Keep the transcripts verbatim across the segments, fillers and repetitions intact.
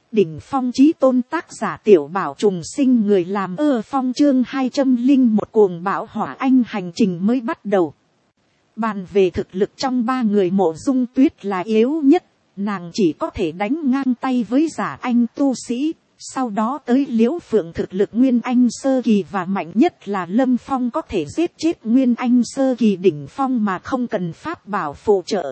Đỉnh phong chí tôn tác giả Tiểu Bảo trùng sinh người làm ơ phong chương hai trăm linh một cuồng bão hỏa anh hành trình mới bắt đầu. Bàn về thực lực trong ba người Mộ Dung Tuyết là yếu nhất, nàng chỉ có thể đánh ngang tay với giả anh tu sĩ. Sau đó tới Liễu Phượng thực lực Nguyên Anh sơ kỳ và mạnh nhất là Lâm Phong có thể giết chết Nguyên Anh sơ kỳ đỉnh phong mà không cần pháp bảo phụ trợ.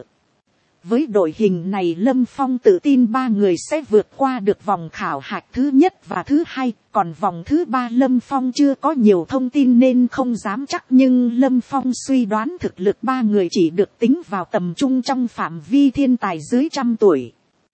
Với đội hình này Lâm Phong tự tin ba người sẽ vượt qua được vòng khảo hạch thứ nhất và thứ hai, còn vòng thứ ba Lâm Phong chưa có nhiều thông tin nên không dám chắc, nhưng Lâm Phong suy đoán thực lực ba người chỉ được tính vào tầm trung trong phạm vi thiên tài dưới trăm tuổi.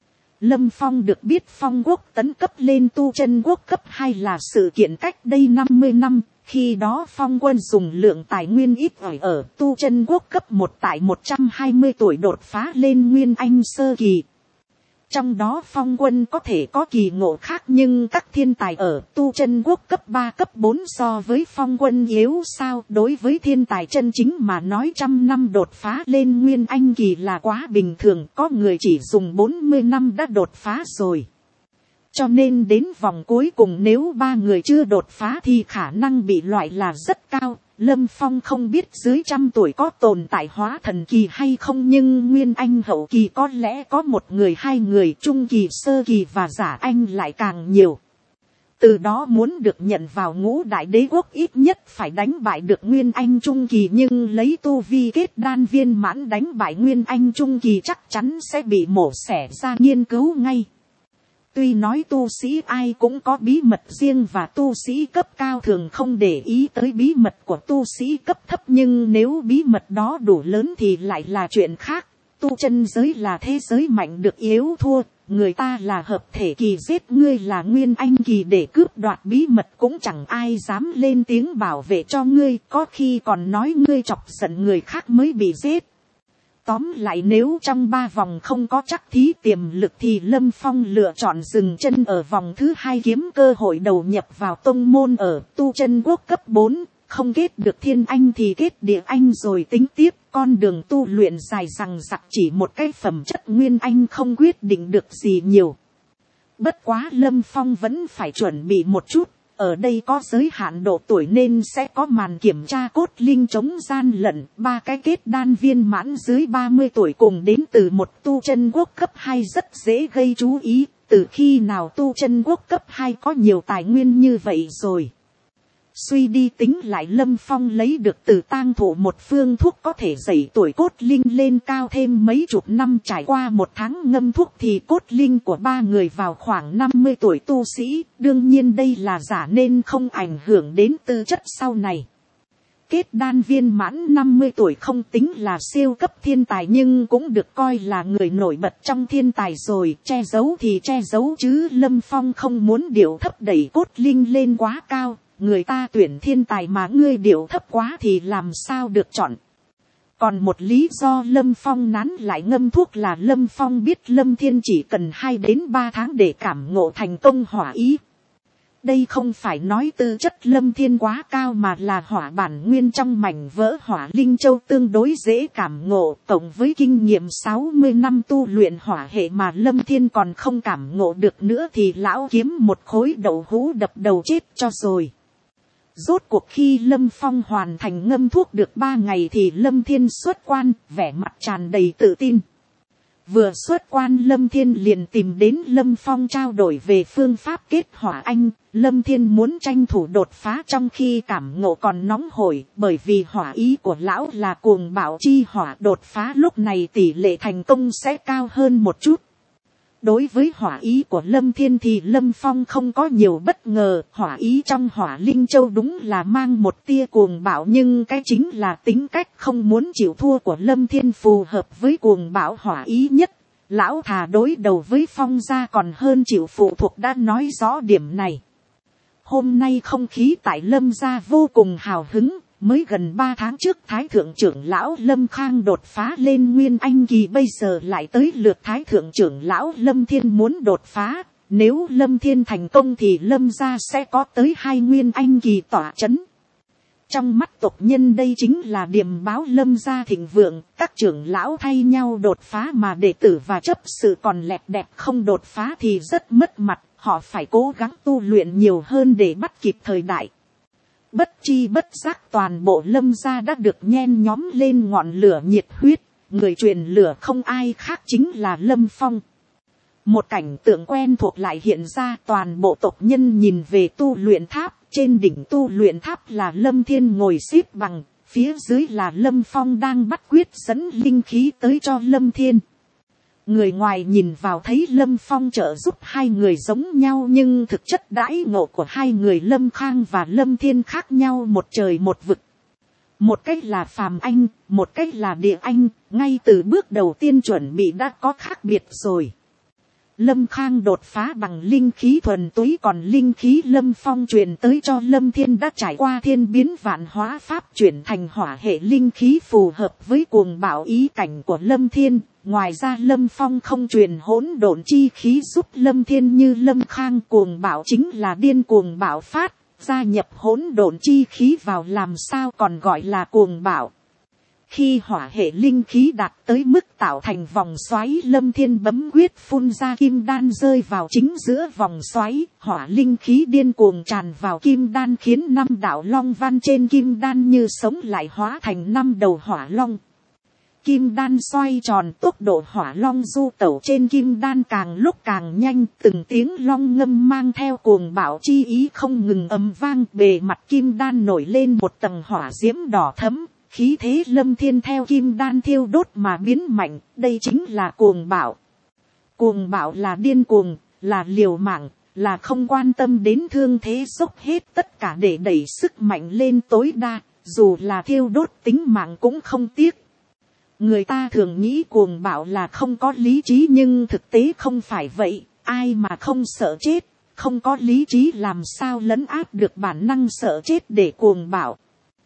Lâm Phong được biết Phong Quốc tấn cấp lên tu chân quốc cấp hai là sự kiện cách đây năm mươi năm, khi đó Phong Quân dùng lượng tài nguyên ít ỏi ở tu chân quốc cấp một tại một trăm hai mươi tuổi đột phá lên Nguyên Anh sơ kỳ. Trong đó Phong Quân có thể có kỳ ngộ khác, nhưng các thiên tài ở tu chân quốc cấp ba cấp bốn so với Phong Quân yếu sao. Đối với thiên tài chân chính mà nói trăm năm đột phá lên Nguyên Anh kỳ là quá bình thường, có người chỉ dùng bốn mươi năm đã đột phá rồi. Cho nên đến vòng cuối cùng nếu ba người chưa đột phá thì khả năng bị loại là rất cao. Lâm Phong không biết dưới trăm tuổi có tồn tại hóa thần kỳ hay không, nhưng Nguyên Anh hậu kỳ có lẽ có một người hai người, trung kỳ sơ kỳ và giả anh lại càng nhiều. Từ đó muốn được nhận vào ngũ đại đế quốc ít nhất phải đánh bại được Nguyên Anh trung kỳ, nhưng lấy tu vi kết đan viên mãn đánh bại Nguyên Anh trung kỳ chắc chắn sẽ bị mổ xẻ ra nghiên cứu ngay. Tuy nói tu sĩ ai cũng có bí mật riêng và tu sĩ cấp cao thường không để ý tới bí mật của tu sĩ cấp thấp, nhưng nếu bí mật đó đủ lớn thì lại là chuyện khác. Tu chân giới là thế giới mạnh được yếu thua, người ta là hợp thể kỳ giết ngươi là Nguyên Anh kỳ để cướp đoạt bí mật cũng chẳng ai dám lên tiếng bảo vệ cho ngươi, có khi còn nói ngươi chọc giận người khác mới bị giết. Tóm lại nếu trong ba vòng không có chắc thí tiềm lực thì Lâm Phong lựa chọn dừng chân ở vòng thứ hai kiếm cơ hội đầu nhập vào tông môn ở tu chân quốc cấp bốn, không kết được thiên anh thì kết địa anh rồi tính tiếp, con đường tu luyện dài rằng rặc chỉ một cái phẩm chất Nguyên Anh không quyết định được gì nhiều. Bất quá Lâm Phong vẫn phải chuẩn bị một chút. Ở đây có giới hạn độ tuổi nên sẽ có màn kiểm tra cốt linh chống gian lận, ba cái kết đan viên mãn dưới ba mươi tuổi cùng đến từ một tu chân quốc cấp hai rất dễ gây chú ý, từ khi nào tu chân quốc cấp hai có nhiều tài nguyên như vậy rồi. Suy đi tính lại Lâm Phong lấy được từ tang thụ một phương thuốc có thể đẩy tuổi cốt linh lên cao thêm mấy chục năm, trải qua một tháng ngâm thuốc thì cốt linh của ba người vào khoảng năm mươi tuổi tu sĩ, đương nhiên đây là giả nên không ảnh hưởng đến tư chất sau này. Kết đan viên mãn năm mươi tuổi không tính là siêu cấp thiên tài nhưng cũng được coi là người nổi bật trong thiên tài rồi, che giấu thì che giấu chứ Lâm Phong không muốn điệu thấp đẩy cốt linh lên quá cao. Người ta tuyển thiên tài mà ngươi điệu thấp quá thì làm sao được chọn. Còn một lý do Lâm Phong nán lại ngâm thuốc là Lâm Phong biết Lâm Thiên chỉ cần hai đến ba tháng để cảm ngộ thành công hỏa ý. Đây không phải nói tư chất Lâm Thiên quá cao mà là hỏa bản nguyên trong mảnh vỡ hỏa linh châu tương đối dễ cảm ngộ, cộng với kinh nghiệm sáu mươi năm tu luyện hỏa hệ mà Lâm Thiên còn không cảm ngộ được nữa thì lão kiếm một khối đậu hũ đập đầu chết cho rồi. Rốt cuộc khi Lâm Phong hoàn thành ngâm thuốc được ba ngày thì Lâm Thiên xuất quan, vẻ mặt tràn đầy tự tin. Vừa xuất quan Lâm Thiên liền tìm đến Lâm Phong trao đổi về phương pháp kết hỏa anh. Lâm Thiên muốn tranh thủ đột phá trong khi cảm ngộ còn nóng hổi, bởi vì hỏa ý của lão là cuồng bạo chi hỏa, đột phá lúc này tỷ lệ thành công sẽ cao hơn một chút. Đối với hỏa ý của Lâm Thiên thì Lâm Phong không có nhiều bất ngờ, hỏa ý trong hỏa linh châu đúng là mang một tia cuồng bạo nhưng cái chính là tính cách không muốn chịu thua của Lâm Thiên phù hợp với cuồng bạo hỏa ý nhất. Lão thà đối đầu với Phong gia còn hơn chịu phụ thuộc đã nói rõ điểm này. Hôm nay không khí tại Lâm gia vô cùng hào hứng. Mới gần ba tháng trước Thái Thượng trưởng lão Lâm Khang đột phá lên Nguyên Anh kỳ, bây giờ lại tới lượt Thái Thượng trưởng lão Lâm Thiên muốn đột phá. Nếu Lâm Thiên thành công thì Lâm gia sẽ có tới hai Nguyên Anh kỳ tỏa chấn. trong mắt tộc nhân đây chính là điềm báo lâm gia thịnh vượng, các trưởng lão thay nhau đột phá mà đệ tử và chấp sự còn lẹt đẹt không đột phá thì rất mất mặt, họ phải cố gắng tu luyện nhiều hơn để bắt kịp thời đại. Bất chi bất giác toàn bộ lâm gia đã được nhen nhóm lên ngọn lửa nhiệt huyết, người truyền lửa không ai khác chính là Lâm Phong. Một cảnh tượng quen thuộc lại hiện ra, toàn bộ tộc nhân nhìn về tu luyện tháp, trên đỉnh tu luyện tháp là Lâm Thiên ngồi xếp bằng, phía dưới là Lâm Phong đang bắt quyết dẫn linh khí tới cho Lâm Thiên. Người ngoài nhìn vào thấy Lâm Phong trợ giúp hai người giống nhau, nhưng thực chất đãi ngộ của hai người Lâm Khang và Lâm Thiên khác nhau một trời một vực. Một cách là phàm anh, một cách là địa anh, ngay từ bước đầu tiên chuẩn bị đã có khác biệt rồi. Lâm Khang đột phá bằng linh khí thuần túy, còn linh khí Lâm Phong truyền tới cho Lâm Thiên đã trải qua thiên biến vạn hóa pháp chuyển thành hỏa hệ linh khí phù hợp với cuồng bạo ý cảnh của Lâm Thiên. Ngoài ra Lâm Phong không truyền hỗn độn chi khí giúp Lâm Thiên như Lâm Khang cuồng bạo chính là điên cuồng bạo phát, gia nhập hỗn độn chi khí vào làm sao còn gọi là cuồng bạo. Khi hỏa hệ linh khí đạt tới mức tạo thành vòng xoáy, Lâm Thiên bấm quyết phun ra kim đan rơi vào chính giữa vòng xoáy, hỏa linh khí điên cuồng tràn vào kim đan khiến năm đạo long văn trên kim đan như sống lại hóa thành năm đầu hỏa long. Kim đan xoay tròn, tốc độ hỏa long du tẩu trên kim đan càng lúc càng nhanh, từng tiếng long ngâm mang theo cuồng bạo chi ý không ngừng ầm vang, bề mặt kim đan nổi lên một tầng hỏa diễm đỏ thẫm. Khí thế Lâm Thiên theo kim đan thiêu đốt mà biến mạnh, đây chính là cuồng bạo. Cuồng bạo là điên cuồng, là liều mạng, là không quan tâm đến thương thế, dốc hết tất cả để đẩy sức mạnh lên tối đa, dù là thiêu đốt tính mạng cũng không tiếc. Người ta thường nghĩ cuồng bạo là không có lý trí, nhưng thực tế không phải vậy, ai mà không sợ chết, không có lý trí làm sao lấn áp được bản năng sợ chết để cuồng bạo.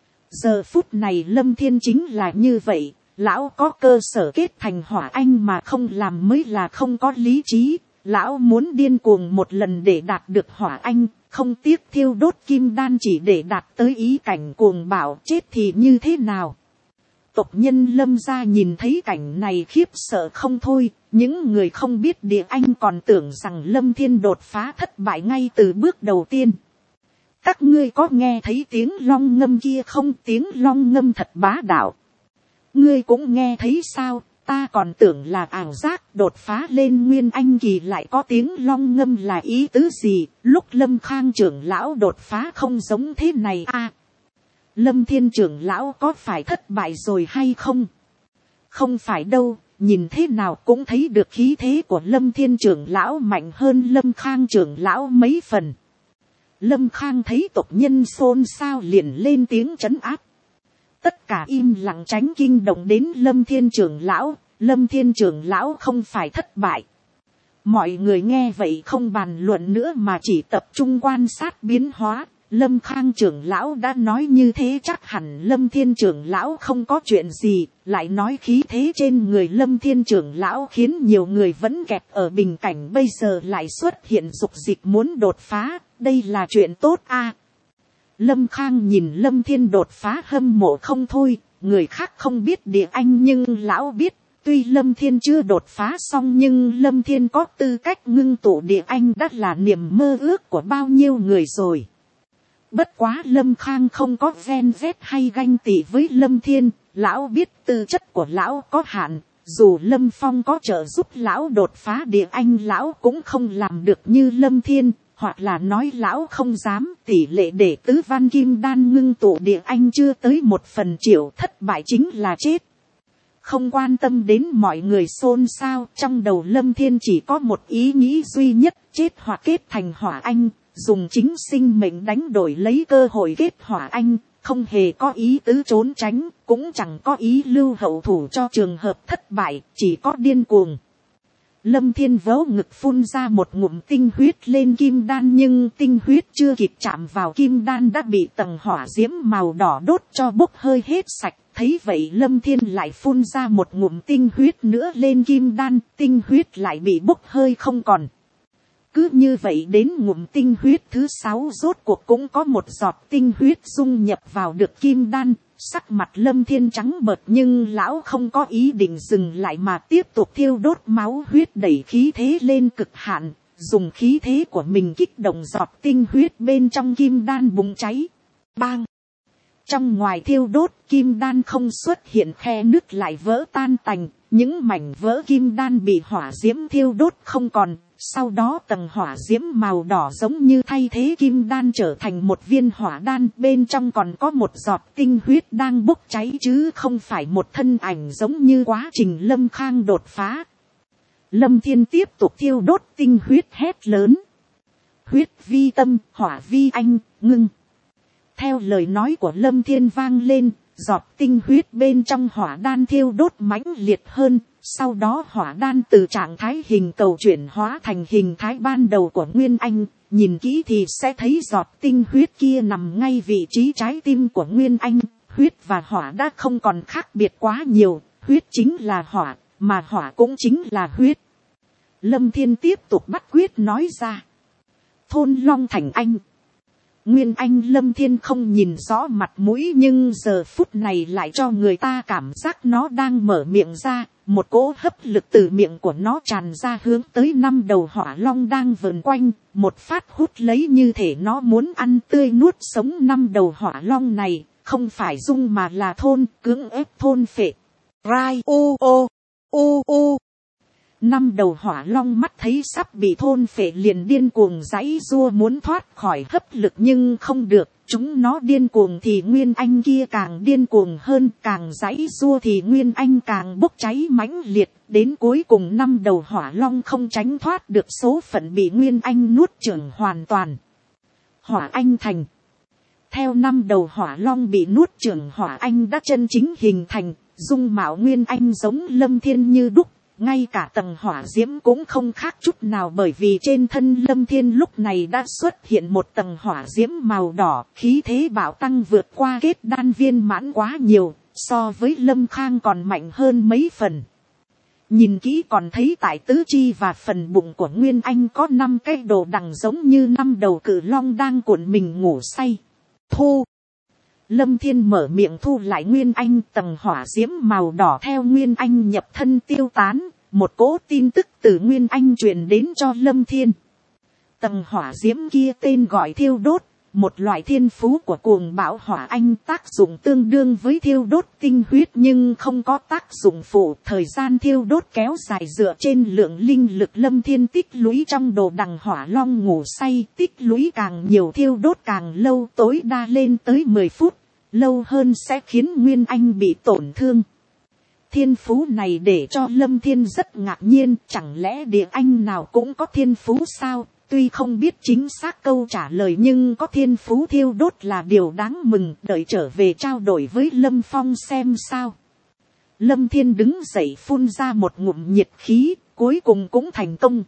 Giờ phút này Lâm Thiên chính là như vậy, lão có cơ sở kết thành hỏa anh mà không làm mới là không có lý trí, lão muốn điên cuồng một lần để đạt được hỏa anh, không tiếc thiêu đốt kim đan chỉ để đạt tới ý cảnh cuồng bạo, chết thì như thế nào. Tộc nhân Lâm gia nhìn thấy cảnh này khiếp sợ không thôi, những người không biết địa anh còn tưởng rằng Lâm Thiên đột phá thất bại ngay từ bước đầu tiên. Các ngươi có nghe thấy tiếng long ngâm kia không? Tiếng long ngâm thật bá đạo. Ngươi cũng nghe thấy sao? Ta còn tưởng là ảo giác, đột phá lên nguyên anh kỳ lại có tiếng long ngâm là ý tứ gì? Lúc Lâm Khang trưởng lão đột phá không giống thế này à? Lâm Thiên trưởng lão có phải thất bại rồi hay không? Không phải đâu, nhìn thế nào cũng thấy được khí thế của Lâm Thiên trưởng lão mạnh hơn Lâm Khang trưởng lão mấy phần. Lâm Khang thấy tộc nhân xôn xao liền lên tiếng trấn áp. Tất cả im lặng tránh kinh động đến Lâm Thiên trưởng lão. Lâm Thiên trưởng lão không phải thất bại. Mọi người nghe vậy không bàn luận nữa mà chỉ tập trung quan sát biến hóa. Lâm Khang trưởng lão đã nói như thế chắc hẳn Lâm Thiên trưởng lão không có chuyện gì, lại nói khí thế trên người Lâm Thiên trưởng lão khiến nhiều người vẫn kẹt ở bình cảnh bây giờ lại xuất hiện dục dịch muốn đột phá, đây là chuyện tốt a. Lâm Khang nhìn Lâm Thiên đột phá hâm mộ không thôi, người khác không biết địa anh nhưng lão biết, tuy Lâm Thiên chưa đột phá xong nhưng Lâm Thiên có tư cách ngưng tụ địa anh đã là niềm mơ ước của bao nhiêu người rồi. Bất quá Lâm Khang không có ven vét hay ganh tị với Lâm Thiên, lão biết tư chất của lão có hạn, dù Lâm Phong có trợ giúp lão đột phá địa anh lão cũng không làm được như Lâm Thiên, hoặc là nói lão không dám. Tỷ lệ để tứ văn kim đan ngưng tụ địa anh chưa tới một phần triệu, thất bại chính là chết. Không quan tâm đến mọi người xôn xao, trong đầu Lâm Thiên chỉ có một ý nghĩ duy nhất, chết hoặc kết thành hỏa anh. Dùng chính sinh mệnh đánh đổi lấy cơ hội kết hỏa anh, không hề có ý tứ trốn tránh, cũng chẳng có ý lưu hậu thủ cho trường hợp thất bại, chỉ có điên cuồng. Lâm Thiên vớ ngực phun ra một ngụm tinh huyết lên kim đan, nhưng tinh huyết chưa kịp chạm vào kim đan đã bị tầng hỏa diễm màu đỏ đốt cho bốc hơi hết sạch. Thấy vậy Lâm Thiên lại phun ra một ngụm tinh huyết nữa lên kim đan, tinh huyết lại bị bốc hơi không còn. cứ như vậy đến ngụm tinh huyết thứ sáu rốt cuộc cũng có một giọt tinh huyết dung nhập vào được kim đan. Sắc mặt Lâm Thiên trắng bợt nhưng lão không có ý định dừng lại mà tiếp tục thiêu đốt máu huyết đẩy khí thế lên cực hạn. Dùng khí thế của mình kích động giọt tinh huyết bên trong kim đan bùng cháy. Bang! Trong ngoài thiêu đốt kim đan không xuất hiện khe nứt lại vỡ tan tành. Những mảnh vỡ kim đan bị hỏa diễm thiêu đốt không còn. Sau đó tầng hỏa diễm màu đỏ giống như thay thế kim đan trở thành một viên hỏa đan. Bên trong còn có một giọt tinh huyết đang bốc cháy chứ không phải một thân ảnh giống như quá trình Lâm Khang đột phá. Lâm Thiên tiếp tục thiêu đốt tinh huyết hét lớn. Huyết vi tâm, hỏa vi anh, ngưng. Theo lời nói của Lâm Thiên vang lên, giọt tinh huyết bên trong hỏa đan thiêu đốt mãnh liệt hơn. Sau đó hỏa đan từ trạng thái hình cầu chuyển hóa thành hình thái ban đầu của Nguyên Anh. Nhìn kỹ thì sẽ thấy giọt tinh huyết kia nằm ngay vị trí trái tim của Nguyên Anh. Huyết và hỏa đã không còn khác biệt quá nhiều. Huyết chính là hỏa, mà hỏa cũng chính là huyết. Lâm Thiên tiếp tục bắt quyết nói ra. Thôn Long Thành Anh. Nguyên Anh Lâm Thiên không nhìn rõ mặt mũi nhưng giờ phút này lại cho người ta cảm giác nó đang mở miệng ra. Một cỗ hấp lực từ miệng của nó tràn ra hướng tới năm đầu hỏa long đang vờn quanh. Một phát hút lấy như thể nó muốn ăn tươi nuốt sống năm đầu hỏa long này. Không phải dung mà là thôn, cưỡng ép thôn phệ. Rai u ô, u u. Năm đầu hỏa long mắt thấy sắp bị thôn phệ liền điên cuồng giãy giụa muốn thoát khỏi hấp lực nhưng không được. Chúng nó điên cuồng thì Nguyên Anh kia càng điên cuồng hơn, càng giãy giụa thì Nguyên Anh càng bốc cháy mãnh liệt. Đến cuối cùng năm đầu hỏa long không tránh thoát được số phận bị Nguyên Anh nuốt chửng hoàn toàn. Hỏa Anh thành. Theo năm đầu hỏa long bị nuốt chửng hỏa Anh đã chân chính hình thành, dung mạo Nguyên Anh giống Lâm Thiên như đúc. Ngay cả tầng hỏa diễm cũng không khác chút nào bởi vì trên thân Lâm Thiên lúc này đã xuất hiện một tầng hỏa diễm màu đỏ, khí thế bạo tăng vượt qua kết đan viên mãn quá nhiều, so với Lâm Khang còn mạnh hơn mấy phần. Nhìn kỹ còn thấy tại tứ chi và phần bụng của Nguyên Anh có năm cái đồ đằng giống như năm đầu cự long đang cuộn mình ngủ say. Thu! Lâm Thiên mở miệng thu lại Nguyên Anh, tầng hỏa diễm màu đỏ theo Nguyên Anh nhập thân tiêu tán, một cỗ tin tức từ Nguyên Anh truyền đến cho Lâm Thiên. Tầng hỏa diễm kia tên gọi thiêu đốt, một loại thiên phú của cuồng bạo hỏa Anh tác dụng tương đương với thiêu đốt tinh huyết nhưng không có tác dụng phụ. Thời gian thiêu đốt kéo dài dựa trên lượng linh lực Lâm Thiên tích lũy trong đồ đằng hỏa long ngủ say, tích lũy càng nhiều thiêu đốt càng lâu, tối đa lên tới mười phút, lâu hơn sẽ khiến Nguyên Anh bị tổn thương. Thiên phú này để cho Lâm Thiên rất ngạc nhiên, chẳng lẽ địa anh nào cũng có thiên phú sao? Tuy không biết chính xác câu trả lời nhưng có thiên phú thiêu đốt là điều đáng mừng, đợi trở về trao đổi với Lâm Phong xem sao. Lâm Thiên đứng dậy phun ra một ngụm nhiệt khí, cuối cùng cũng thành công.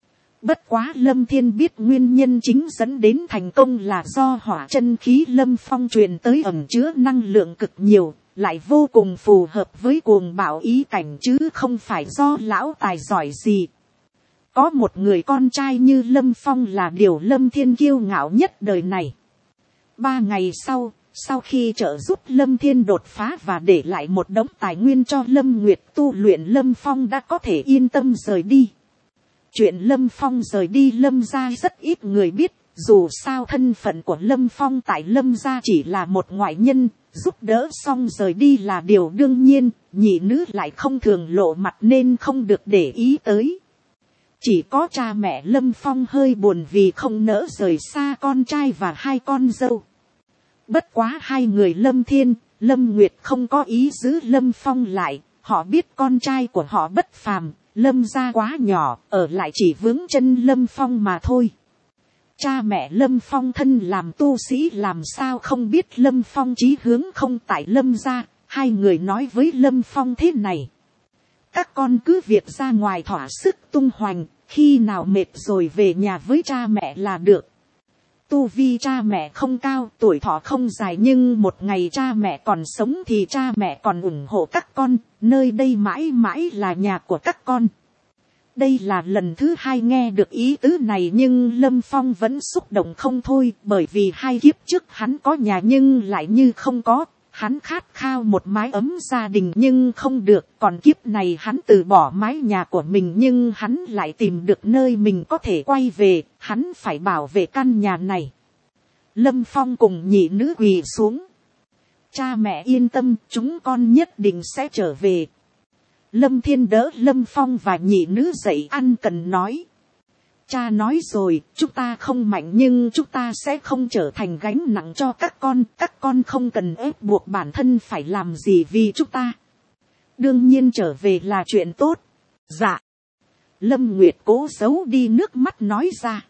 Bất quá Lâm Thiên biết nguyên nhân chính dẫn đến thành công là do hỏa chân khí Lâm Phong truyền tới ẩn chứa năng lượng cực nhiều, lại vô cùng phù hợp với cuồng bạo ý cảnh chứ không phải do lão tài giỏi gì. Có một người con trai như Lâm Phong là điều Lâm Thiên kiêu ngạo nhất đời này. Ba ngày sau, sau khi trợ giúp Lâm Thiên đột phá và để lại một đống tài nguyên cho Lâm Nguyệt tu luyện, Lâm Phong đã có thể yên tâm rời đi. Chuyện Lâm Phong rời đi Lâm gia rất ít người biết, dù sao thân phận của Lâm Phong tại Lâm gia chỉ là một ngoại nhân, giúp đỡ xong rời đi là điều đương nhiên, nhị nữ lại không thường lộ mặt nên không được để ý tới. Chỉ có cha mẹ Lâm Phong hơi buồn vì không nỡ rời xa con trai và hai con dâu. Bất quá hai người Lâm Thiên, Lâm Nguyệt không có ý giữ Lâm Phong lại, họ biết con trai của họ bất phàm, Lâm gia quá nhỏ, ở lại chỉ vướng chân Lâm Phong mà thôi. Cha mẹ Lâm Phong thân làm tu sĩ làm sao không biết Lâm Phong chí hướng không tại Lâm gia, hai người nói với Lâm Phong thế này. Các con cứ việc ra ngoài thỏa sức tung hoành, khi nào mệt rồi về nhà với cha mẹ là được. Tu vi cha mẹ không cao, tuổi thọ không dài nhưng một ngày cha mẹ còn sống thì cha mẹ còn ủng hộ các con, nơi đây mãi mãi là nhà của các con. đây là lần thứ hai nghe được ý tứ này, nhưng Lâm Phong vẫn xúc động không thôi, bởi vì hai kiếp trước hắn có nhà nhưng lại như không có. Hắn khát khao một mái ấm gia đình nhưng không được, còn kiếp này hắn từ bỏ mái nhà của mình nhưng hắn lại tìm được nơi mình có thể quay về, hắn phải bảo vệ căn nhà này. Lâm Phong cùng nhị nữ quỳ xuống. Cha mẹ yên tâm, chúng con nhất định sẽ trở về. Lâm Thiên đỡ Lâm Phong và nhị nữ dậy ăn cần nói. Cha nói rồi, chúng ta không mạnh nhưng chúng ta sẽ không trở thành gánh nặng cho các con. Các con không cần ép buộc bản thân phải làm gì vì chúng ta. Đương nhiên trở về là chuyện tốt. Dạ. Lâm Nguyệt cố giấu đi nước mắt nói ra.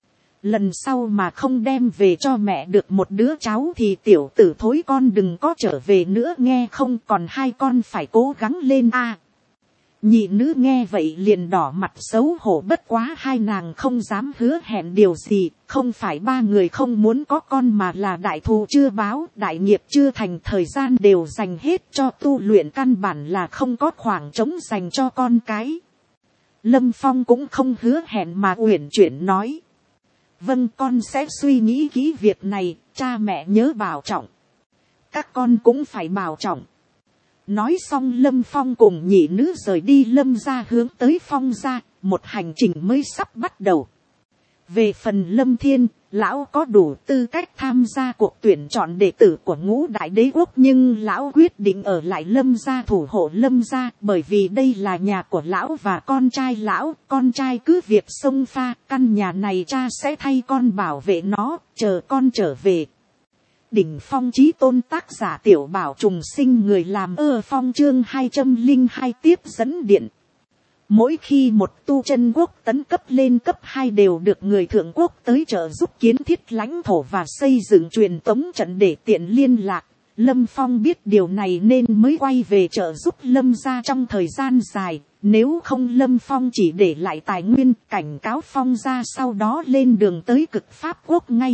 Lần sau mà không đem về cho mẹ được một đứa cháu thì tiểu tử thối con đừng có trở về nữa nghe không, còn hai con phải cố gắng lên a. Nhị nữ nghe vậy liền đỏ mặt xấu hổ, bất quá hai nàng không dám hứa hẹn điều gì, không phải ba người không muốn có con mà là đại thù chưa báo, đại nghiệp chưa thành, thời gian đều dành hết cho tu luyện, căn bản là không có khoảng trống dành cho con cái. Lâm Phong cũng không hứa hẹn mà uyển chuyển nói. Vâng, con sẽ suy nghĩ kỹ việc này, cha mẹ nhớ bảo trọng. Các con cũng phải bảo trọng. Nói xong Lâm Phong cùng nhị nữ rời đi Lâm gia hướng tới Phong gia, một hành trình mới sắp bắt đầu. Về phần Lâm Thiên, lão có đủ tư cách tham gia cuộc tuyển chọn đệ tử của ngũ đại đế quốc, nhưng lão quyết định ở lại Lâm gia thủ hộ Lâm gia, bởi vì đây là nhà của lão và con trai lão, con trai cứ việc xông pha, căn nhà này cha sẽ thay con bảo vệ nó, chờ con trở về. Đỉnh phong chí tôn, tác giả Tiểu Bảo Trùng Sinh, người làm Ơ Phong, chương hai trăm linh hai tiếp dẫn điện. Mỗi khi một tu chân quốc tấn cấp lên cấp hai đều được người thượng quốc tới trợ giúp kiến thiết lãnh thổ và xây dựng truyền tống trận để tiện liên lạc. Lâm Phong biết điều này nên mới quay về trợ giúp Lâm gia trong thời gian dài. Nếu không Lâm Phong chỉ để lại tài nguyên, cảnh cáo Phong gia sau đó lên đường tới cực Pháp quốc ngay.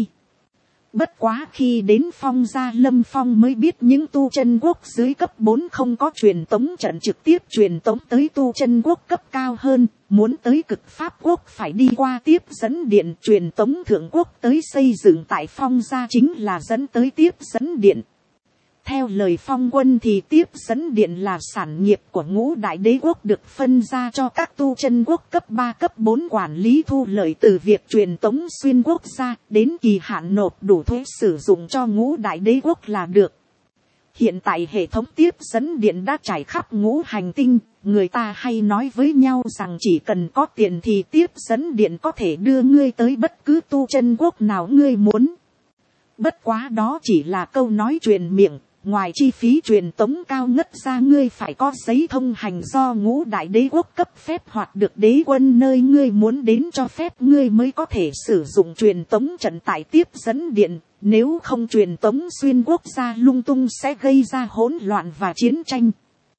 Bất quá khi đến Phong gia Lâm Phong mới biết những tu chân quốc dưới cấp bốn không có truyền tống trận trực tiếp truyền tống tới tu chân quốc cấp cao hơn. Muốn tới cực Pháp quốc phải đi qua tiếp dẫn điện, truyền tống thượng quốc tới xây dựng tại Phong gia chính là dẫn tới tiếp dẫn điện. Theo lời Phong quân thì tiếp dẫn điện là sản nghiệp của ngũ đại đế quốc, được phân ra cho các tu chân quốc cấp ba cấp bốn quản lý, thu lợi từ việc truyền tống xuyên quốc gia, đến kỳ hạn nộp đủ thuế sử dụng cho ngũ đại đế quốc là được. Hiện tại hệ thống tiếp dẫn điện đã trải khắp ngũ hành tinh, người ta hay nói với nhau rằng chỉ cần có tiền thì tiếp dẫn điện có thể đưa ngươi tới bất cứ tu chân quốc nào ngươi muốn. Bất quá đó chỉ là câu nói truyền miệng. Ngoài chi phí truyền tống cao ngất ra, ngươi phải có giấy thông hành do ngũ đại đế quốc cấp phép hoặc được đế quân nơi ngươi muốn đến cho phép, ngươi mới có thể sử dụng truyền tống trận tại tiếp dẫn điện. Nếu không truyền tống xuyên quốc gia lung tung sẽ gây ra hỗn loạn và chiến tranh.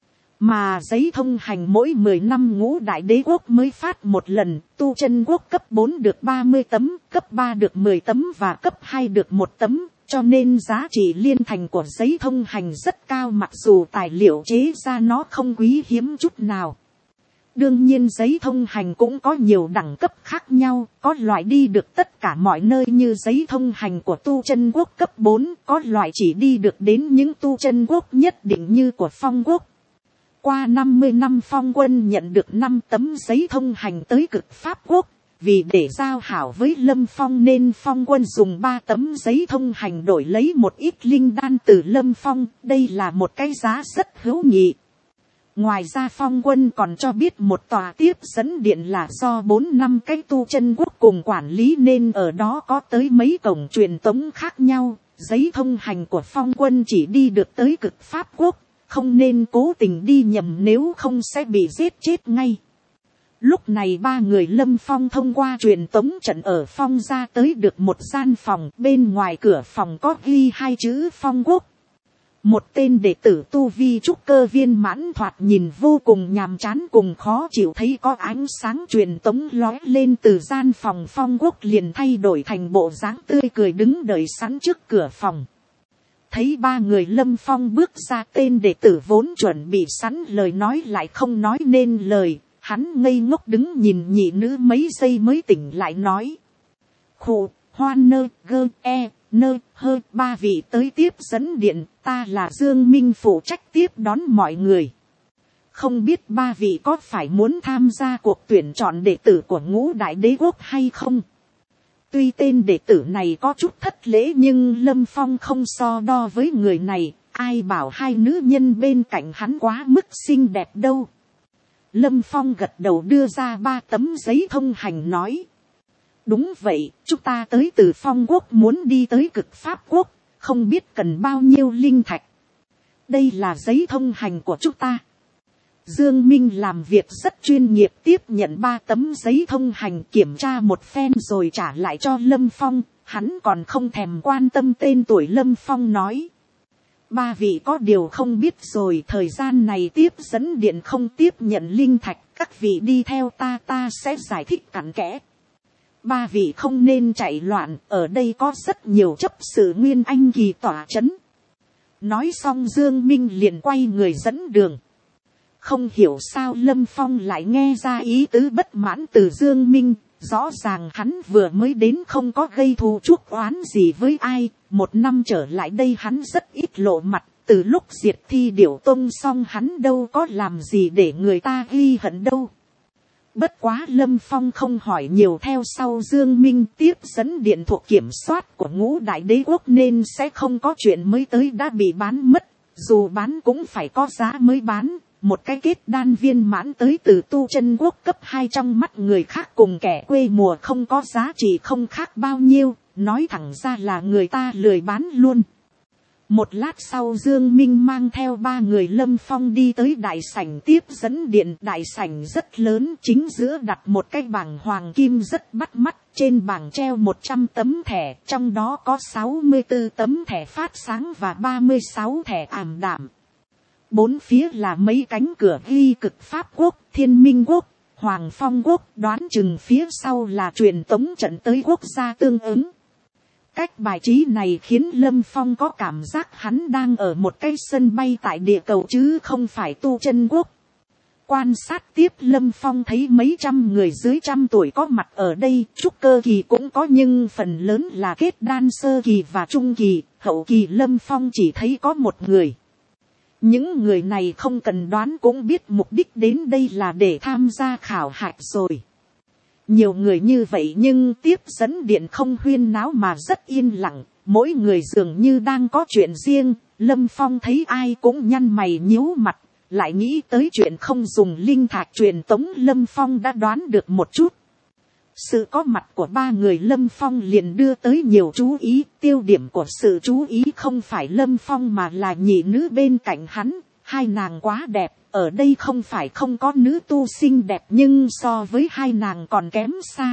Mà giấy thông hành mỗi mười năm ngũ đại đế quốc mới phát một lần, tu chân quốc cấp bốn được ba mươi tấm, cấp ba được mười tấm và cấp hai được một tấm. Cho nên giá trị liên thành của giấy thông hành rất cao, mặc dù tài liệu chế ra nó không quý hiếm chút nào. Đương nhiên giấy thông hành cũng có nhiều đẳng cấp khác nhau, có loại đi được tất cả mọi nơi như giấy thông hành của tu chân quốc cấp bốn, có loại chỉ đi được đến những tu chân quốc nhất định như của Phong quốc. Qua năm mươi năm Phong quân nhận được năm tấm giấy thông hành tới cực Pháp quốc. Vì để giao hảo với Lâm Phong nên Phong quân dùng ba tấm giấy thông hành đổi lấy một ít linh đan từ Lâm Phong, đây là một cái giá rất hữu nghị. Ngoài ra Phong quân còn cho biết một tòa tiếp dẫn điện là do bốn năm cái tu chân quốc cùng quản lý nên ở đó có tới mấy cổng truyền tống khác nhau. Giấy thông hành của Phong quân chỉ đi được tới cực Pháp quốc, không nên cố tình đi nhầm nếu không sẽ bị giết chết ngay. Lúc này ba người Lâm Phong thông qua truyền tống trận ở Phong gia tới được một gian phòng, bên ngoài cửa phòng có ghi hai chữ Phong quốc. Một tên đệ tử tu vi trúc cơ viên mãn thoạt nhìn vô cùng nhàm chán cùng khó chịu, thấy có ánh sáng truyền tống lóe lên từ gian phòng Phong quốc liền thay đổi thành bộ dáng tươi cười đứng đợi sẵn trước cửa phòng. Thấy ba người Lâm Phong bước ra, tên đệ tử vốn chuẩn bị sẵn lời nói lại không nói nên lời. Hắn ngây ngốc đứng nhìn nhị nữ mấy giây mới tỉnh lại nói. Khụ, hoan nơ, gơ, e, nơ, hơ, ba vị tới tiếp dẫn điện, ta là Dương Minh phụ trách tiếp đón mọi người. Không biết ba vị có phải muốn tham gia cuộc tuyển chọn đệ tử của Ngũ Đại Đế Quốc hay không? Tuy tên đệ tử này có chút thất lễ nhưng Lâm Phong không so đo với người này, ai bảo hai nữ nhân bên cạnh hắn quá mức xinh đẹp đâu. Lâm Phong gật đầu đưa ra ba tấm giấy thông hành nói. Đúng vậy, chúng ta tới từ Phong Quốc muốn đi tới Cực Pháp Quốc, không biết cần bao nhiêu linh thạch. Đây là giấy thông hành của chúng ta. Dương Minh làm việc rất chuyên nghiệp, tiếp nhận ba tấm giấy thông hành kiểm tra một phen rồi trả lại cho Lâm Phong. Hắn còn không thèm quan tâm tên tuổi. Lâm Phong nói. Ba vị có điều không biết rồi, thời gian này tiếp dẫn điện không tiếp nhận linh thạch. Các vị đi theo ta, ta sẽ giải thích cặn kẽ. Ba vị không nên chạy loạn, ở đây có rất nhiều chấp sự Nguyên Anh kỳ tỏa chấn. Nói xong Dương Minh liền quay người dẫn đường. Không hiểu sao Lâm Phong lại nghe ra ý tứ bất mãn từ Dương Minh. Rõ ràng hắn vừa mới đến không có gây thù chuốc oán gì với ai. Một năm trở lại đây hắn rất ít lộ mặt. Từ lúc diệt Thi Điểu Tông xong hắn đâu có làm gì để người ta ghi hận đâu. Bất quá Lâm Phong không hỏi nhiều, theo sau Dương Minh tiếp dẫn điện thuộc kiểm soát của Ngũ Đại Đế Quốc nên sẽ không có chuyện mới tới đã bị bán mất. Dù bán cũng phải có giá mới bán. Một cái kết đan viên mãn tới từ tu chân quốc cấp hai trong mắt người khác cùng kẻ quê mùa không có giá trị không khác bao nhiêu. Nói thẳng ra là người ta lười bán luôn. Một lát sau Dương Minh mang theo ba người Lâm Phong đi tới đại sảnh tiếp dẫn điện. Đại sảnh rất lớn, chính giữa đặt một cái bảng hoàng kim rất bắt mắt. Trên bảng treo một trăm tấm thẻ, trong đó có sáu mươi tư tấm thẻ phát sáng và ba mươi sáu thẻ ảm đạm. Bốn phía là mấy cánh cửa ghi Cực Pháp Quốc, Thiên Minh Quốc, Hoàng Phong Quốc, đoán chừng phía sau là truyền tống trận tới quốc gia tương ứng. Cách bài trí này khiến Lâm Phong có cảm giác hắn đang ở một cái sân bay tại địa cầu chứ không phải tu chân quốc. Quan sát tiếp Lâm Phong thấy mấy trăm người dưới trăm tuổi có mặt ở đây, trúc cơ kỳ cũng có nhưng phần lớn là kết đan sơ kỳ và trung kỳ, hậu kỳ Lâm Phong chỉ thấy có một người. Những người này không cần đoán cũng biết mục đích đến đây là để tham gia khảo hạch rồi. Nhiều người như vậy nhưng tiếp dẫn điện không huyên náo mà rất yên lặng, mỗi người dường như đang có chuyện riêng. Lâm Phong thấy ai cũng nhăn mày nhíu mặt, lại nghĩ tới chuyện không dùng linh thạch truyền tống. Lâm Phong đã đoán được một chút. Sự có mặt của ba người Lâm Phong liền đưa tới nhiều chú ý. Tiêu điểm của sự chú ý không phải Lâm Phong mà là nhị nữ bên cạnh hắn. Hai nàng quá đẹp, ở đây không phải không có nữ tu xinh đẹp nhưng so với hai nàng còn kém xa.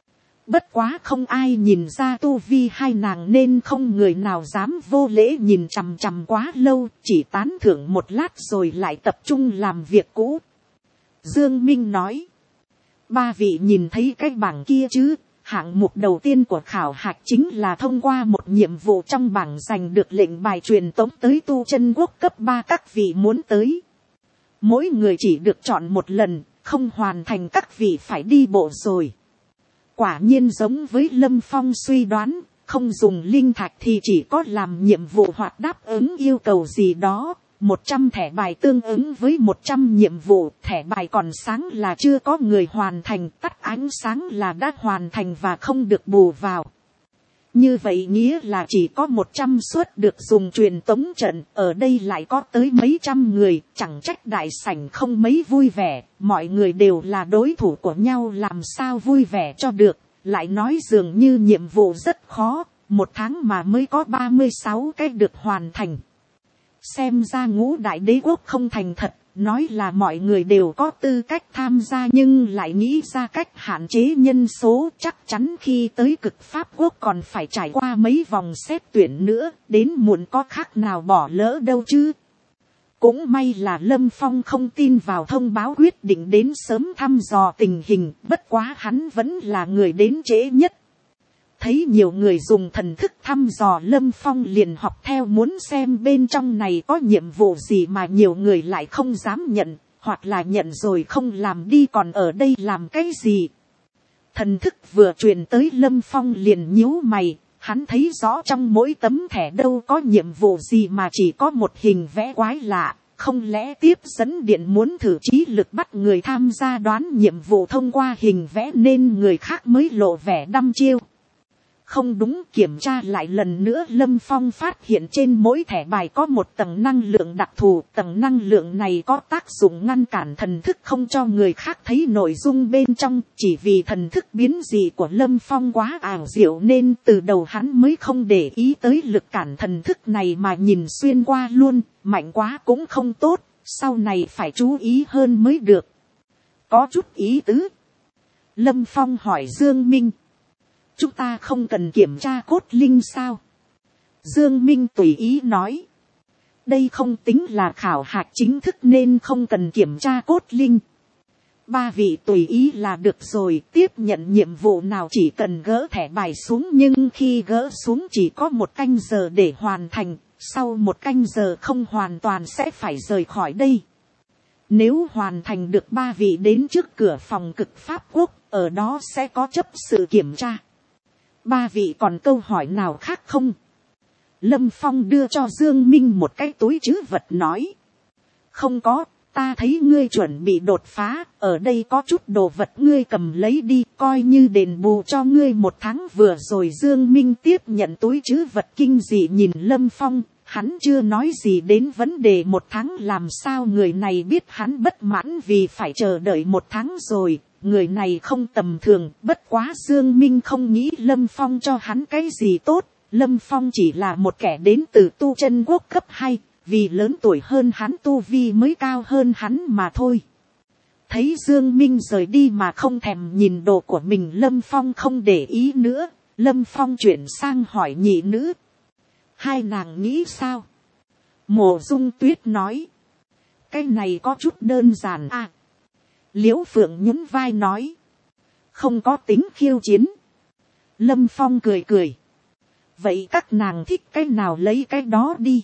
Bất quá không ai nhìn ra tu vi hai nàng nên không người nào dám vô lễ nhìn chằm chằm quá lâu, chỉ tán thưởng một lát rồi lại tập trung làm việc cũ. Dương Minh nói. Ba vị nhìn thấy cái bảng kia chứ, hạng mục đầu tiên của khảo hạch chính là thông qua một nhiệm vụ trong bảng giành được lệnh bài truyền tống tới tu chân quốc cấp ba. Các vị muốn tới. Mỗi người chỉ được chọn một lần, không hoàn thành các vị phải đi bộ rồi. Quả nhiên giống với Lâm Phong suy đoán, không dùng linh thạch thì chỉ có làm nhiệm vụ hoặc đáp ứng yêu cầu gì đó. một trăm thẻ bài tương ứng với một trăm nhiệm vụ, thẻ bài còn sáng là chưa có người hoàn thành, tắt ánh sáng là đã hoàn thành và không được bù vào. Như vậy nghĩa là chỉ có một trăm suất được dùng truyền tống trận, ở đây lại có tới mấy trăm người, chẳng trách đại sảnh không mấy vui vẻ, mọi người đều là đối thủ của nhau làm sao vui vẻ cho được, lại nói dường như nhiệm vụ rất khó, một tháng mà mới có ba mươi sáu cái được hoàn thành. Xem ra Ngũ Đại Đế Quốc không thành thật, nói là mọi người đều có tư cách tham gia nhưng lại nghĩ ra cách hạn chế nhân số. Chắc chắn khi tới Cực Pháp Quốc còn phải trải qua mấy vòng xét tuyển nữa, đến muộn có khác nào bỏ lỡ đâu chứ. Cũng may là Lâm Phong không tin vào thông báo, quyết định đến sớm thăm dò tình hình, bất quá hắn vẫn là người đến trễ nhất. Thấy nhiều người dùng thần thức thăm dò, Lâm Phong liền học theo muốn xem bên trong này có nhiệm vụ gì mà nhiều người lại không dám nhận. hoặc là nhận rồi không làm đi, còn ở đây làm cái gì. Thần thức vừa truyền tới Lâm Phong liền nhíu mày, hắn thấy rõ trong mỗi tấm thẻ đâu có nhiệm vụ gì mà chỉ có một hình vẽ quái lạ. Không lẽ tiếp dẫn điện muốn thử trí lực bắt người tham gia đoán nhiệm vụ thông qua hình vẽ nên người khác mới lộ vẻ đăm chiêu. Không đúng, kiểm tra lại lần nữa Lâm Phong phát hiện trên mỗi thẻ bài có một tầng năng lượng đặc thù. Tầng năng lượng này có tác dụng ngăn cản thần thức không cho người khác thấy nội dung bên trong. Chỉ vì thần thức biến dị của Lâm Phong quá ảo diệu nên từ đầu hắn mới không để ý tới lực cản thần thức này mà nhìn xuyên qua luôn. Mạnh quá cũng không tốt, sau này phải chú ý hơn mới được. Có chút ý tứ. Lâm Phong hỏi Dương Minh. Chúng ta không cần kiểm tra cốt linh sao? Dương Minh tùy ý nói. Đây không tính là khảo hạch chính thức nên không cần kiểm tra cốt linh. Ba vị tùy ý là được rồi, tiếp nhận nhiệm vụ nào chỉ cần gỡ thẻ bài xuống, nhưng khi gỡ xuống chỉ có một canh giờ để hoàn thành, sau một canh giờ không hoàn toàn sẽ phải rời khỏi đây. Nếu hoàn thành được ba vị đến trước cửa phòng cực pháp quốc, ở đó sẽ có chấp sự kiểm tra. Ba vị còn câu hỏi nào khác không? Lâm Phong đưa cho Dương Minh một cái túi trữ vật nói. Không có, ta thấy ngươi chuẩn bị đột phá, ở đây có chút đồ vật ngươi cầm lấy đi, coi như đền bù cho ngươi một tháng vừa rồi. Dương Minh tiếp nhận túi trữ vật kinh dị nhìn Lâm Phong, hắn chưa nói gì đến vấn đề một tháng, làm sao người này biết hắn bất mãn vì phải chờ đợi một tháng rồi. Người này không tầm thường, bất quá Dương Minh không nghĩ Lâm Phong cho hắn cái gì tốt. Lâm Phong chỉ là một kẻ đến từ tu chân quốc cấp hai, vì lớn tuổi hơn hắn tu vi mới cao hơn hắn mà thôi. Thấy Dương Minh rời đi mà không thèm nhìn đồ của mình, Lâm Phong không để ý nữa. Lâm Phong chuyển sang hỏi nhị nữ. Hai nàng nghĩ sao? Mộ Dung Tuyết nói. Cái này có chút đơn giản à. Liễu Phượng nhún vai nói. Không có tính khiêu chiến. Lâm Phong cười cười. Vậy các nàng thích cái nào lấy cái đó đi.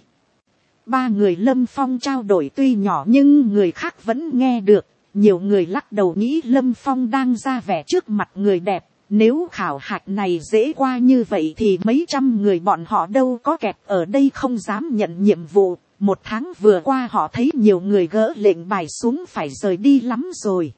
Ba người Lâm Phong trao đổi tuy nhỏ nhưng người khác vẫn nghe được. Nhiều người lắc đầu nghĩ Lâm Phong đang ra vẻ trước mặt người đẹp. Nếu khảo hạch này dễ qua như vậy thì mấy trăm người bọn họ đâu có kẹt ở đây không dám nhận nhiệm vụ. Một tháng vừa qua họ thấy nhiều người gỡ lệnh bài xuống phải rời đi lắm rồi.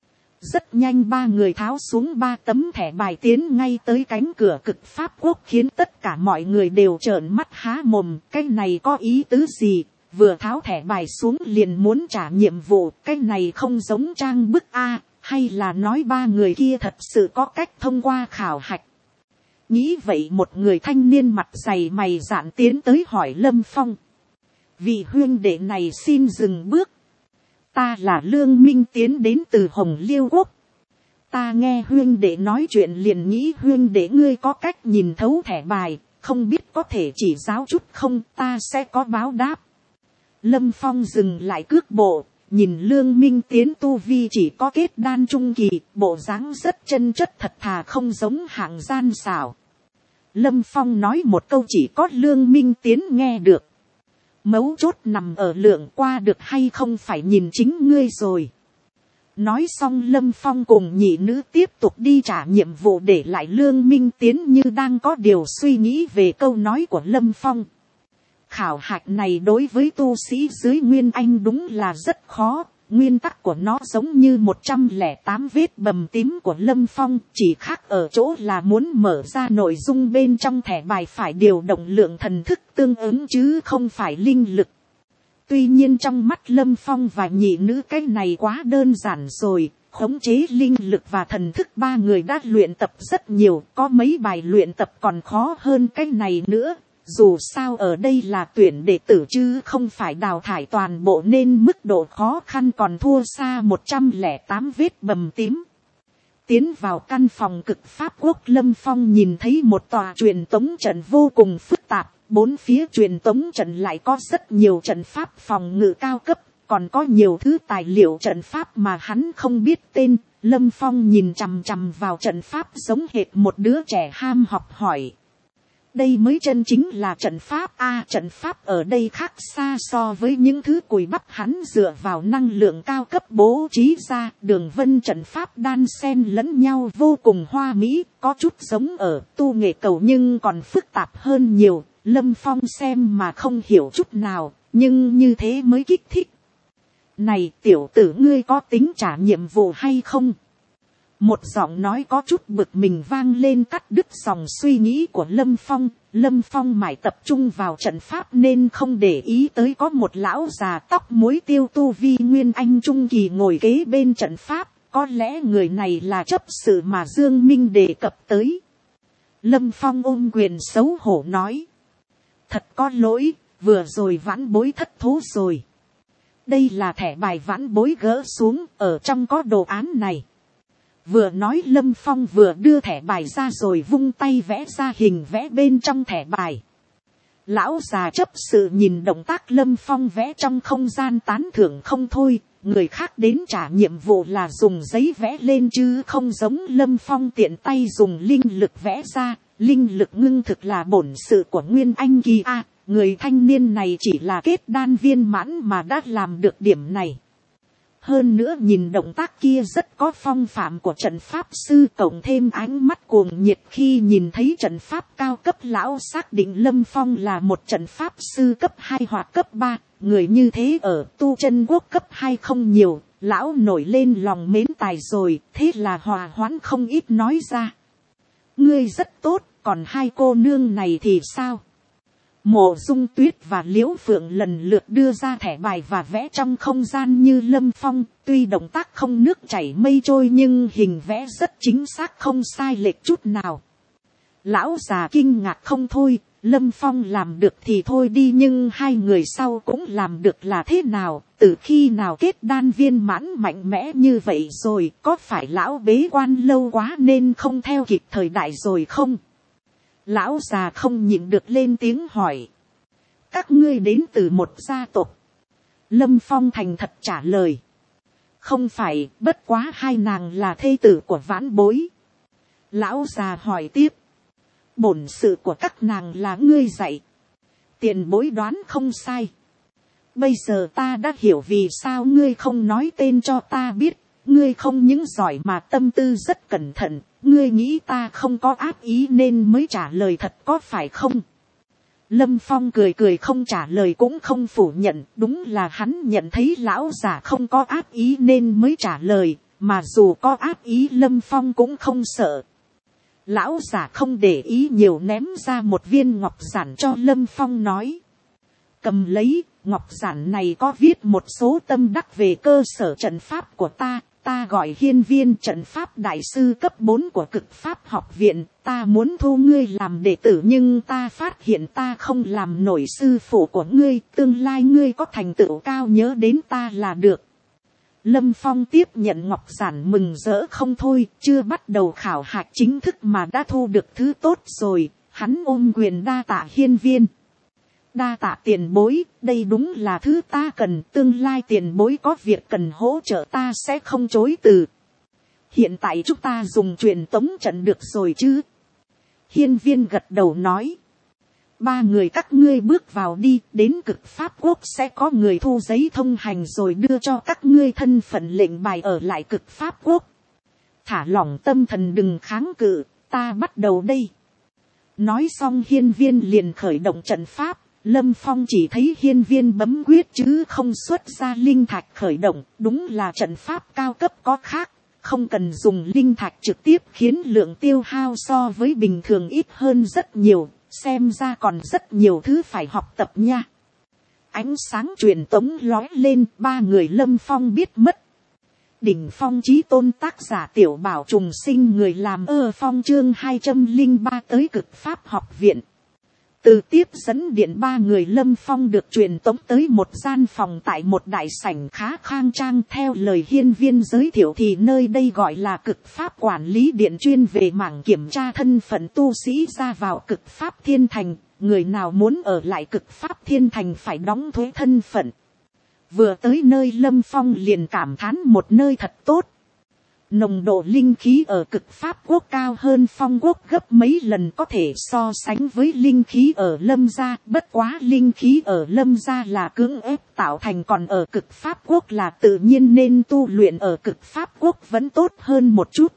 Rất nhanh ba người tháo xuống ba tấm thẻ bài tiến ngay tới cánh cửa cực pháp quốc, khiến tất cả mọi người đều trợn mắt há mồm. Cái này có ý tứ gì? Vừa tháo thẻ bài xuống liền muốn trả nhiệm vụ. Cái này không giống trang bức a, hay là nói ba người kia thật sự có cách thông qua khảo hạch? Nghĩ vậy một người thanh niên mặt dày mày dạn tiến tới hỏi Lâm Phong. Vị huynh đệ này xin dừng bước. Ta là Lương Minh tiến đến từ Hồng Liêu Quốc. Ta nghe huynh đệ nói chuyện liền nghĩ huynh đệ ngươi có cách nhìn thấu thẻ bài, không biết có thể chỉ giáo chút không, ta sẽ có báo đáp. Lâm Phong dừng lại cước bộ, nhìn Lương Minh tiến tu vi chỉ có kết đan trung kỳ, bộ dáng rất chân chất thật thà, không giống hạng gian xảo. Lâm Phong nói một câu chỉ có Lương Minh tiến nghe được. Mấu chốt nằm ở lượng qua được hay không phải nhìn chính ngươi rồi. Nói xong Lâm Phong cùng nhị nữ tiếp tục đi trả nhiệm vụ, để lại Lương Minh tiến như đang có điều suy nghĩ về câu nói của Lâm Phong. Khảo hạch này đối với tu sĩ dưới Nguyên Anh đúng là rất khó. Nguyên tắc của nó giống như một trăm lẻ tám vết bầm tím của Lâm Phong, chỉ khác ở chỗ là muốn mở ra nội dung bên trong thẻ bài phải điều động lượng thần thức tương ứng chứ không phải linh lực. Tuy nhiên trong mắt Lâm Phong và nhị nữ cái này quá đơn giản rồi, khống chế linh lực và thần thức ba người đã luyện tập rất nhiều, có mấy bài luyện tập còn khó hơn cái này nữa. Dù sao ở đây là tuyển đệ tử chứ không phải đào thải toàn bộ nên mức độ khó khăn còn thua xa một trăm lẻ tám vết bầm tím. Tiến vào căn phòng cực pháp quốc, Lâm Phong nhìn thấy một tòa truyền tống trận vô cùng phức tạp. Bốn phía truyền tống trận lại có rất nhiều trận pháp phòng ngự cao cấp, còn có nhiều thứ tài liệu trận pháp mà hắn không biết tên. Lâm Phong nhìn chằm chằm vào trận pháp giống hệt một đứa trẻ ham học hỏi. đây mới chân chính là trận pháp a. Trận pháp ở đây khác xa so với những thứ cùi bắp hắn dựa vào năng lượng cao cấp bố trí ra. Đường vân trận pháp đan xen lẫn nhau vô cùng hoa mỹ, có chút giống ở tu nghệ cầu nhưng còn phức tạp hơn nhiều. Lâm Phong xem mà không hiểu chút nào, nhưng như thế mới kích thích. Này tiểu tử, ngươi có tính trả nhiệm vụ hay không? Một giọng nói có chút bực mình vang lên cắt đứt dòng suy nghĩ của Lâm Phong. Lâm Phong mải tập trung vào trận pháp nên không để ý tới có một lão già tóc muối tiêu tu vi nguyên anh trung kỳ ngồi kế bên trận pháp. Có lẽ người này là chấp sự mà Dương Minh đề cập tới. Lâm Phong ôm quyền xấu hổ nói. Thật có lỗi, vừa rồi vãn bối thất thố rồi. Đây là thẻ bài vãn bối gỡ xuống, ở trong có đồ án này. Vừa nói Lâm Phong vừa đưa thẻ bài ra rồi vung tay vẽ ra hình vẽ bên trong thẻ bài. Lão già chấp sự nhìn động tác Lâm Phong vẽ trong không gian tán thưởng không thôi. Người khác đến trả nhiệm vụ là dùng giấy vẽ lên chứ không giống Lâm Phong tiện tay dùng linh lực vẽ ra. Linh lực ngưng thực là bổn sự của Nguyên Anh kỳ a. Người thanh niên này chỉ là kết đan viên mãn mà đã làm được điểm này. Hơn nữa nhìn động tác kia rất có phong phạm của trận pháp sư, cộng thêm ánh mắt cuồng nhiệt khi nhìn thấy trận pháp cao cấp. Lão xác định Lâm Phong là một trận pháp sư cấp hai hoặc cấp ba. Người như thế ở tu chân quốc cấp hai không nhiều. Lão nổi lên lòng mến tài rồi, thế là hòa hoãn không ít nói ra. Ngươi rất tốt, còn hai cô nương này thì sao? Mộ Dung Tuyết và Liễu Phượng lần lượt đưa ra thẻ bài và vẽ trong không gian như Lâm Phong. Tuy động tác không nước chảy mây trôi nhưng hình vẽ rất chính xác, không sai lệch chút nào. Lão già kinh ngạc không thôi. Lâm Phong làm được thì thôi đi, nhưng hai người sau cũng làm được là thế nào? Từ khi nào kết đan viên mãn mạnh mẽ như vậy rồi? Có phải lão bế quan lâu quá nên không theo kịp thời đại rồi không? Lão già không nhịn được lên tiếng hỏi. Các ngươi đến từ một gia tộc. Lâm Phong thành thật trả lời. Không phải, bất quá hai nàng là thê tử của vãn bối. Lão già hỏi tiếp. Bổn sự của các nàng là ngươi dạy. Tiền bối đoán không sai. Bây giờ ta đã hiểu vì sao ngươi không nói tên cho ta biết. Ngươi không những giỏi mà tâm tư rất cẩn thận. Ngươi nghĩ ta không có ác ý nên mới trả lời thật có phải không? Lâm Phong cười cười không trả lời cũng không phủ nhận. Đúng là hắn nhận thấy lão già không có ác ý nên mới trả lời. Mà dù có ác ý Lâm Phong cũng không sợ. Lão già không để ý nhiều, ném ra một viên ngọc giản cho Lâm Phong nói. Cầm lấy, ngọc giản này có viết một số tâm đắc về cơ sở trận pháp của ta. Ta gọi Hiên Viên, trận pháp đại sư cấp bốn của Cực Pháp học viện. Ta muốn thu ngươi làm đệ tử nhưng ta phát hiện ta không làm nổi sư phụ của ngươi. Tương lai ngươi có thành tựu cao nhớ đến ta là được. Lâm Phong tiếp nhận ngọc giản mừng rỡ không thôi. Chưa bắt đầu khảo hạch chính thức mà đã thu được thứ tốt rồi. Hắn ôm quyền đa tạ Hiên Viên. Đa tạ tiền bối, đây đúng là thứ ta cần. Tương lai tiền bối có việc cần hỗ trợ ta sẽ không chối từ. Hiện tại chúng ta dùng truyền tống trận được rồi chứ? Hiên Viên gật đầu nói. Ba người các ngươi bước vào đi, đến Cực Pháp quốc sẽ có người thu giấy thông hành rồi đưa cho các ngươi thân phận lệnh bài ở lại Cực Pháp quốc. Thả lỏng tâm thần đừng kháng cự, ta bắt đầu đây. Nói xong Hiên Viên liền khởi động trận pháp. Lâm Phong chỉ thấy Hiên Viên bấm quyết chứ không xuất ra linh thạch khởi động. Đúng là trận pháp cao cấp có khác. Không cần dùng linh thạch trực tiếp khiến lượng tiêu hao so với bình thường ít hơn rất nhiều. Xem ra còn rất nhiều thứ phải học tập nha. Ánh sáng truyền tống lóe lên, ba người Lâm Phong biết mất. Đỉnh phong chí tôn tác giả Tiểu Bảo trùng sinh, người làm ơ phong chương hai trăm linh ba tới Cực Pháp học viện. Từ tiếp dẫn điện ba người Lâm Phong được truyền tống tới một gian phòng tại một đại sảnh khá khang trang. Theo lời Hiên Viên giới thiệu thì nơi đây gọi là Cực Pháp quản lý điện, chuyên về mảng kiểm tra thân phận tu sĩ ra vào Cực Pháp Thiên Thành. Người nào muốn ở lại Cực Pháp Thiên Thành phải đóng thuế thân phận. Vừa tới nơi Lâm Phong liền cảm thán một nơi thật tốt. Nồng độ linh khí ở cực Pháp quốc cao hơn Phong quốc gấp mấy lần, có thể so sánh với linh khí ở Lâm gia. Bất quá linh khí ở Lâm gia là cưỡng ép tạo thành, còn ở cực Pháp quốc là tự nhiên, nên tu luyện ở cực Pháp quốc vẫn tốt hơn một chút.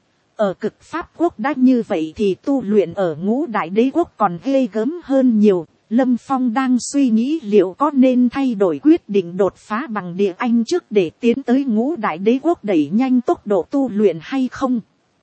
Ở cực Pháp quốc đã như vậy thì tu luyện ở Ngũ Đại Đế quốc còn ghê gớm hơn nhiều. Lâm Phong đang suy nghĩ liệu có nên thay đổi quyết định đột phá bằng địa anh trước để tiến tới Ngũ Đại Đế quốc đẩy nhanh tốc độ tu luyện hay không.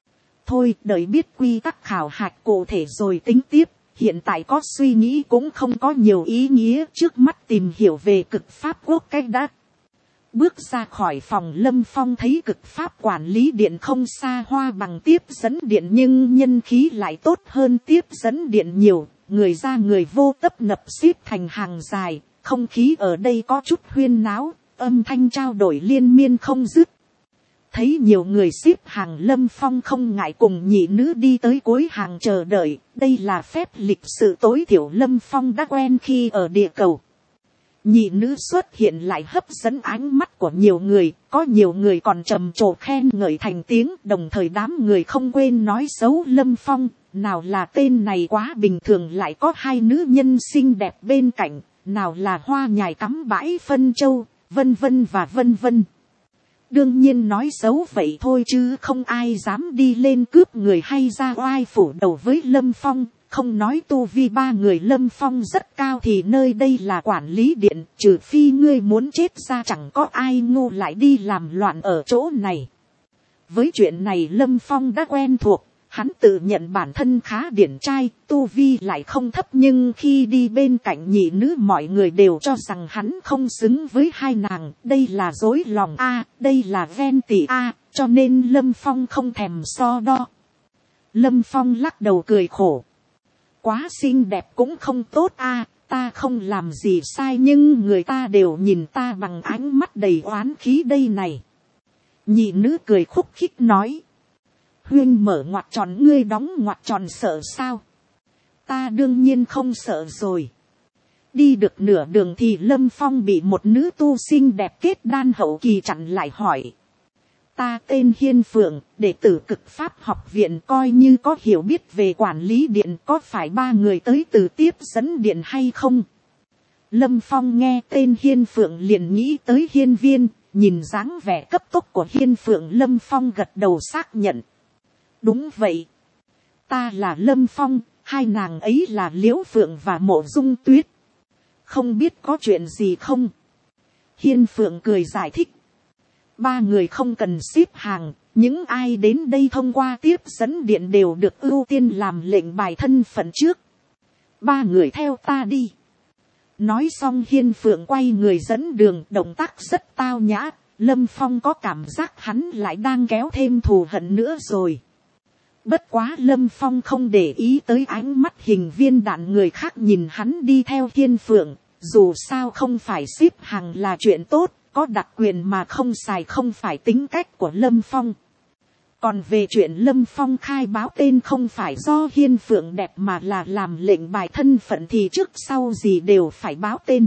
Thôi đợi biết quy tắc khảo hạch cụ thể rồi tính tiếp, hiện tại có suy nghĩ cũng không có nhiều ý nghĩa, trước mắt tìm hiểu về cực Pháp quốc cách đã. Bước ra khỏi phòng, Lâm Phong thấy cực Pháp quản lý điện không xa hoa bằng tiếp dẫn điện, nhưng nhân khí lại tốt hơn tiếp dẫn điện nhiều. Người ra người vô tấp nập xếp thành hàng dài, không khí ở đây có chút huyên náo, âm thanh trao đổi liên miên không dứt. Thấy nhiều người xếp hàng, Lâm Phong không ngại cùng nhị nữ đi tới cuối hàng chờ đợi, đây là phép lịch sự tối thiểu Lâm Phong đã quen khi ở địa cầu. Nhị nữ xuất hiện lại hấp dẫn ánh mắt của nhiều người, có nhiều người còn trầm trồ khen ngợi thành tiếng, đồng thời đám người không quên nói xấu Lâm Phong. Nào là tên này quá bình thường lại có hai nữ nhân xinh đẹp bên cạnh, nào là hoa nhài cắm bãi phân châu, vân vân và vân vân. Đương nhiên nói xấu vậy thôi chứ không ai dám đi lên cướp người hay ra oai phủ đầu với Lâm Phong. Không nói tu vi ba người Lâm Phong rất cao thì nơi đây là quản lý điện, trừ phi ngươi muốn chết ra chẳng có ai ngu lại đi làm loạn ở chỗ này. Với chuyện này Lâm Phong đã quen thuộc. Hắn tự nhận bản thân khá điển trai, tu vi lại không thấp, nhưng khi đi bên cạnh nhị nữ mọi người đều cho rằng hắn không xứng với hai nàng. Đây là dối lòng a, đây là ghen tị a, cho nên Lâm Phong không thèm so đo. Lâm Phong lắc đầu cười khổ. Quá xinh đẹp cũng không tốt a, ta không làm gì sai nhưng người ta đều nhìn ta bằng ánh mắt đầy oán khí đây này. Nhị nữ cười khúc khích nói. Huyên mở ngoặt tròn ngươi đóng ngoặt tròn sợ sao? Ta đương nhiên không sợ rồi. Đi được nửa đường thì Lâm Phong bị một nữ tu xinh đẹp kết đan hậu kỳ chặn lại hỏi. Ta tên Hiên Phượng, đệ tử cực Pháp học viện, coi như có hiểu biết về quản lý điện, có phải ba người tới từ tiếp dẫn điện hay không? Lâm Phong nghe tên Hiên Phượng liền nghĩ tới Hiên Viên, nhìn dáng vẻ cấp tốc của Hiên Phượng, Lâm Phong gật đầu xác nhận. Đúng vậy. Ta là Lâm Phong, hai nàng ấy là Liễu Phượng và Mộ Dung Tuyết. Không biết có chuyện gì không? Hiên Phượng cười giải thích. Ba người không cần xếp hàng, những ai đến đây thông qua tiếp dẫn điện đều được ưu tiên làm lệnh bài thân phận trước. Ba người theo ta đi. Nói xong Hiên Phượng quay người dẫn đường, động tác rất tao nhã. Lâm Phong có cảm giác hắn lại đang kéo thêm thù hận nữa rồi. Bất quá Lâm Phong không để ý tới ánh mắt hình viên đạn người khác nhìn hắn đi theo Hiên Phượng. Dù sao không phải xếp hàng là chuyện tốt, có đặc quyền mà không xài không phải tính cách của Lâm Phong. Còn về chuyện Lâm Phong khai báo tên không phải do Hiên Phượng đẹp mà là làm lệnh bài thân phận thì trước sau gì đều phải báo tên.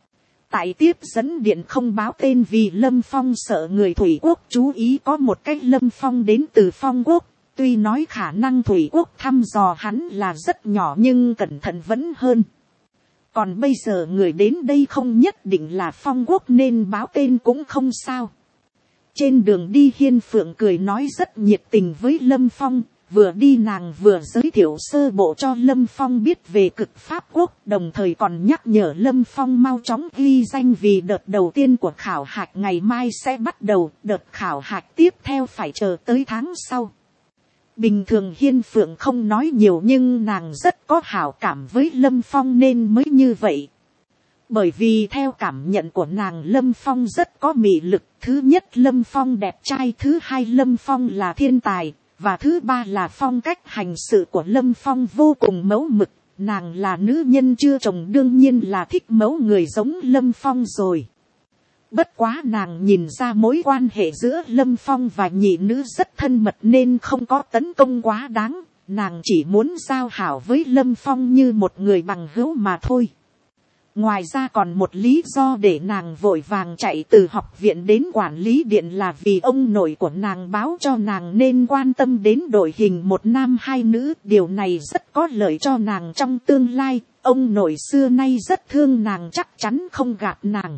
Tại tiếp dẫn điện không báo tên vì Lâm Phong sợ người Thủy Quốc chú ý, có một cách Lâm Phong đến từ Phong Quốc. Tuy nói khả năng Thủy Quốc thăm dò hắn là rất nhỏ nhưng cẩn thận vẫn hơn. Còn bây giờ người đến đây không nhất định là Phong Quốc nên báo tên cũng không sao. Trên đường đi Hiên Phượng cười nói rất nhiệt tình với Lâm Phong. Vừa đi nàng vừa giới thiệu sơ bộ cho Lâm Phong biết về cực Pháp Quốc. Đồng thời còn nhắc nhở Lâm Phong mau chóng ghi danh vì đợt đầu tiên của khảo hạch ngày mai sẽ bắt đầu. Đợt khảo hạch tiếp theo phải chờ tới tháng sau. Bình thường Hiên Phượng không nói nhiều nhưng nàng rất có hảo cảm với Lâm Phong nên mới như vậy. Bởi vì theo cảm nhận của nàng Lâm Phong rất có mị lực. Thứ nhất Lâm Phong đẹp trai, thứ hai Lâm Phong là thiên tài, và thứ ba là phong cách hành sự của Lâm Phong vô cùng mẫu mực. Nàng là nữ nhân chưa chồng đương nhiên là thích mẫu người giống Lâm Phong rồi. Bất quá nàng nhìn ra mối quan hệ giữa Lâm Phong và nhị nữ rất thân mật nên không có tấn công quá đáng. Nàng chỉ muốn giao hảo với Lâm Phong như một người bằng hữu mà thôi. Ngoài ra còn một lý do để nàng vội vàng chạy từ học viện đến quản lý điện là vì ông nội của nàng báo cho nàng nên quan tâm đến đội hình một nam hai nữ. Điều này rất có lợi cho nàng trong tương lai. Ông nội xưa nay rất thương nàng, chắc chắn không gạt nàng.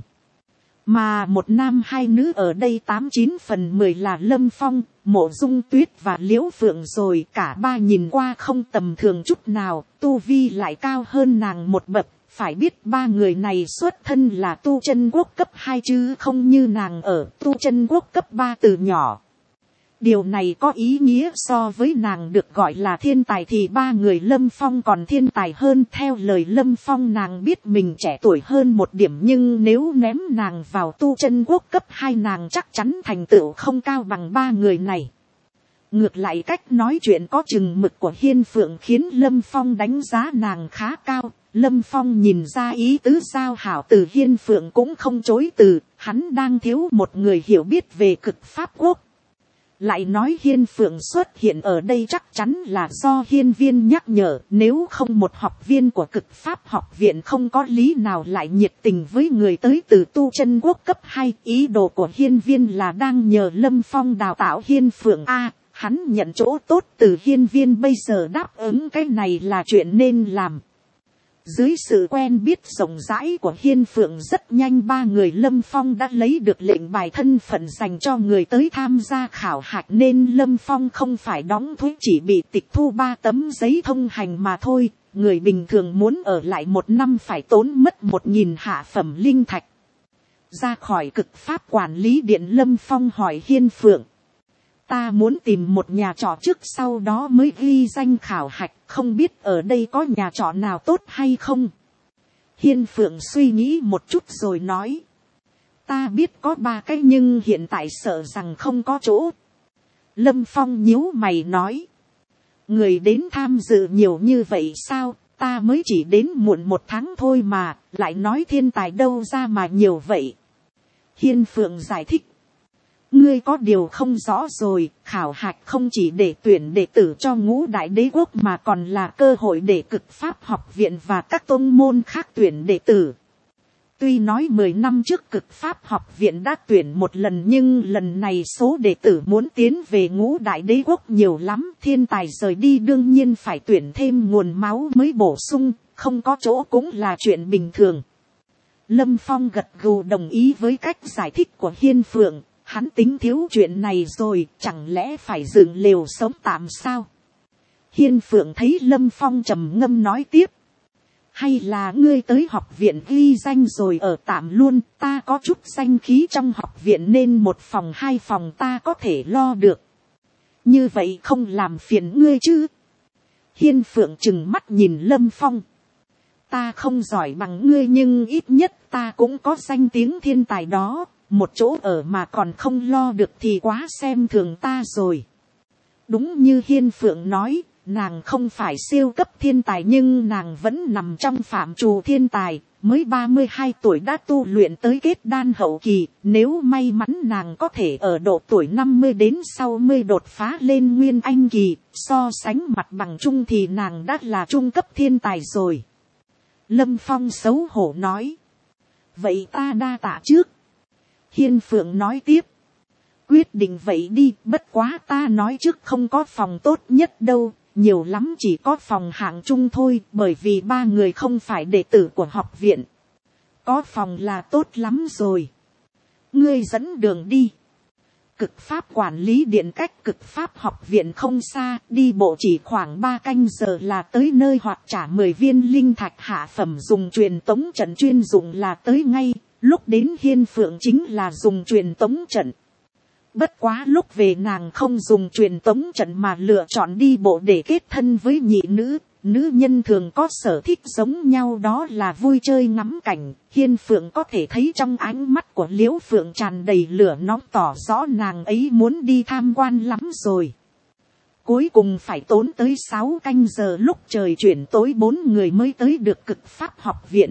Mà một nam hai nữ ở đây tám chín phần mười là Lâm Phong, Mộ Dung Tuyết và Liễu Phượng rồi. Cả ba nhìn qua không tầm thường chút nào, tu vi lại cao hơn nàng một bậc. Phải biết ba người này xuất thân là tu chân quốc cấp hai chứ không như nàng ở tu chân quốc cấp ba từ nhỏ. Điều này có ý nghĩa so với nàng được gọi là thiên tài thì ba người Lâm Phong còn thiên tài hơn. Theo lời Lâm Phong, nàng biết mình trẻ tuổi hơn một điểm, nhưng nếu ném nàng vào tu chân quốc cấp hai nàng chắc chắn thành tựu không cao bằng ba người này. Ngược lại cách nói chuyện có chừng mực của Hiên Phượng khiến Lâm Phong đánh giá nàng khá cao. Lâm Phong nhìn ra ý tứ giao hảo từ Hiên Phượng cũng không chối từ, hắn đang thiếu một người hiểu biết về cực pháp quốc. Lại nói Hiên Phượng xuất hiện ở đây chắc chắn là do hiên viên nhắc nhở, nếu không một học viên của cực pháp học viện không có lý nào lại nhiệt tình với người tới từ tu chân quốc cấp hai. Ý đồ của hiên viên là đang nhờ Lâm Phong đào tạo Hiên Phượng. A, hắn nhận chỗ tốt từ hiên viên, bây giờ đáp ứng cái này là chuyện nên làm. Dưới sự quen biết rộng rãi của Hiên Phượng, rất nhanh ba người Lâm Phong đã lấy được lệnh bài thân phận dành cho người tới tham gia khảo hạch, nên Lâm Phong không phải đóng thuế, chỉ bị tịch thu ba tấm giấy thông hành mà thôi. Người bình thường muốn ở lại một năm phải tốn mất một nghìn hạ phẩm linh thạch. Ra khỏi cực pháp quản lý điện, Lâm Phong hỏi Hiên Phượng: ta muốn tìm một nhà trọ trước sau đó mới ghi danh khảo hạch, không biết ở đây có nhà trọ nào tốt hay không? Hiên Phượng suy nghĩ một chút rồi nói: ta biết có ba cái nhưng hiện tại sợ rằng không có chỗ. Lâm Phong nhíu mày nói: người đến tham dự nhiều như vậy sao? Ta mới chỉ đến muộn một tháng thôi mà, lại nói thiên tài đâu ra mà nhiều vậy? Hiên Phượng giải thích: ngươi có điều không rõ rồi, khảo hạch không chỉ để tuyển đệ tử cho ngũ đại đế quốc mà còn là cơ hội để cực pháp học viện và các tôn môn khác tuyển đệ tử. Tuy nói mười năm trước cực pháp học viện đã tuyển một lần, nhưng lần này số đệ tử muốn tiến về ngũ đại đế quốc nhiều lắm, thiên tài rời đi đương nhiên phải tuyển thêm nguồn máu mới bổ sung, không có chỗ cũng là chuyện bình thường. Lâm Phong gật gù đồng ý với cách giải thích của Hiên Phượng. Hắn tính thiếu chuyện này rồi, chẳng lẽ phải dựng lều sống tạm sao? Hiên Phượng thấy Lâm Phong trầm ngâm nói tiếp: hay là ngươi tới học viện ghi danh rồi ở tạm luôn, ta có chút danh khí trong học viện nên một phòng hai phòng ta có thể lo được. Như vậy không làm phiền ngươi chứ? Hiên Phượng trừng mắt nhìn Lâm Phong: ta không giỏi bằng ngươi nhưng ít nhất ta cũng có danh tiếng thiên tài đó. Một chỗ ở mà còn không lo được thì quá xem thường ta rồi. Đúng như Hiên Phượng nói, nàng không phải siêu cấp thiên tài nhưng nàng vẫn nằm trong phạm trù thiên tài. Mới ba mươi hai tuổi đã tu luyện tới kết đan hậu kỳ. Nếu may mắn nàng có thể ở độ tuổi năm mươi đến sáu mươi đột phá lên nguyên anh kỳ. So sánh mặt bằng chung thì nàng đã là trung cấp thiên tài rồi. Lâm Phong xấu hổ nói: vậy ta đa tạ trước. Hiên Phượng nói tiếp: quyết định vậy đi, bất quá ta nói trước không có phòng tốt nhất đâu, nhiều lắm chỉ có phòng hạng trung thôi, bởi vì ba người không phải đệ tử của học viện. Có phòng là tốt lắm rồi. Ngươi dẫn đường đi. Cực pháp quản lý điện cách cực pháp học viện không xa, đi bộ chỉ khoảng ba canh giờ là tới nơi, hoặc trả mười viên linh thạch hạ phẩm dùng truyền tống trận chuyên dụng là tới ngay. Lúc đến Hiên Phượng chính là dùng truyền tống trận. Bất quá lúc về nàng không dùng truyền tống trận mà lựa chọn đi bộ để kết thân với nhị nữ. Nữ nhân thường có sở thích giống nhau, đó là vui chơi ngắm cảnh. Hiên Phượng có thể thấy trong ánh mắt của Liễu Phượng tràn đầy lửa nóng, tỏ rõ nàng ấy muốn đi tham quan lắm rồi. Cuối cùng phải tốn tới sáu canh giờ, lúc trời chuyển tối bốn người mới tới được cực pháp học viện.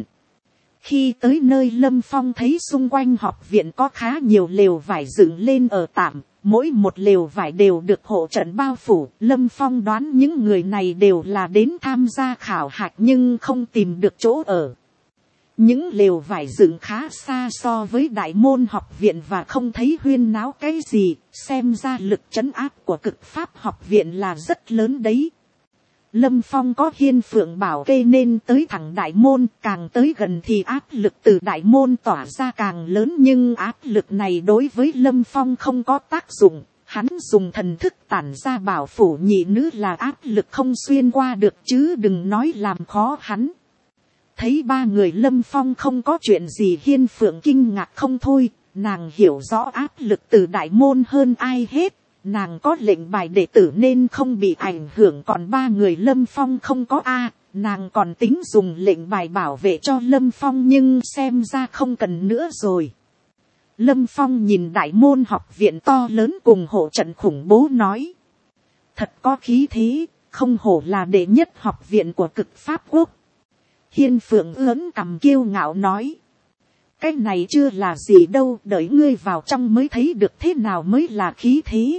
Khi tới nơi, Lâm Phong thấy xung quanh học viện có khá nhiều lều vải dựng lên ở tạm, mỗi một lều vải đều được hộ trận bao phủ. Lâm Phong đoán những người này đều là đến tham gia khảo hạch nhưng không tìm được chỗ ở. Những lều vải dựng khá xa so với đại môn học viện và không thấy huyên náo cái gì, xem ra lực trấn áp của cực pháp học viện là rất lớn đấy. Lâm Phong có Hiên Phượng bảo kê nên tới thẳng đại môn, càng tới gần thì áp lực từ đại môn tỏa ra càng lớn, nhưng áp lực này đối với Lâm Phong không có tác dụng. Hắn dùng thần thức tản ra bảo phủ nhị nữ là áp lực không xuyên qua được, chứ đừng nói làm khó hắn. Thấy ba người Lâm Phong không có chuyện gì, Hiên Phượng kinh ngạc không thôi. Nàng hiểu rõ áp lực từ đại môn hơn ai hết. Nàng có lệnh bài đệ tử nên không bị ảnh hưởng, còn ba người Lâm Phong không có a. Nàng còn tính dùng lệnh bài bảo vệ cho Lâm Phong, nhưng xem ra không cần nữa rồi. Lâm Phong nhìn đại môn học viện to lớn cùng hộ trận khủng bố nói. Thật có khí thế, không hổ là đệ nhất học viện của cực pháp quốc. Hiên Phượng ướn cằm kiêu ngạo nói. Cái này chưa là gì đâu, đợi ngươi vào trong mới thấy được thế nào mới là khí thế.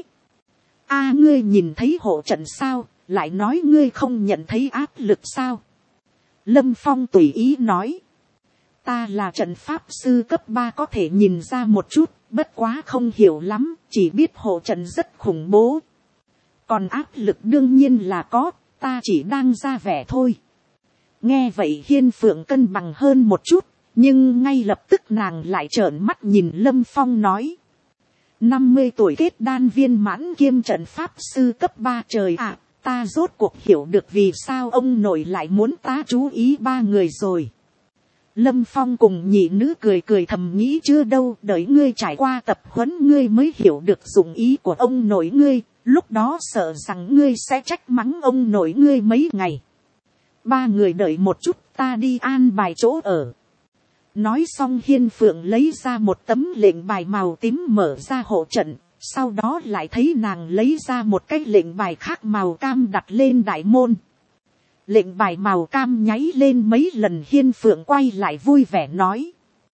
A ngươi nhìn thấy hộ trận sao, lại nói ngươi không nhận thấy áp lực sao. Lâm Phong tùy ý nói. Ta là trận pháp sư cấp ba, có thể nhìn ra một chút, bất quá không hiểu lắm, chỉ biết hộ trận rất khủng bố. Còn áp lực đương nhiên là có, ta chỉ đang ra vẻ thôi. Nghe vậy Hiên Phượng cân bằng hơn một chút, nhưng ngay lập tức nàng lại trợn mắt nhìn Lâm Phong nói. năm mươi tuổi kết đan viên mãn kiêm trận pháp sư cấp ba, trời ạ, à, ta rốt cuộc hiểu được vì sao ông nội lại muốn ta chú ý ba người rồi. Lâm Phong cùng nhị nữ cười cười thầm nghĩ chưa đâu, đợi ngươi trải qua tập huấn ngươi mới hiểu được dụng ý của ông nội ngươi, lúc đó sợ rằng ngươi sẽ trách mắng ông nội ngươi mấy ngày. Ba người đợi một chút, ta đi an bài chỗ ở. Nói xong Hiên Phượng lấy ra một tấm lệnh bài màu tím mở ra hộ trận, sau đó lại thấy nàng lấy ra một cái lệnh bài khác màu cam đặt lên đại môn. Lệnh bài màu cam nháy lên mấy lần, Hiên Phượng quay lại vui vẻ nói.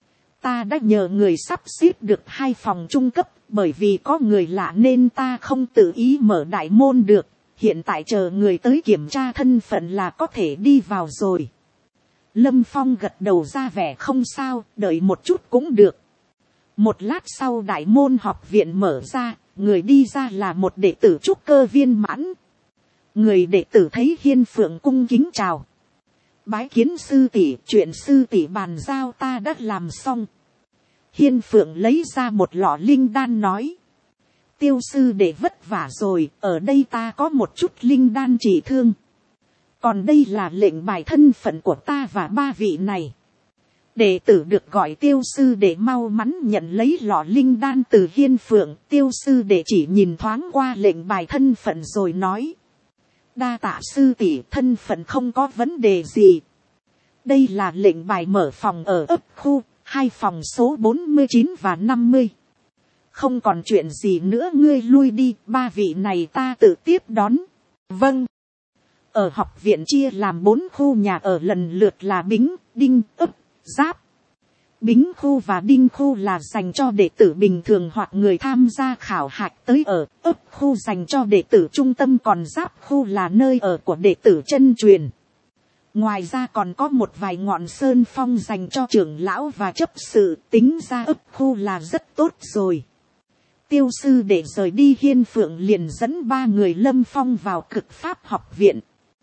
Ta đã nhờ người sắp xếp được hai phòng trung cấp, bởi vì có người lạ nên ta không tự ý mở đại môn được. Hiện tại chờ người tới kiểm tra thân phận là có thể đi vào rồi. Lâm Phong gật đầu ra vẻ không sao, đợi một chút cũng được. Một lát sau đại môn học viện mở ra, người đi ra là một đệ tử trúc cơ viên mãn. Người đệ tử thấy Hiên Phượng cung kính chào. Bái kiến sư tỷ, chuyện sư tỷ bàn giao ta đã làm xong. Hiên Phượng lấy ra một lọ linh đan nói. Tiêu sư đệ vất vả rồi, ở đây ta có một chút linh đan trị thương. Còn đây là lệnh bài thân phận của ta và ba vị này. Đệ tử được gọi tiêu sư đệ mau mắn nhận lấy lọ linh đan từ Hiên Phượng. Tiêu sư đệ chỉ nhìn thoáng qua lệnh bài thân phận rồi nói. Đa tạ sư tỷ, thân phận không có vấn đề gì. Đây là lệnh bài mở phòng ở ấp khu, hai phòng số bốn mươi chín và năm mươi. Không còn chuyện gì nữa, ngươi lui đi, ba vị này ta tự tiếp đón. Vâng. Ở học viện chia làm bốn khu nhà ở lần lượt là Bính, Đinh, ấp, Giáp. Bính khu và Đinh khu là dành cho đệ tử bình thường hoặc người tham gia khảo hạch tới ở, ấp khu dành cho đệ tử trung tâm, còn Giáp khu là nơi ở của đệ tử chân truyền. Ngoài ra còn có một vài ngọn sơn phong dành cho trưởng lão và chấp sự, tính ra ấp khu là rất tốt rồi. Tiêu sư để rời đi, Hiên Phượng liền dẫn ba người Lâm Phong vào cực pháp học viện.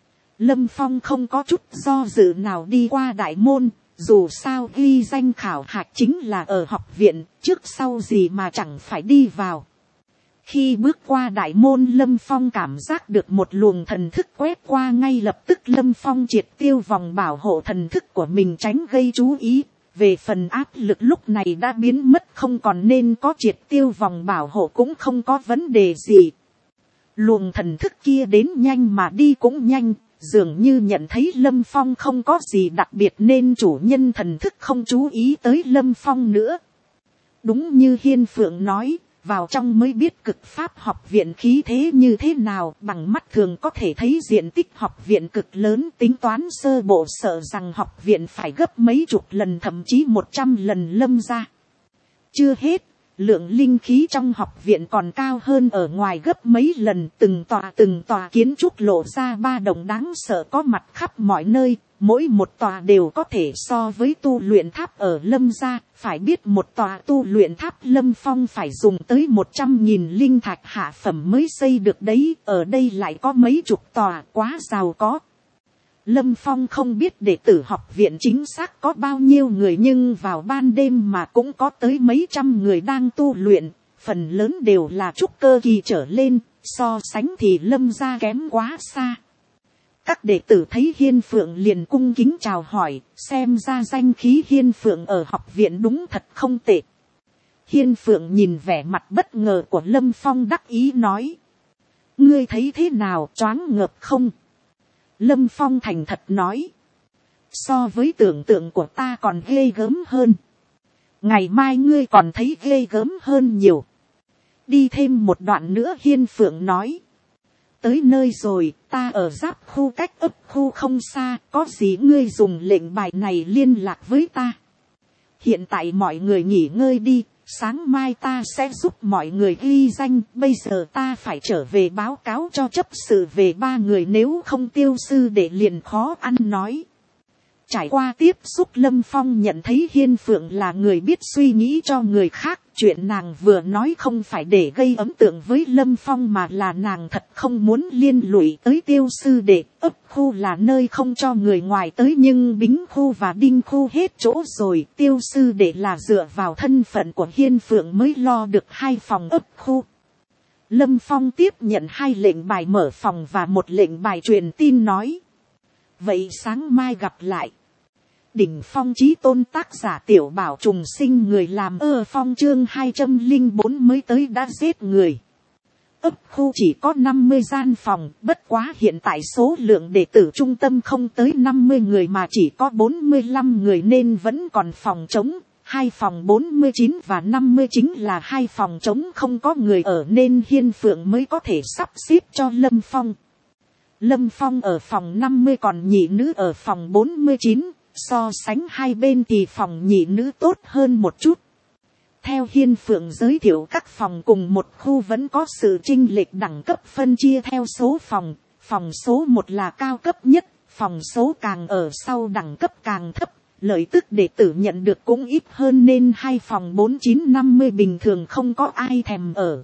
Lâm Phong không có chút do dự nào đi qua đại môn, dù sao ghi danh khảo hạch chính là ở học viện, trước sau gì mà chẳng phải đi vào. Khi bước qua đại môn, Lâm Phong cảm giác được một luồng thần thức quét qua, ngay lập tức Lâm Phong triệt tiêu vòng bảo hộ thần thức của mình tránh gây chú ý. Về phần áp lực lúc này đã biến mất không còn, nên có triệt tiêu vòng bảo hộ cũng không có vấn đề gì. Luồng thần thức kia đến nhanh mà đi cũng nhanh, dường như nhận thấy Lâm Phong không có gì đặc biệt nên chủ nhân thần thức không chú ý tới Lâm Phong nữa. Đúng như Hiên Phượng nói, vào trong mới biết cực pháp học viện khí thế như thế nào, bằng mắt thường có thể thấy diện tích học viện cực lớn, tính toán sơ bộ sợ rằng học viện phải gấp mấy chục lần thậm chí một trăm lần Lâm gia. Chưa hết, lượng linh khí trong học viện còn cao hơn ở ngoài gấp mấy lần, từng tòa từng tòa kiến trúc lộ ra ba động đáng sợ có mặt khắp mọi nơi, mỗi một tòa đều có thể so với tu luyện tháp ở Lâm gia. Phải biết một tòa tu luyện tháp Lâm Phong phải dùng tới một trăm nghìn linh thạch hạ phẩm mới xây được đấy, ở đây lại có mấy chục tòa, quá giàu có. Lâm Phong không biết đệ tử học viện chính xác có bao nhiêu người, nhưng vào ban đêm mà cũng có tới mấy trăm người đang tu luyện, phần lớn đều là trúc cơ kỳ trở lên, so sánh thì Lâm gia kém quá xa. Các đệ tử thấy Hiên Phượng liền cung kính chào hỏi, xem ra danh khí Hiên Phượng ở học viện đúng thật không tệ. Hiên Phượng nhìn vẻ mặt bất ngờ của Lâm Phong đắc ý nói: ngươi thấy thế nào, choáng ngợp không? Lâm Phong thành thật nói: so với tưởng tượng của ta còn ghê gớm hơn. Ngày mai ngươi còn thấy ghê gớm hơn nhiều. Đi thêm một đoạn nữa, Hiên Phượng nói. Tới nơi rồi, ta ở giáp khu cách ấp khu không xa, có gì ngươi dùng lệnh bài này liên lạc với ta. Hiện tại mọi người nghỉ ngơi đi, sáng mai ta sẽ giúp mọi người ghi danh, bây giờ ta phải trở về báo cáo cho chấp sự về ba người, nếu không Tiêu sư đệ liền khó ăn nói. Trải qua tiếp xúc, Lâm Phong nhận thấy Hiên Phượng là người biết suy nghĩ cho người khác. Chuyện nàng vừa nói không phải để gây ấn tượng với Lâm Phong, mà là nàng thật không muốn liên lụy tới Tiêu sư đệ. Ấp khu là nơi không cho người ngoài tới, nhưng Bính khu và Đinh khu hết chỗ rồi. Tiêu sư đệ là dựa vào thân phận của Hiên Phượng mới lo được hai phòng ấp khu. Lâm Phong tiếp nhận hai lệnh bài mở phòng và một lệnh bài truyền tin nói: vậy sáng mai gặp lại. Đỉnh phong chí tôn, tác giả Tiểu Bảo Trùng Sinh, người làm ơ phong. Chương hai trăm linh bốn mới tới đã giết người. Ấp khu chỉ có năm mươi gian phòng, bất quá hiện tại số lượng đệ tử trung tâm không tới năm mươi người mà chỉ có bốn mươi lăm người, nên vẫn còn phòng trống. Hai phòng bốn mươi chín và năm mươi chính là hai phòng trống không có người ở, nên Hiên Phượng mới có thể sắp xếp cho Lâm Phong. Lâm Phong ở phòng năm mươi, còn nhị nữ ở phòng bốn mươi chín. So sánh hai bên thì phòng nhị nữ tốt hơn một chút. Theo Hiên Phượng giới thiệu, các phòng cùng một khu vẫn có sự chênh lệch đẳng cấp phân chia theo số phòng. Phòng số một là cao cấp nhất, phòng số càng ở sau đẳng cấp càng thấp. Lợi tức đệ tử nhận được cũng ít hơn, nên hai phòng bốn chín năm mươi bình thường không có ai thèm ở.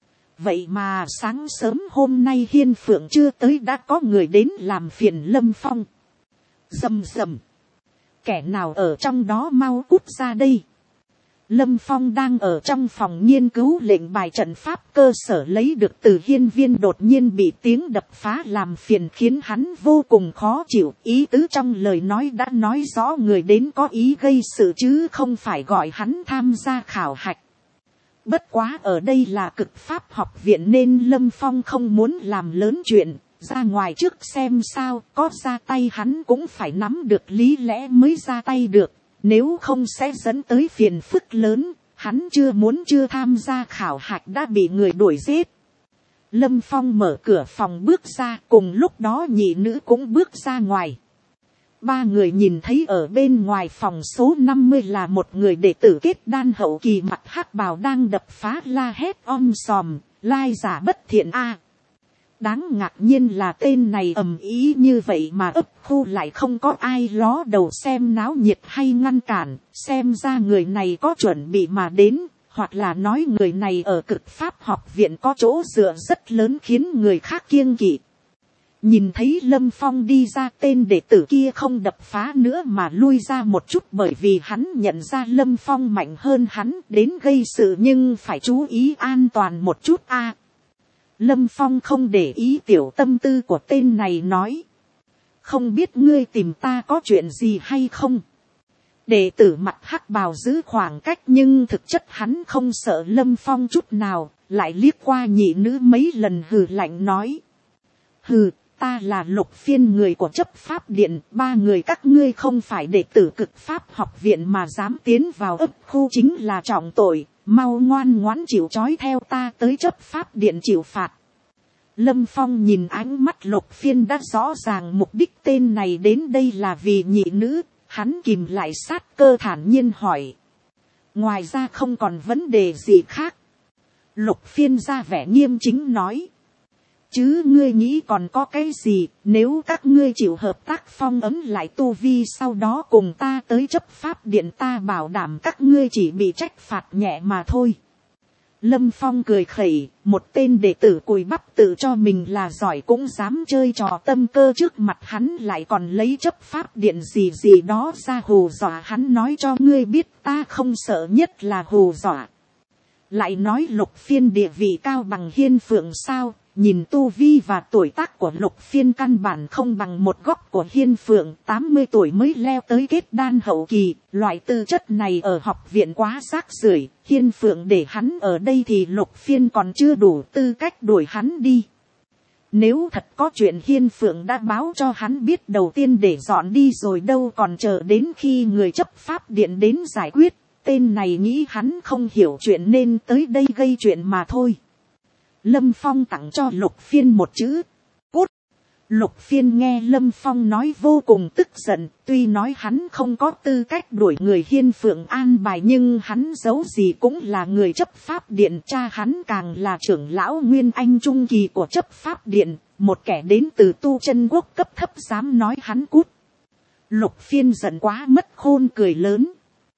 Vậy mà sáng sớm hôm nay Hiên Phượng chưa tới đã có người đến làm phiền Lâm Phong. Rầm rầm. Kẻ nào ở trong đó mau cút ra đây. Lâm Phong đang ở trong phòng nghiên cứu lệnh bài trận pháp cơ sở lấy được từ hiên viên, đột nhiên bị tiếng đập phá làm phiền, khiến hắn vô cùng khó chịu. Ý tứ trong lời nói đã nói rõ người đến có ý gây sự chứ không phải gọi hắn tham gia khảo hạch. Bất quá ở đây là cực pháp học viện nên Lâm Phong không muốn làm lớn chuyện. Ra ngoài trước xem sao, có ra tay hắn cũng phải nắm được lý lẽ mới ra tay được, nếu không sẽ dẫn tới phiền phức lớn. Hắn chưa muốn chưa tham gia khảo hạch đã bị người đuổi giết. Lâm Phong mở cửa phòng bước ra, cùng lúc đó nhị nữ cũng bước ra ngoài. Ba người nhìn thấy ở bên ngoài phòng số năm mươi là một người đệ tử kết đan hậu kỳ mặt hắc bào đang đập phá la hét om sòm, lai giả bất thiện a. Đáng ngạc nhiên là tên này ầm ý như vậy mà ấp khu lại không có ai ló đầu xem náo nhiệt hay ngăn cản, xem ra người này có chuẩn bị mà đến, hoặc là nói người này ở cực pháp học viện có chỗ dựa rất lớn khiến người khác kiêng kỵ. Nhìn thấy Lâm Phong đi ra, tên đệ tử kia không đập phá nữa mà lui ra một chút, bởi vì hắn nhận ra Lâm Phong mạnh hơn hắn, đến gây sự nhưng phải chú ý an toàn một chút a. Lâm Phong không để ý tiểu tâm tư của tên này nói: không biết ngươi tìm ta có chuyện gì hay không? Đệ tử mặt hắc bào giữ khoảng cách, nhưng thực chất hắn không sợ Lâm Phong chút nào, lại liếc qua nhị nữ mấy lần hừ lạnh nói: hừ, ta là Lục Phiên, người của chấp pháp điện, ba người các ngươi không phải đệ tử cực pháp học viện mà dám tiến vào ấp khu chính là trọng tội, mau ngoan ngoãn chịu trói theo ta tới chấp pháp điện chịu phạt. Lâm Phong nhìn ánh mắt Lục Phiên đã rõ ràng mục đích tên này đến đây là vì nhị nữ, hắn kìm lại sát cơ thản nhiên hỏi: ngoài ra không còn vấn đề gì khác. Lục Phiên ra vẻ nghiêm chính nói, chứ ngươi nghĩ còn có cái gì, nếu các ngươi chịu hợp tác phong ấm lại tu vi sau đó cùng ta tới chấp pháp điện, ta bảo đảm các ngươi chỉ bị trách phạt nhẹ mà thôi. Lâm Phong cười khẩy, một tên đệ tử cùi bắp tự cho mình là giỏi cũng dám chơi trò tâm cơ, trước mặt hắn lại còn lấy chấp pháp điện gì gì đó ra hù dọa hắn. Nói cho ngươi biết ta không sợ nhất là hù dọa. Lại nói Lục Phiên địa vị cao bằng Hiên Phượng sao? Nhìn tu vi và tuổi tác của Lục Phiên căn bản không bằng một góc của Hiên Phượng, tám mươi tuổi mới leo tới kết đan hậu kỳ, loại tư chất này ở học viện quá rác rưởi, Hiên Phượng để hắn ở đây thì Lục Phiên còn chưa đủ tư cách đuổi hắn đi. Nếu thật có chuyện Hiên Phượng đã báo cho hắn biết đầu tiên để dọn đi rồi đâu còn chờ đến khi người chấp pháp điện đến giải quyết, tên này nghĩ hắn không hiểu chuyện nên tới đây gây chuyện mà thôi. Lâm Phong tặng cho Lục Phiên một chữ, cút. Lục Phiên nghe Lâm Phong nói vô cùng tức giận, tuy nói hắn không có tư cách đuổi người Hiên Phượng an bài nhưng hắn giấu gì cũng là người chấp pháp điện, cha hắn càng là trưởng lão Nguyên Anh trung kỳ của chấp pháp điện, một kẻ đến từ tu chân quốc cấp thấp dám nói hắn cút. Lục Phiên giận quá mất khôn cười lớn,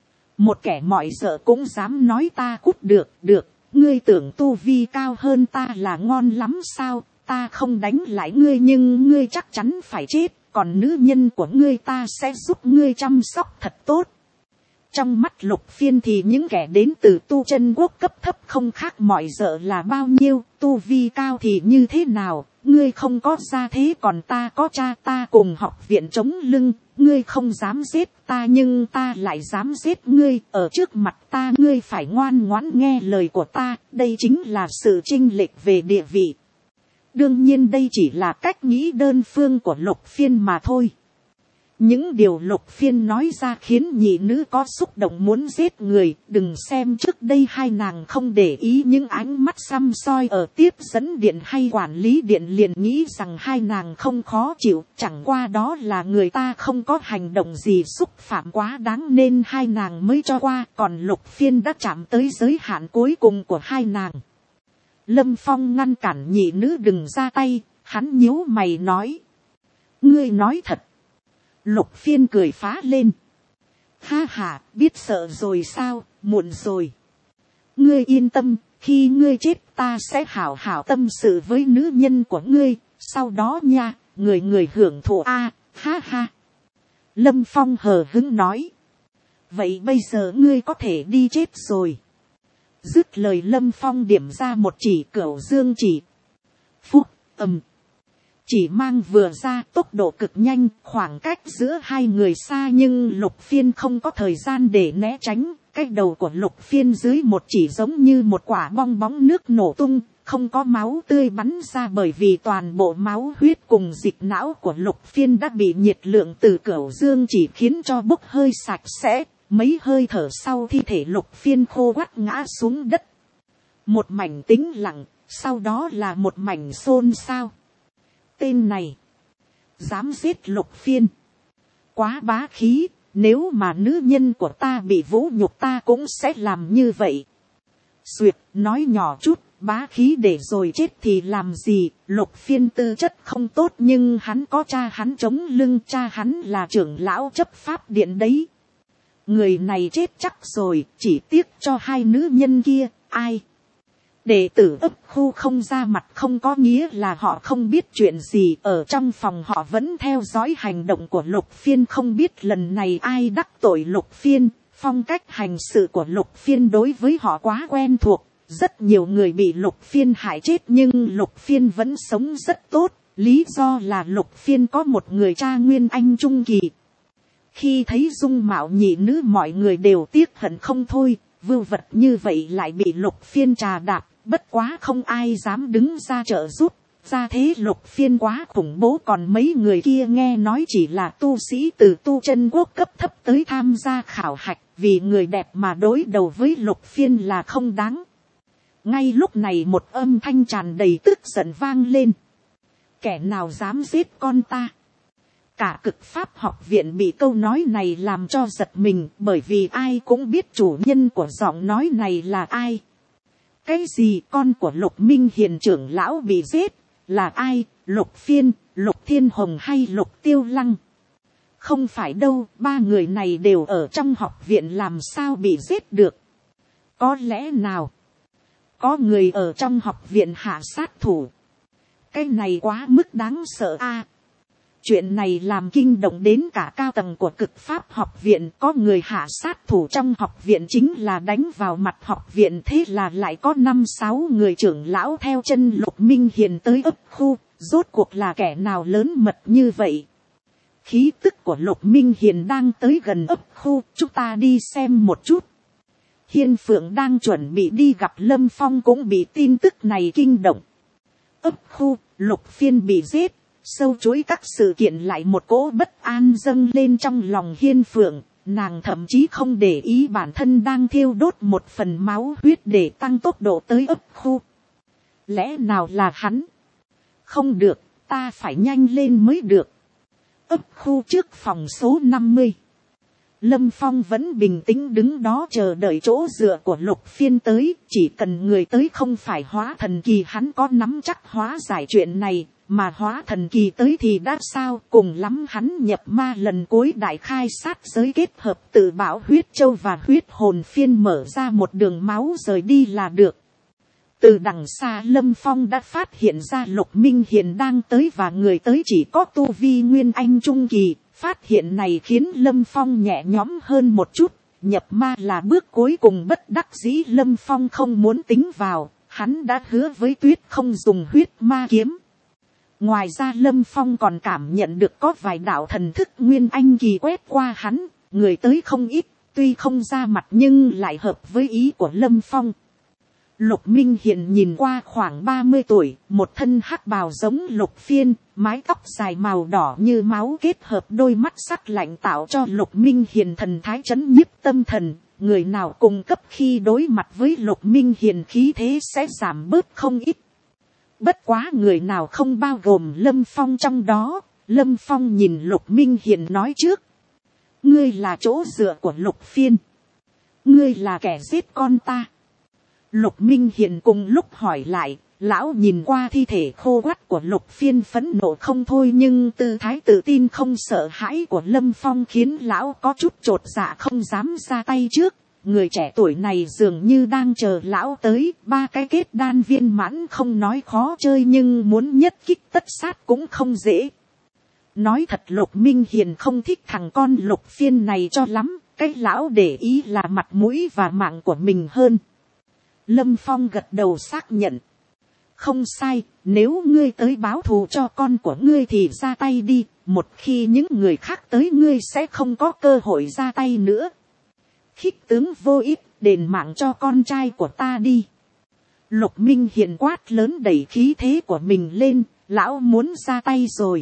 một kẻ mọi sợ cũng dám nói ta cút được, được. Ngươi tưởng tu vi cao hơn ta là ngon lắm sao, ta không đánh lại ngươi nhưng ngươi chắc chắn phải chết, còn nữ nhân của ngươi ta sẽ giúp ngươi chăm sóc thật tốt. Trong mắt Lục Phiên thì những kẻ đến từ tu chân quốc cấp thấp không khác mọi dợ là bao nhiêu, tu vi cao thì như thế nào, ngươi không có gia thế còn ta có cha, ta cùng học viện chống lưng, ngươi không dám giết ta nhưng ta lại dám giết ngươi, ở trước mặt ta ngươi phải ngoan ngoãn nghe lời của ta, đây chính là sự chênh lệch về địa vị. Đương nhiên đây chỉ là cách nghĩ đơn phương của Lục Phiên mà thôi. Những điều Lục Phiên nói ra khiến nhị nữ có xúc động muốn giết người, đừng xem trước đây hai nàng không để ý những ánh mắt săm soi ở tiếp dẫn điện hay quản lý điện liền nghĩ rằng hai nàng không khó chịu, chẳng qua đó là người ta không có hành động gì xúc phạm quá đáng nên hai nàng mới cho qua, còn Lục Phiên đã chạm tới giới hạn cuối cùng của hai nàng. Lâm Phong ngăn cản nhị nữ đừng ra tay, hắn nhíu mày nói, ngươi nói thật. Lục Phiên cười phá lên. Ha ha, biết sợ rồi sao, muộn rồi. Ngươi yên tâm, khi ngươi chết ta sẽ hảo hảo tâm sự với nữ nhân của ngươi, sau đó nha, người người hưởng thụ a, à, ha ha. Lâm Phong hờ hững nói. Vậy bây giờ ngươi có thể đi chết rồi. Dứt lời Lâm Phong điểm ra một chỉ Cửu Dương chỉ. Phúc, ầm. Chỉ mang vừa ra tốc độ cực nhanh, khoảng cách giữa hai người xa nhưng Lục Phiên không có thời gian để né tránh. Cái đầu của Lục Phiên dưới một chỉ giống như một quả bong bóng nước nổ tung, không có máu tươi bắn ra bởi vì toàn bộ máu huyết cùng dịch não của Lục Phiên đã bị nhiệt lượng từ Cửu Dương chỉ khiến cho bốc hơi sạch sẽ. Mấy hơi thở sau thi thể Lục Phiên khô quắt ngã xuống đất. Một mảnh tĩnh lặng, sau đó là một mảnh xôn xao. Tên này dám giết Lục Phiên, quá bá khí, nếu mà nữ nhân của ta bị vũ nhục ta cũng sẽ làm như vậy. Duyệt nói nhỏ chút, bá khí để rồi chết thì làm gì. Lục Phiên tư chất không tốt nhưng hắn có cha hắn chống lưng, cha hắn là trưởng lão chấp pháp điện đấy. Người này chết chắc rồi, chỉ tiếc cho hai nữ nhân kia, ai. Đệ tử ấp khu không ra mặt không có nghĩa là họ không biết chuyện gì, ở trong phòng họ vẫn theo dõi hành động của Lục Phiên, không biết lần này ai đắc tội Lục Phiên, phong cách hành sự của Lục Phiên đối với họ quá quen thuộc, rất nhiều người bị Lục Phiên hại chết nhưng Lục Phiên vẫn sống rất tốt, lý do là Lục Phiên có một người cha Nguyên Anh trung kỳ. Khi thấy dung mạo nhị nữ mọi người đều tiếc hận không thôi, vưu vật như vậy lại bị Lục Phiên trà đạp, bất quá không ai dám đứng ra trợ giúp, ra thế Lục Phiên quá khủng bố, còn mấy người kia nghe nói chỉ là tu sĩ từ tu chân quốc cấp thấp tới tham gia khảo hạch, vì người đẹp mà đối đầu với Lục Phiên là không đáng. Ngay lúc này một âm thanh tràn đầy tức giận vang lên. Kẻ nào dám giết con ta? Cả cực pháp học viện bị câu nói này làm cho giật mình, bởi vì ai cũng biết chủ nhân của giọng nói này là ai. Cái gì con của Lục Minh Hiền trưởng lão bị giết, là ai, Lục Phiên, Lục Thiên Hồng hay Lục Tiêu Lăng? Không phải đâu, ba người này đều ở trong học viện, làm sao bị giết được? Có lẽ nào có người ở trong học viện hạ sát thủ? Cái này quá mức đáng sợ a. Chuyện này làm kinh động đến cả cao tầng của cực pháp học viện. Có người hạ sát thủ trong học viện chính là đánh vào mặt học viện. Thế là lại có năm sáu người trưởng lão theo chân Lục Minh Hiền tới ấp khu. Rốt cuộc là kẻ nào lớn mật như vậy? Khí tức của Lục Minh Hiền đang tới gần ấp khu. Chúng ta đi xem một chút. Hiên Phượng đang chuẩn bị đi gặp Lâm Phong cũng bị tin tức này kinh động. Ấp khu, Lục Phiên bị giết. Sâu chuỗi các sự kiện lại một cỗ bất an dâng lên trong lòng Hiên Phượng. Nàng thậm chí không để ý bản thân đang thiêu đốt một phần máu huyết để tăng tốc độ tới ấp khu. Lẽ nào là hắn? Không được, ta phải nhanh lên mới được. Ấp khu trước phòng số năm mươi. Lâm Phong vẫn bình tĩnh đứng đó chờ đợi chỗ dựa của Lục Phiên tới. Chỉ cần người tới không phải hóa thần kỳ, hắn có nắm chắc hóa giải chuyện này. Mà hóa thần kỳ tới thì đã sao, cùng lắm hắn nhập ma lần cuối đại khai sát giới, kết hợp tự bảo huyết châu và huyết hồn phiên mở ra một đường máu rời đi là được. Từ đằng xa Lâm Phong đã phát hiện ra Lục Minh Hiền đang tới và người tới chỉ có tu vi nguyên anh trung kỳ. Phát hiện này khiến Lâm Phong nhẹ nhõm hơn một chút. Nhập ma là bước cuối cùng bất đắc dĩ Lâm Phong không muốn tính vào. Hắn đã hứa với Tuyết không dùng huyết ma kiếm. Ngoài ra Lâm Phong còn cảm nhận được có vài đạo thần thức nguyên anh kỳ quét qua hắn. Người tới không ít, tuy không ra mặt nhưng lại hợp với ý của Lâm Phong. Lục Minh Hiền nhìn qua khoảng ba mươi tuổi, một thân hắc bào giống Lục Phiên, mái tóc dài màu đỏ như máu kết hợp đôi mắt sắc lạnh tạo cho Lục Minh Hiền thần thái trấn nhiếp tâm thần. Người nào cùng cấp khi đối mặt với Lục Minh Hiền khí thế sẽ giảm bớt không ít. Bất quá người nào không bao gồm Lâm Phong trong đó. Lâm Phong nhìn Lục Minh Hiền nói trước. Ngươi là chỗ dựa của Lục Phiên. Ngươi là kẻ giết con ta. Lục Minh Hiền cùng lúc hỏi lại. Lão nhìn qua thi thể khô quắt của Lục Phiên phẫn nộ không thôi, nhưng tư thái tự tin không sợ hãi của Lâm Phong khiến lão có chút chột dạ không dám ra tay trước. Người trẻ tuổi này dường như đang chờ lão tới. Ba cái kết đan viên mãn không nói khó chơi, nhưng muốn nhất kích tất sát cũng không dễ. Nói thật Lục Minh Hiền không thích thằng con Lục Phiên này cho lắm. Cái lão để ý là mặt mũi và mạng của mình hơn. Lâm Phong gật đầu xác nhận. Không sai, nếu ngươi tới báo thù cho con của ngươi thì ra tay đi. Một khi những người khác tới ngươi sẽ không có cơ hội ra tay nữa. Khích tướng vô ích, đền mạng cho con trai của ta đi. Lục Minh Hiền quát lớn đẩy khí thế của mình lên, lão muốn ra tay rồi.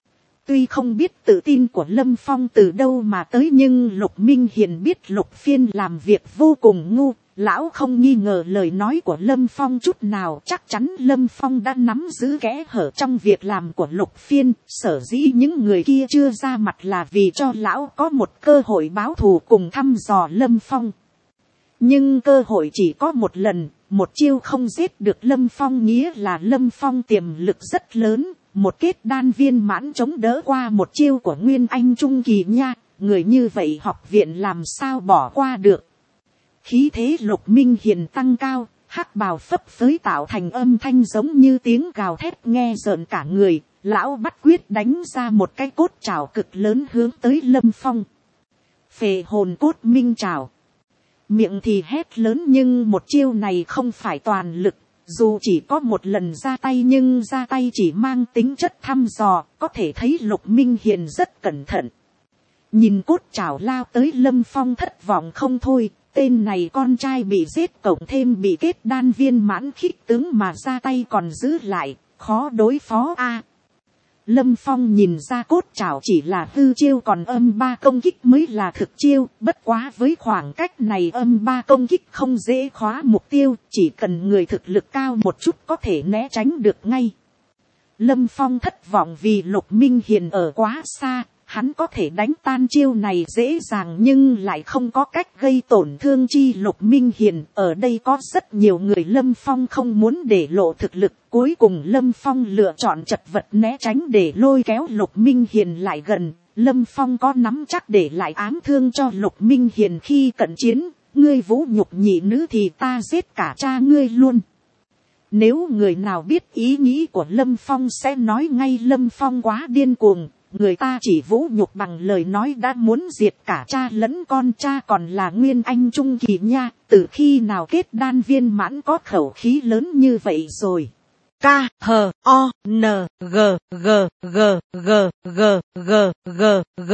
Tuy không biết tự tin của Lâm Phong từ đâu mà tới, nhưng Lục Minh Hiền biết Lục Phiên làm việc vô cùng ngu. Lão không nghi ngờ lời nói của Lâm Phong chút nào, chắc chắn Lâm Phong đã nắm giữ kẽ hở trong việc làm của Lục Phiên. Sở dĩ những người kia chưa ra mặt là vì cho lão có một cơ hội báo thù cùng thăm dò Lâm Phong. Nhưng cơ hội chỉ có một lần, một chiêu không giết được Lâm Phong nghĩa là Lâm Phong tiềm lực rất lớn. Một kết đan viên mãn chống đỡ qua một chiêu của Nguyên Anh Trung Kỳ nha, người như vậy học viện làm sao bỏ qua được. Khí thế Lục Minh Hiền tăng cao, hắc bào phấp phới tạo thành âm thanh giống như tiếng gào thét nghe rợn cả người. Lão bắt quyết đánh ra một cái cốt trảo cực lớn hướng tới Lâm Phong. Phệ hồn cốt minh trảo. Miệng thì hét lớn nhưng một chiêu này không phải toàn lực. Dù chỉ có một lần ra tay nhưng ra tay chỉ mang tính chất thăm dò, có thể thấy Lục Minh Hiền rất cẩn thận. Nhìn cốt trảo lao tới Lâm Phong thất vọng không thôi. Tên này con trai bị giết cộng thêm bị kết đan viên mãn khích tướng mà ra tay còn giữ lại, khó đối phó a. À, Lâm Phong nhìn ra cốt trảo chỉ là hư chiêu, còn âm ba công kích mới là thực chiêu. Bất quá với khoảng cách này âm ba công kích không dễ khóa mục tiêu, chỉ cần người thực lực cao một chút có thể né tránh được ngay. Lâm Phong thất vọng vì Lục Minh Hiền ở quá xa, hắn có thể đánh tan chiêu này dễ dàng nhưng lại không có cách gây tổn thương chi Lục Minh Hiền. Ở đây có rất nhiều người Lâm Phong không muốn để lộ thực lực, cuối cùng Lâm Phong lựa chọn chật vật né tránh để lôi kéo Lục Minh Hiền lại gần. Lâm Phong có nắm chắc để lại ám thương cho Lục Minh Hiền khi cận chiến, ngươi vũ nhục nhị nữ thì ta giết cả cha ngươi luôn. Nếu người nào biết ý nghĩ của Lâm Phong sẽ nói ngay Lâm Phong quá điên cuồng, người ta chỉ vũ nhục bằng lời nói đã muốn diệt cả cha lẫn con, cha còn là nguyên anh trung kỳ nha, từ khi nào kết đan viên mãn có khẩu khí lớn như vậy rồi. K, H, O, N, G, G, G, G, G, G, G, G.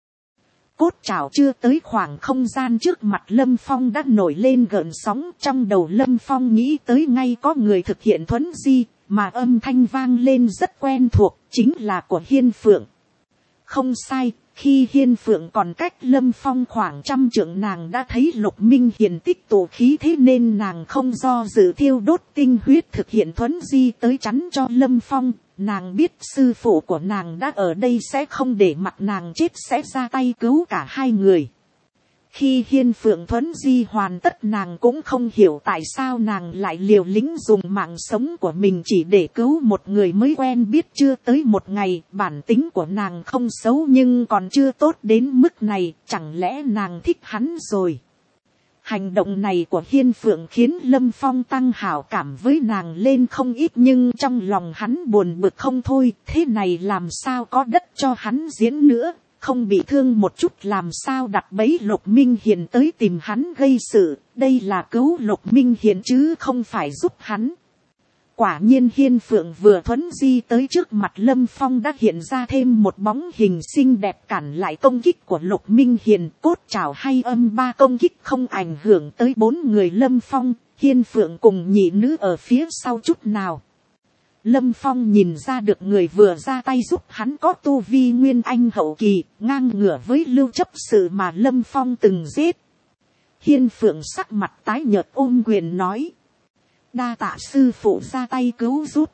Cốt trảo chưa tới khoảng không gian trước mặt Lâm Phong đã nổi lên gợn sóng. Trong đầu Lâm Phong nghĩ tới ngay có người thực hiện thuấn di, mà âm thanh vang lên rất quen thuộc, chính là của Hiên Phượng. Không sai, khi Hiên Phượng còn cách Lâm Phong khoảng trăm trượng, nàng đã thấy Lục Minh Hiền tích tụ khí thế nên nàng không do dự thiêu đốt tinh huyết thực hiện thuấn di tới chắn cho Lâm Phong. Nàng biết sư phụ của nàng đã ở đây sẽ không để mặc nàng chết, sẽ ra tay cứu cả hai người. Khi Hiên Phượng thuấn di hoàn tất, nàng cũng không hiểu tại sao nàng lại liều lĩnh dùng mạng sống của mình chỉ để cứu một người mới quen biết chưa tới một ngày. Bản tính của nàng không xấu nhưng còn chưa tốt đến mức này, chẳng lẽ nàng thích hắn rồi. Hành động này của Hiên Phượng khiến Lâm Phong tăng hảo cảm với nàng lên không ít, nhưng trong lòng hắn buồn bực không thôi. Thế này làm sao có đất cho hắn diễn nữa, không bị thương một chút làm sao đặt bẫy Lục Minh Hiền tới tìm hắn gây sự. Đây là cứu Lục Minh Hiền chứ không phải giúp hắn. Quả nhiên Hiên Phượng vừa thuấn di tới trước mặt Lâm Phong đã hiện ra thêm một bóng hình xinh đẹp cản lại công kích của Lục Minh Hiền. Cốt trảo hay âm ba công kích không ảnh hưởng tới bốn người Lâm Phong, Hiên Phượng cùng nhị nữ ở phía sau chút nào. Lâm Phong nhìn ra được người vừa ra tay giúp hắn có tu vi nguyên anh hậu kỳ, ngang ngửa với Lưu Chấp Sự mà Lâm Phong từng giết. Hiên Phượng sắc mặt tái nhợt ôm quyền nói: đa tạ sư phụ ra tay cứu giúp.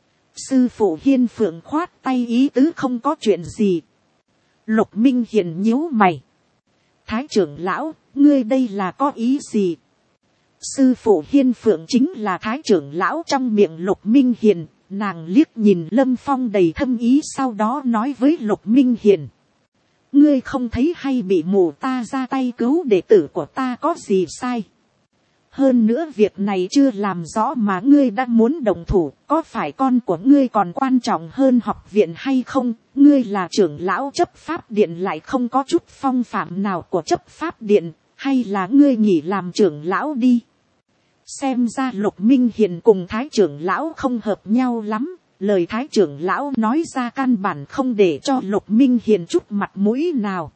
Sư phụ Hiên Phượng khoát tay ý tứ không có chuyện gì. Lục Minh Hiền nhíu mày: Thái trưởng lão, ngươi đây là có ý gì? Sư phụ Hiên Phượng chính là Thái trưởng lão trong miệng Lục Minh Hiền. Nàng liếc nhìn Lâm Phong đầy thâm ý, sau đó nói với Lục Minh Hiền: ngươi không thấy hay bị mù, ta ra tay cứu đệ tử của ta có gì sai? Hơn nữa việc này chưa làm rõ mà ngươi đã muốn động thủ, có phải con của ngươi còn quan trọng hơn học viện hay không? Ngươi là trưởng lão chấp pháp điện lại không có chút phong phạm nào của chấp pháp điện, hay là ngươi nghỉ làm trưởng lão đi? Xem ra Lục Minh Hiền cùng Thái trưởng lão không hợp nhau lắm, lời Thái trưởng lão nói ra căn bản không để cho Lục Minh Hiền chút mặt mũi nào.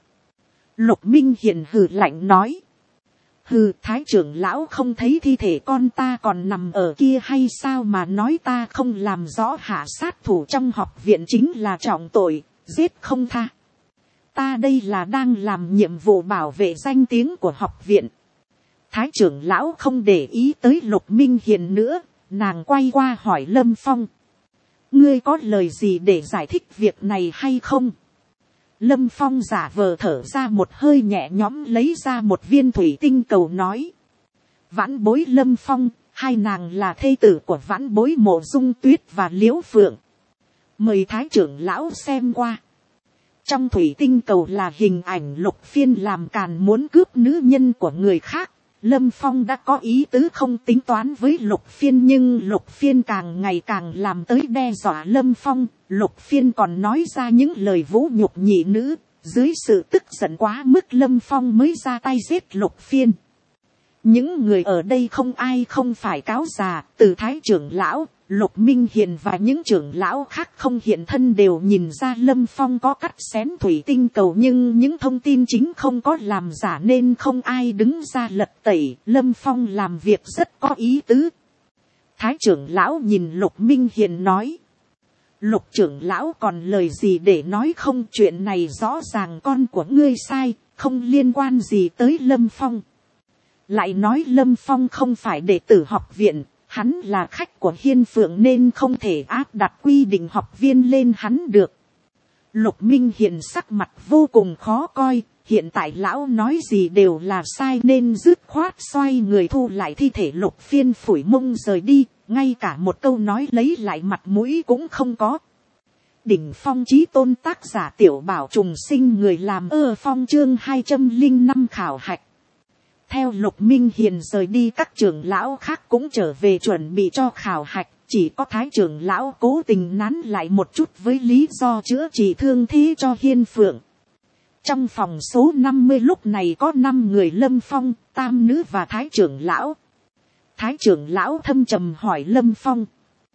Lục Minh Hiền hừ lạnh nói: hừ, Thái trưởng lão không thấy thi thể con ta còn nằm ở kia hay sao mà nói ta không làm rõ hạ sát thủ trong học viện chính là trọng tội, giết không tha. Ta đây là đang làm nhiệm vụ bảo vệ danh tiếng của học viện. Thái trưởng lão không để ý tới Lục Minh Hiền nữa, nàng quay qua hỏi Lâm Phong: ngươi có lời gì để giải thích việc này hay không? Lâm Phong giả vờ thở ra một hơi nhẹ nhõm, lấy ra một viên thủy tinh cầu nói: vãn bối Lâm Phong, hai nàng là thê tử của vãn bối Mộ Dung Tuyết và Liễu Phượng. Mời Thái trưởng lão xem qua. Trong thủy tinh cầu là hình ảnh Lục Phiên làm càn muốn cướp nữ nhân của người khác. Lâm Phong đã có ý tứ không tính toán với Lục Phiên, nhưng Lục Phiên càng ngày càng làm tới đe dọa Lâm Phong. Lục Phiên còn nói ra những lời vũ nhục nhị nữ, dưới sự tức giận quá mức Lâm Phong mới ra tay giết Lục Phiên. Những người ở đây không ai không phải cáo già, từ Thái trưởng lão, Lục Minh Hiền và những trưởng lão khác không hiện thân đều nhìn ra Lâm Phong có cắt xén thủy tinh cầu, nhưng những thông tin chính không có làm giả nên không ai đứng ra lật tẩy. Lâm Phong làm việc rất có ý tứ. Thái trưởng lão nhìn Lục Minh Hiền nói: Lục trưởng lão còn lời gì để nói không? Chuyện này rõ ràng con của ngươi sai, không liên quan gì tới Lâm Phong. Lại nói Lâm Phong không phải đệ tử học viện, Hắn là khách của Hiên Phượng nên không thể áp đặt quy định học viên lên hắn được. Lục Minh Hiền sắc mặt vô cùng khó coi, hiện tại lão nói gì đều là sai nên dứt khoát xoay người thu lại thi thể Lục Phiên phủi mông rời đi, ngay cả một câu nói lấy lại mặt mũi cũng không có. Đỉnh phong chí tôn tác giả Tiểu Bảo trùng sinh, người làm ơ phong chương hai trăm linh năm khảo hạch. Theo Lục Minh Hiền rời đi, các trưởng lão khác cũng trở về chuẩn bị cho khảo hạch. Chỉ có Thái trưởng lão cố tình nán lại một chút với lý do chữa trị thương thế cho Hiên Phượng. Trong phòng số năm mươi lúc này có năm người Lâm Phong, Tam Nữ và Thái trưởng lão. Thái trưởng lão thâm trầm hỏi Lâm Phong: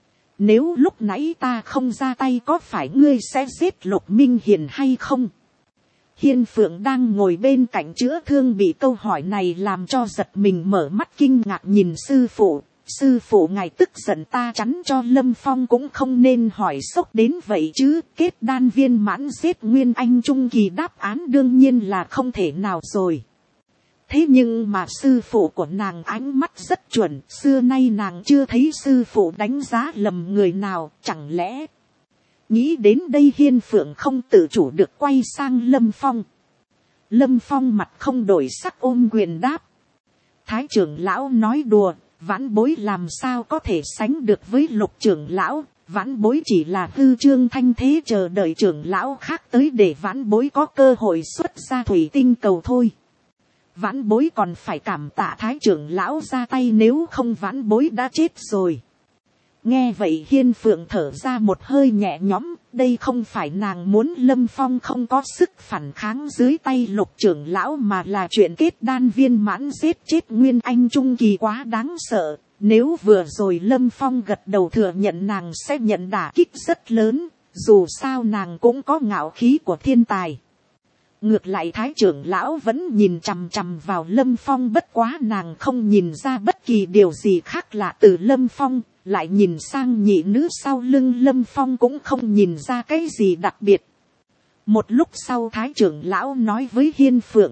nếu lúc nãy ta không ra tay có phải ngươi sẽ giết Lục Minh Hiền hay không? Hiên Phượng đang ngồi bên cạnh chữa thương bị câu hỏi này làm cho giật mình, mở mắt kinh ngạc nhìn sư phụ. Sư phụ ngài tức giận ta chắn cho Lâm Phong cũng không nên hỏi sốc đến vậy chứ. Kết đan viên mãn giết Nguyên Anh trung kỳ đáp án đương nhiên là không thể nào rồi. Thế nhưng mà sư phụ của nàng ánh mắt rất chuẩn. Xưa nay nàng chưa thấy sư phụ đánh giá lầm người nào. Chẳng lẽ... Nghĩ đến đây Hiên Phượng không tự chủ được quay sang Lâm Phong. Lâm Phong mặt không đổi sắc ôm quyền đáp: Thái trưởng lão nói đùa, vãn bối làm sao có thể sánh được với Lục trưởng lão. Vãn bối chỉ là hư trương thanh thế chờ đợi trưởng lão khác tới để vãn bối có cơ hội xuất ra thủy tinh cầu thôi. Vãn bối còn phải cảm tạ Thái trưởng lão ra tay, nếu không vãn bối đã chết rồi. Nghe vậy Hiên Phượng thở ra một hơi nhẹ nhõm, đây không phải nàng muốn Lâm Phong không có sức phản kháng dưới tay Lục trưởng lão, mà là chuyện kết đan viên mãn giết chết Nguyên Anh trung kỳ quá đáng sợ. Nếu vừa rồi Lâm Phong gật đầu thừa nhận nàng sẽ nhận đả kích rất lớn, dù sao nàng cũng có ngạo khí của thiên tài. Ngược lại Thái trưởng lão vẫn nhìn chằm chằm vào Lâm Phong, bất quá nàng không nhìn ra bất kỳ điều gì khác lạ từ Lâm Phong. Lại nhìn sang nhị nữ sau lưng Lâm Phong cũng không nhìn ra cái gì đặc biệt. Một lúc sau Thái trưởng lão nói với Hiên Phượng: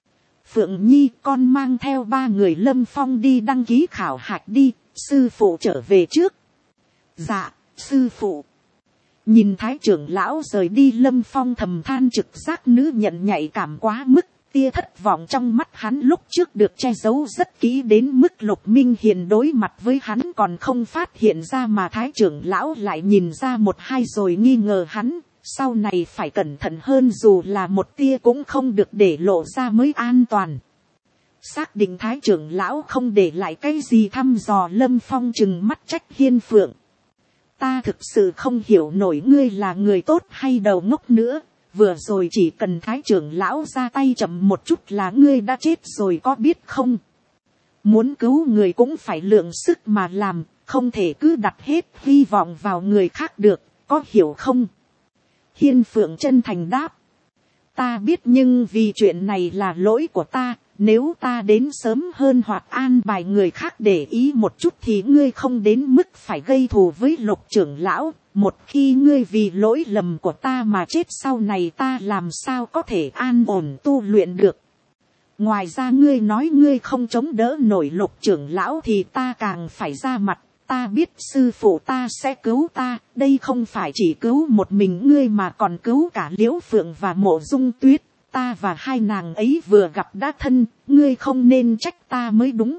Phượng Nhi, con mang theo ba người Lâm Phong đi đăng ký khảo hạch đi, sư phụ trở về trước. Dạ, sư phụ. Nhìn Thái trưởng lão rời đi, Lâm Phong thầm than trực giác nữ nhận nhạy cảm quá mức. Tia thất vọng trong mắt hắn lúc trước được che giấu rất kỹ đến mức Lục Minh Hiền đối mặt với hắn còn không phát hiện ra, mà Thái trưởng lão lại nhìn ra một hai rồi nghi ngờ hắn. Sau này phải cẩn thận hơn, dù là một tia cũng không được để lộ ra mới an toàn. Xác định Thái trưởng lão không để lại cái gì thăm dò, Lâm Phong trừng mắt trách Hiên Phượng: ta thực sự không hiểu nổi ngươi là người tốt hay đầu ngốc nữa. Vừa rồi chỉ cần Thái trưởng lão ra tay chậm một chút là ngươi đã chết rồi có biết không? Muốn cứu người cũng phải lượng sức mà làm, không thể cứ đặt hết hy vọng vào người khác được, có hiểu không? Hiên Phượng chân thành đáp: ta biết, nhưng vì chuyện này là lỗi của ta, nếu ta đến sớm hơn hoặc an bài người khác để ý một chút thì ngươi không đến mức phải gây thù với Lục trưởng lão. Một khi ngươi vì lỗi lầm của ta mà chết, sau này ta làm sao có thể an ổn tu luyện được. Ngoài ra ngươi nói ngươi không chống đỡ nổi Lục trưởng lão thì ta càng phải ra mặt. Ta biết sư phụ ta sẽ cứu ta, đây không phải chỉ cứu một mình ngươi mà còn cứu cả Liễu Phượng và Mộ Dung Tuyết. Ta và hai nàng ấy vừa gặp đã thân, ngươi không nên trách ta mới đúng.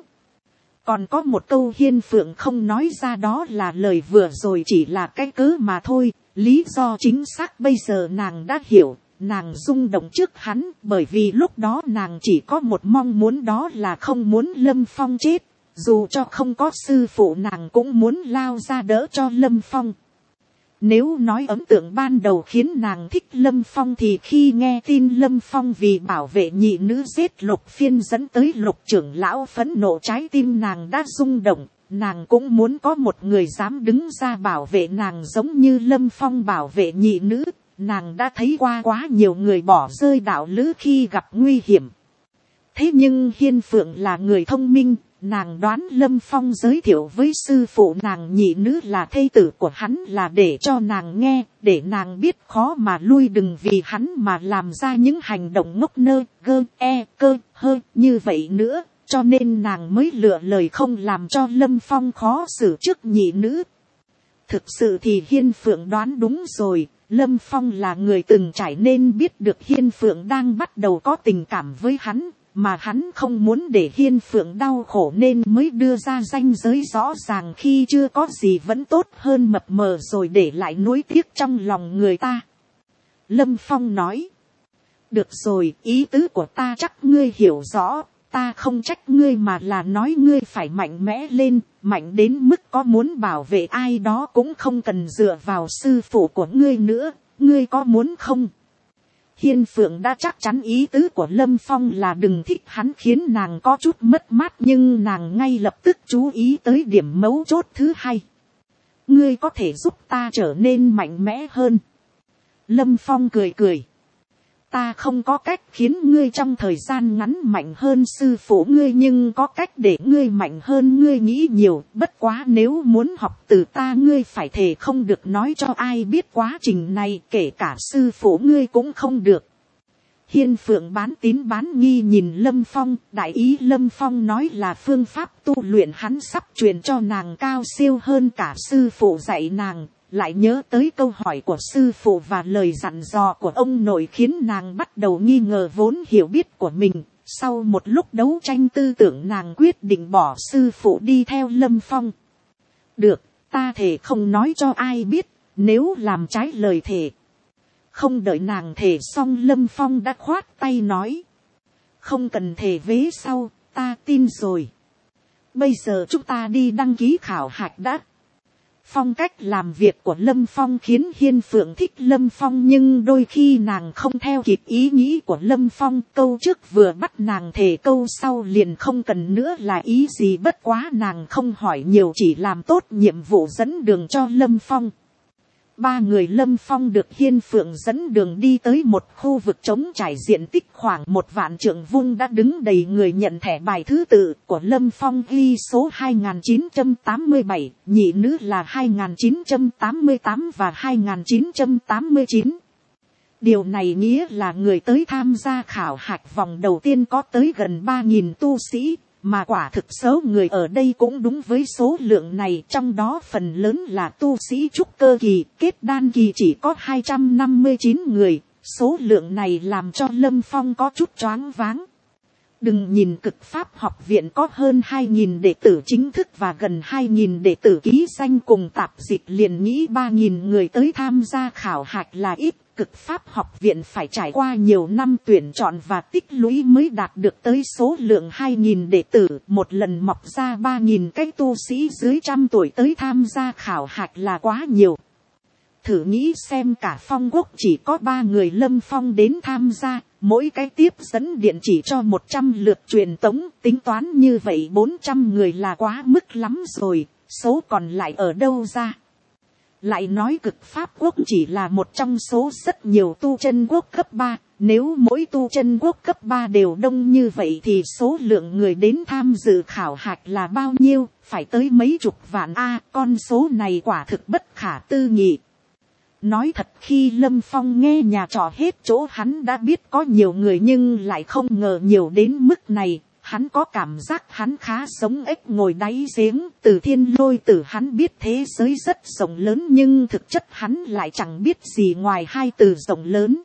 Còn có một câu Hiên Phượng không nói ra, đó là lời vừa rồi chỉ là cái cớ mà thôi. Lý do chính xác bây giờ nàng đã hiểu. Nàng rung động trước hắn bởi vì lúc đó nàng chỉ có một mong muốn, đó là không muốn Lâm Phong chết. Dù cho không có sư phụ nàng cũng muốn lao ra đỡ cho Lâm Phong. Nếu nói ấn tượng ban đầu khiến nàng thích Lâm Phong thì khi nghe tin Lâm Phong vì bảo vệ nhị nữ giết Lục Phiên dẫn tới Lục trưởng lão phẫn nộ, trái tim nàng đã rung động. Nàng cũng muốn có một người dám đứng ra bảo vệ nàng giống như Lâm Phong bảo vệ nhị nữ. Nàng đã thấy qua quá nhiều người bỏ rơi đạo lữ khi gặp nguy hiểm. Thế nhưng Hiên Phượng là người thông minh. Nàng đoán Lâm Phong giới thiệu với sư phụ nàng nhị nữ là thê tử của hắn là để cho nàng nghe, để nàng biết khó mà lui, đừng vì hắn mà làm ra những hành động ngốc nơ, gơ, e, cơ, hơ như vậy nữa. cho nên nàng mới lựa lời không làm cho Lâm Phong khó xử trước nhị nữ. Thực sự thì Hiên Phượng đoán đúng rồi, Lâm Phong là người từng trải nên biết được Hiên Phượng đang bắt đầu có tình cảm với hắn, mà hắn không muốn để Hiên Phượng đau khổ nên mới đưa ra ranh giới rõ ràng, khi chưa có gì vẫn tốt hơn mập mờ rồi để lại nuối tiếc trong lòng người ta. Lâm Phong nói, được rồi, ý tứ của ta chắc ngươi hiểu rõ, ta không trách ngươi mà là nói ngươi phải mạnh mẽ lên, mạnh đến mức có muốn bảo vệ ai đó cũng không cần dựa vào sư phụ của ngươi nữa, ngươi có muốn không? Hiên Phượng đã chắc chắn ý tứ của Lâm Phong là đừng thích hắn, khiến nàng có chút mất mát, nhưng nàng ngay lập tức chú ý tới điểm mấu chốt thứ hai. Ngươi có thể giúp ta trở nên mạnh mẽ hơn. Lâm Phong cười cười. Ta không có cách khiến ngươi trong thời gian ngắn mạnh hơn sư phụ ngươi, nhưng có cách để ngươi mạnh hơn ngươi nghĩ nhiều. Bất quá nếu muốn học từ ta, ngươi phải thề không được nói cho ai biết quá trình này, kể cả sư phụ ngươi cũng không được. Hiên Phượng bán tín bán nghi nhìn Lâm Phong, đại ý Lâm Phong nói là phương pháp tu luyện hắn sắp truyền cho nàng cao siêu hơn cả sư phụ dạy nàng. Lại nhớ tới câu hỏi của sư phụ và lời dặn dò của ông nội, khiến nàng bắt đầu nghi ngờ vốn hiểu biết của mình. Sau một lúc đấu tranh tư tưởng, nàng quyết định bỏ sư phụ đi theo Lâm Phong. Được, ta thề không nói cho ai biết, nếu làm trái lời thề. Không đợi nàng thề xong, Lâm Phong đã khoát tay nói. Không cần thề vế sau, ta tin rồi. Bây giờ chúng ta đi đăng ký khảo hạch đã. Phong cách làm việc của Lâm Phong khiến Hiên Phượng thích Lâm Phong, nhưng đôi khi nàng không theo kịp ý nghĩ của Lâm Phong. Câu trước vừa bắt nàng thề, câu sau liền không cần nữa là ý gì, bất quá nàng không hỏi nhiều, chỉ làm tốt nhiệm vụ dẫn đường cho Lâm Phong. Ba người Lâm Phong được Hiên Phượng dẫn đường đi tới một khu vực trống trải, diện tích khoảng một vạn trượng vuông, đã đứng đầy người nhận thẻ bài thứ tự của Lâm Phong ghi số hai nghìn chín trăm tám mươi bảy, nhị nữ là hai nghìn chín trăm tám mươi tám và hai nghìn chín trăm tám mươi chín. Điều này nghĩa là người tới tham gia khảo hạch vòng đầu tiên có tới gần ba nghìn tu sĩ. Mà quả thực số người ở đây cũng đúng với số lượng này, trong đó phần lớn là tu sĩ trúc cơ kỳ, kết đan kỳ chỉ có hai trăm năm mươi chín người, số lượng này làm cho Lâm Phong có chút choáng váng. Đừng nhìn Cực Pháp học viện có hơn hai nghìn đệ tử chính thức và gần hai nghìn đệ tử ký danh cùng tạp dịch liền nghĩ ba nghìn người tới tham gia khảo hạch là ít. Cực Pháp học viện phải trải qua nhiều năm tuyển chọn và tích lũy mới đạt được tới số lượng hai nghìn đệ tử. Một lần mọc ra ba nghìn cái tu sĩ dưới trăm tuổi tới tham gia khảo hạch là quá nhiều. Thử nghĩ xem, cả Phong Quốc chỉ có ba người Lâm Phong đến tham gia, mỗi cái tiếp dẫn điện chỉ cho một trăm lượt truyền tống, tính toán như vậy bốn trăm người là quá mức lắm rồi, số còn lại ở đâu ra? Lại nói Cực Pháp quốc chỉ là một trong số rất nhiều tu chân quốc cấp ba, nếu mỗi tu chân quốc cấp ba đều đông như vậy thì số lượng người đến tham dự khảo hạch là bao nhiêu, phải tới mấy chục vạn a, con số này quả thực bất khả tư nghị. Nói thật, khi Lâm Phong nghe nhà trọ hết chỗ hắn đã biết có nhiều người, nhưng lại không ngờ nhiều đến mức này. Hắn có cảm giác hắn khá giống ếch ngồi đáy giếng. Từ Thiên Lôi Tử hắn biết thế giới rất rộng lớn, nhưng thực chất hắn lại chẳng biết gì ngoài hai từ rộng lớn.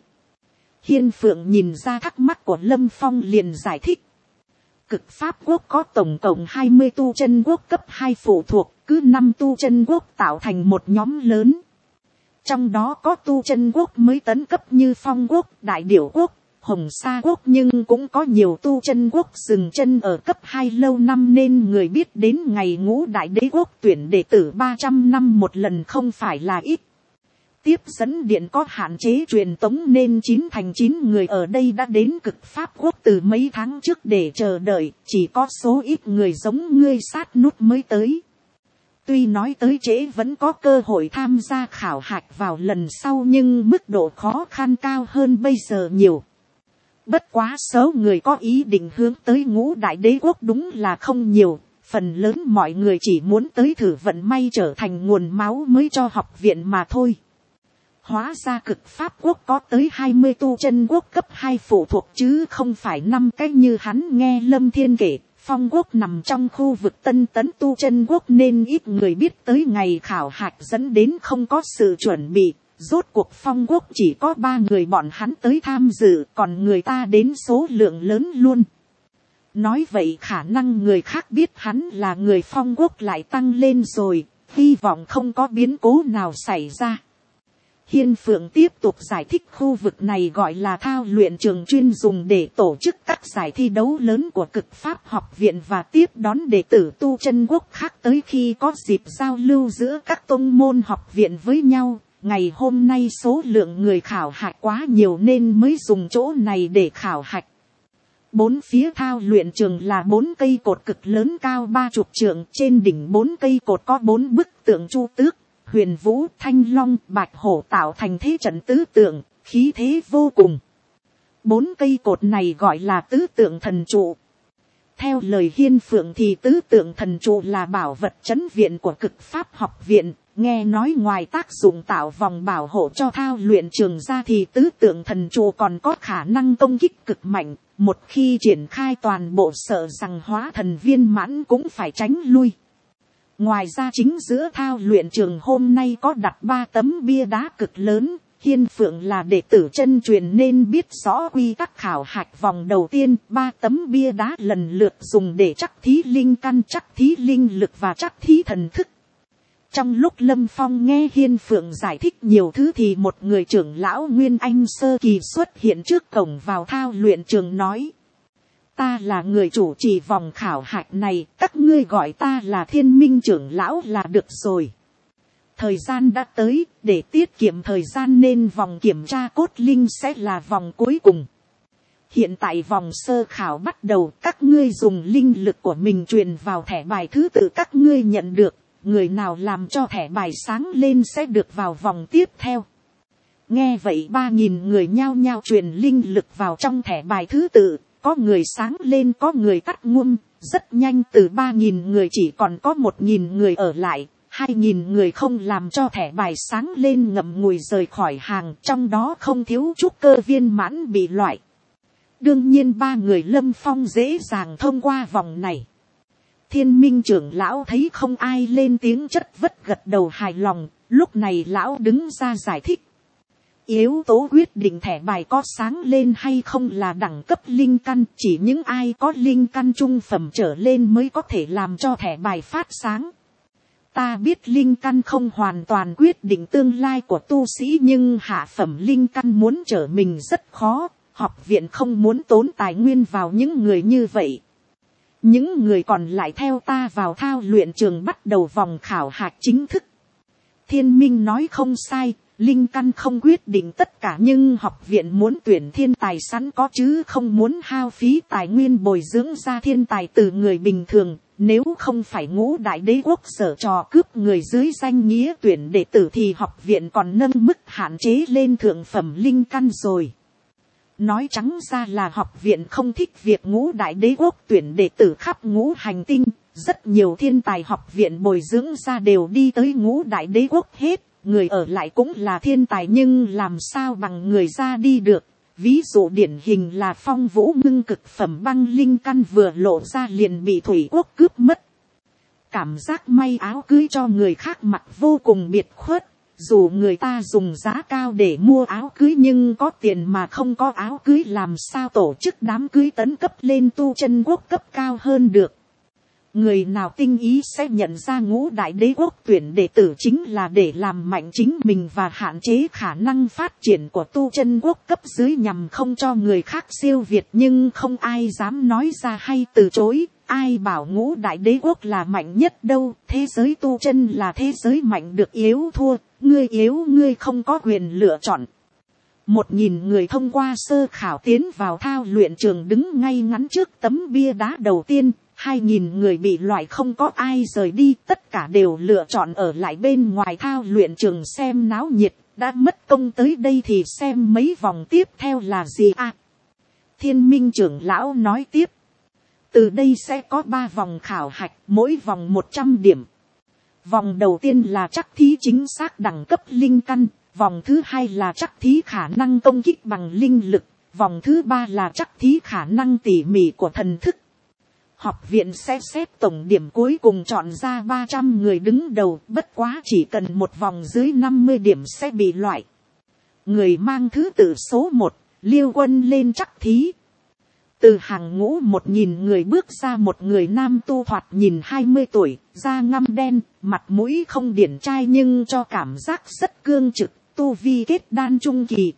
Hiên Phượng nhìn ra thắc mắc của Lâm Phong liền giải thích. Cực Pháp quốc có tổng cộng hai mươi tu chân quốc cấp hai phụ thuộc, cứ năm tu chân quốc tạo thành một nhóm lớn. Trong đó có tu chân quốc mới tấn cấp như Phong quốc, Đại Điểu quốc, Hồng Sa quốc, nhưng cũng có nhiều tu chân quốc dừng chân ở cấp hai lâu năm, nên người biết đến ngày Ngũ Đại Đế quốc tuyển đệ tử ba trăm năm một lần không phải là ít. Tiếp dẫn điện có hạn chế truyền tống nên chín thành chín người ở đây đã đến Cực Pháp quốc từ mấy tháng trước để chờ đợi, chỉ có số ít người giống ngươi sát nút mới tới. Tuy nói tới trễ vẫn có cơ hội tham gia khảo hạch vào lần sau, nhưng mức độ khó khăn cao hơn bây giờ nhiều. Bất quá số người có ý định hướng tới Ngũ Đại Đế quốc đúng là không nhiều, phần lớn mọi người chỉ muốn tới thử vận may trở thành nguồn máu mới cho học viện mà thôi. Hóa ra Cực Pháp quốc có tới hai mươi tu chân quốc cấp hai phụ thuộc chứ không phải năm cái như hắn nghe Lâm Thiên kể. Phong quốc nằm trong khu vực Tân Tấn tu chân quốc nên ít người biết tới ngày khảo hạch, dẫn đến không có sự chuẩn bị. Rốt cuộc Phong quốc chỉ có ba người bọn hắn tới tham dự, còn người ta đến số lượng lớn luôn. Nói vậy khả năng người khác biết hắn là người Phong quốc lại tăng lên rồi, hy vọng không có biến cố nào xảy ra. Hiên Phượng tiếp tục giải thích khu vực này gọi là thao luyện trường, chuyên dùng để tổ chức các giải thi đấu lớn của Cực Pháp học viện và tiếp đón đệ tử tu chân quốc khác tới khi có dịp giao lưu giữa các tông môn học viện với nhau. Ngày hôm nay số lượng người khảo hạch quá nhiều nên mới dùng chỗ này để khảo hạch. Bốn phía thao luyện trường là bốn cây cột cực lớn cao ba chục trượng, trên đỉnh bốn cây cột có bốn bức tượng Chu Tước, Huyền Vũ, Thanh Long, Bạch Hổ tạo thành thế trận tứ tượng, khí thế vô cùng. Bốn cây cột này gọi là tứ tượng thần trụ. Theo lời Hiên Phượng thì tứ tượng thần trụ là bảo vật trấn viện của Cực Pháp học viện. Nghe nói ngoài tác dụng tạo vòng bảo hộ cho thao luyện trường ra thì tứ tượng thần trụ còn có khả năng công kích cực mạnh. Một khi triển khai toàn bộ sợ rằng hóa thần viên mãn cũng phải tránh lui. Ngoài ra chính giữa thao luyện trường hôm nay có đặt ba tấm bia đá cực lớn. Hiên Phượng là đệ tử chân truyền nên biết rõ quy tắc khảo hạch vòng đầu tiên. Ba tấm bia đá lần lượt dùng để trắc thí linh căn, trắc thí linh lực và trắc thí thần thức. Trong lúc Lâm Phong nghe Hiên Phượng giải thích nhiều thứ thì một người trưởng lão Nguyên Anh sơ kỳ xuất hiện trước cổng vào thao luyện trường nói. Ta là người chủ trì vòng khảo hạch này, các ngươi gọi ta là Thiên Minh trưởng lão là được rồi. Thời gian đã tới, để tiết kiệm thời gian nên vòng kiểm tra cốt linh sẽ là vòng cuối cùng. Hiện tại vòng sơ khảo bắt đầu, các ngươi dùng linh lực của mình truyền vào thẻ bài thứ tự các ngươi nhận được. Người nào làm cho thẻ bài sáng lên sẽ được vào vòng tiếp theo. Nghe vậy ba nghìn người nhao nhao truyền linh lực vào trong thẻ bài thứ tự. Có người sáng lên, có người tắt ngum. Rất nhanh từ ba nghìn người chỉ còn có một nghìn người ở lại. hai nghìn người không làm cho thẻ bài sáng lên ngậm ngùi rời khỏi hàng. Trong đó không thiếu trúc cơ viên mãn bị loại. Đương nhiên ba người Lâm Phong dễ dàng thông qua vòng này. Thiên Minh trưởng lão thấy không ai lên tiếng chất vất gật đầu hài lòng, lúc này lão đứng ra giải thích. Yếu tố quyết định thẻ bài có sáng lên hay không là đẳng cấp linh căn, chỉ những ai có linh căn trung phẩm trở lên mới có thể làm cho thẻ bài phát sáng. Ta biết linh căn không hoàn toàn quyết định tương lai của tu sĩ nhưng hạ phẩm linh căn muốn trở mình rất khó, học viện không muốn tốn tài nguyên vào những người như vậy. Những người còn lại theo ta vào thao luyện trường bắt đầu vòng khảo hạch chính thức. Thiên Minh nói không sai, linh căn không quyết định tất cả nhưng học viện muốn tuyển thiên tài sẵn có chứ không muốn hao phí tài nguyên bồi dưỡng ra thiên tài từ người bình thường. Nếu không phải Ngũ Đại Đế quốc giở trò cướp người dưới danh nghĩa tuyển đệ tử thì học viện còn nâng mức hạn chế lên thượng phẩm linh căn rồi. Nói trắng ra là học viện không thích việc Ngũ Đại Đế quốc tuyển đệ tử khắp ngũ hành tinh. Rất nhiều thiên tài học viện bồi dưỡng ra đều đi tới Ngũ Đại Đế quốc hết. Người ở lại cũng là thiên tài nhưng làm sao bằng người ra đi được. Ví dụ điển hình là Phong Vũ ngưng cực phẩm băng linh căn vừa lộ ra liền bị Thủy quốc cướp mất. Cảm giác may áo cưới cho người khác mặc vô cùng biệt khuất. Dù người ta dùng giá cao để mua áo cưới nhưng có tiền mà không có áo cưới làm sao tổ chức đám cưới tấn cấp lên tu chân quốc cấp cao hơn được. Người nào tinh ý sẽ nhận ra Ngũ Đại Đế quốc tuyển đệ tử chính là để làm mạnh chính mình và hạn chế khả năng phát triển của tu chân quốc cấp dưới nhằm không cho người khác siêu việt nhưng không ai dám nói ra hay từ chối. Ai bảo Ngũ Đại Đế quốc là mạnh nhất đâu, thế giới tu chân là thế giới mạnh được yếu thua, ngươi yếu ngươi không có quyền lựa chọn. Một nghìn người thông qua sơ khảo tiến vào thao luyện trường đứng ngay ngắn trước tấm bia đá đầu tiên, hai nghìn người bị loại không có ai rời đi, tất cả đều lựa chọn ở lại bên ngoài thao luyện trường xem náo nhiệt, đã mất công tới đây thì xem mấy vòng tiếp theo là gì à. Thiên Minh trưởng lão nói tiếp. Từ đây sẽ có ba vòng khảo hạch, mỗi vòng một trăm điểm. Vòng đầu tiên là trắc thí chính xác đẳng cấp linh căn, vòng thứ hai là trắc thí khả năng công kích bằng linh lực, vòng thứ ba là trắc thí khả năng tỉ mỉ của thần thức. Học viện sẽ xếp tổng điểm cuối cùng chọn ra ba trăm người đứng đầu, bất quá chỉ cần một vòng dưới năm mươi điểm sẽ bị loại. Người mang thứ tự số một, Liêu Quân lên trắc thí. Từ hàng ngũ một nghìn người bước ra một người nam tu thoạt nhìn hai mươi tuổi, da ngăm đen, mặt mũi không điển trai nhưng cho cảm giác rất cương trực, tu vi kết đan trung kỳ.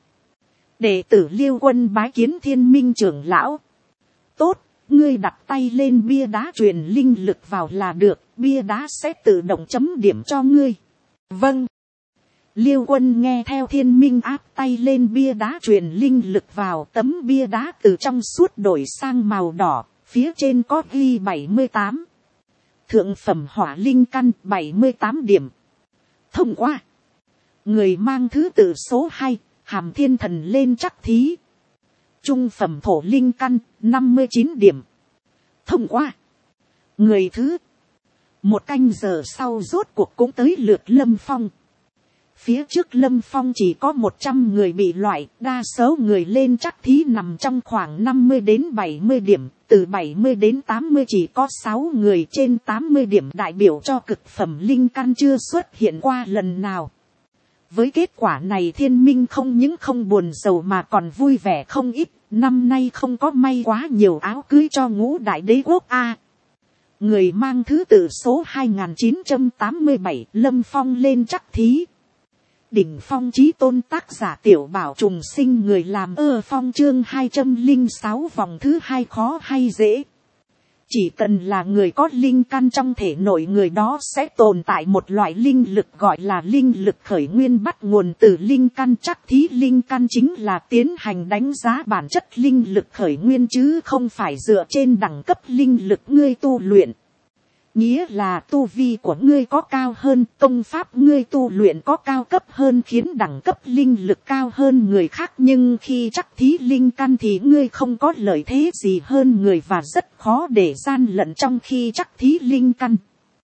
Đệ tử Liêu Quân bái kiến Thiên Minh trưởng lão. Tốt, ngươi đặt tay lên bia đá truyền linh lực vào là được, bia đá sẽ tự động chấm điểm cho ngươi. Vâng. Liêu Quân nghe theo Thiên Minh áp tay lên bia đá truyền linh lực vào, tấm bia đá từ trong suốt đổi sang màu đỏ, phía trên có ghi bảy mươi tám. Thượng phẩm hỏa linh căn bảy mươi tám điểm. Thông qua. Người mang thứ tự số hai, Hàm Thiên Thần lên trắc thí. Trung phẩm thổ linh căn năm mươi chín điểm. Thông qua. Người thứ. Một canh giờ sau rốt cuộc cũng tới lượt Lâm Phong. Phía trước Lâm Phong chỉ có một trăm người bị loại, đa số người lên trắc thí nằm trong khoảng năm mươi đến bảy mươi điểm, từ bảy mươi đến tám mươi chỉ có sáu người, trên tám mươi điểm đại biểu cho cực phẩm linh căn chưa xuất hiện qua lần nào. Với kết quả này Thiên Minh không những không buồn rầu mà còn vui vẻ không ít, năm nay không có may quá nhiều áo cưới cho ngũ đại đế quốc a. Người mang thứ tự số hai nghìn chín trăm tám mươi bảy, Lâm Phong lên trắc thí. Đỉnh phong chí tôn tác giả Tiểu Bảo trùng sinh, người làm ơ phong chương hai trăm lẻ sáu vòng thứ hai khó hay dễ. Chỉ cần là người có linh căn trong thể nội người đó sẽ tồn tại một loại linh lực gọi là linh lực khởi nguyên, bắt nguồn từ linh căn. Trắc thí linh căn chính là tiến hành đánh giá bản chất linh lực khởi nguyên chứ không phải dựa trên đẳng cấp linh lực ngươi tu luyện. Nghĩa là tu vi của ngươi có cao hơn, công pháp ngươi tu luyện có cao cấp hơn khiến đẳng cấp linh lực cao hơn người khác, nhưng khi trắc thí linh căn thì ngươi không có lợi thế gì hơn người và rất khó để gian lận trong khi trắc thí linh căn.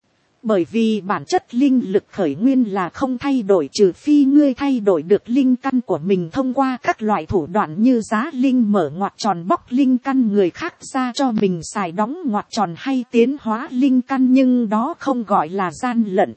Bởi vì bản chất linh lực khởi nguyên là không thay đổi trừ phi ngươi thay đổi được linh căn của mình thông qua các loại thủ đoạn như giá linh mở ngoặc tròn bóc linh căn người khác ra cho mình xài đóng ngoặc tròn hay tiến hóa linh căn, nhưng đó không gọi là gian lận.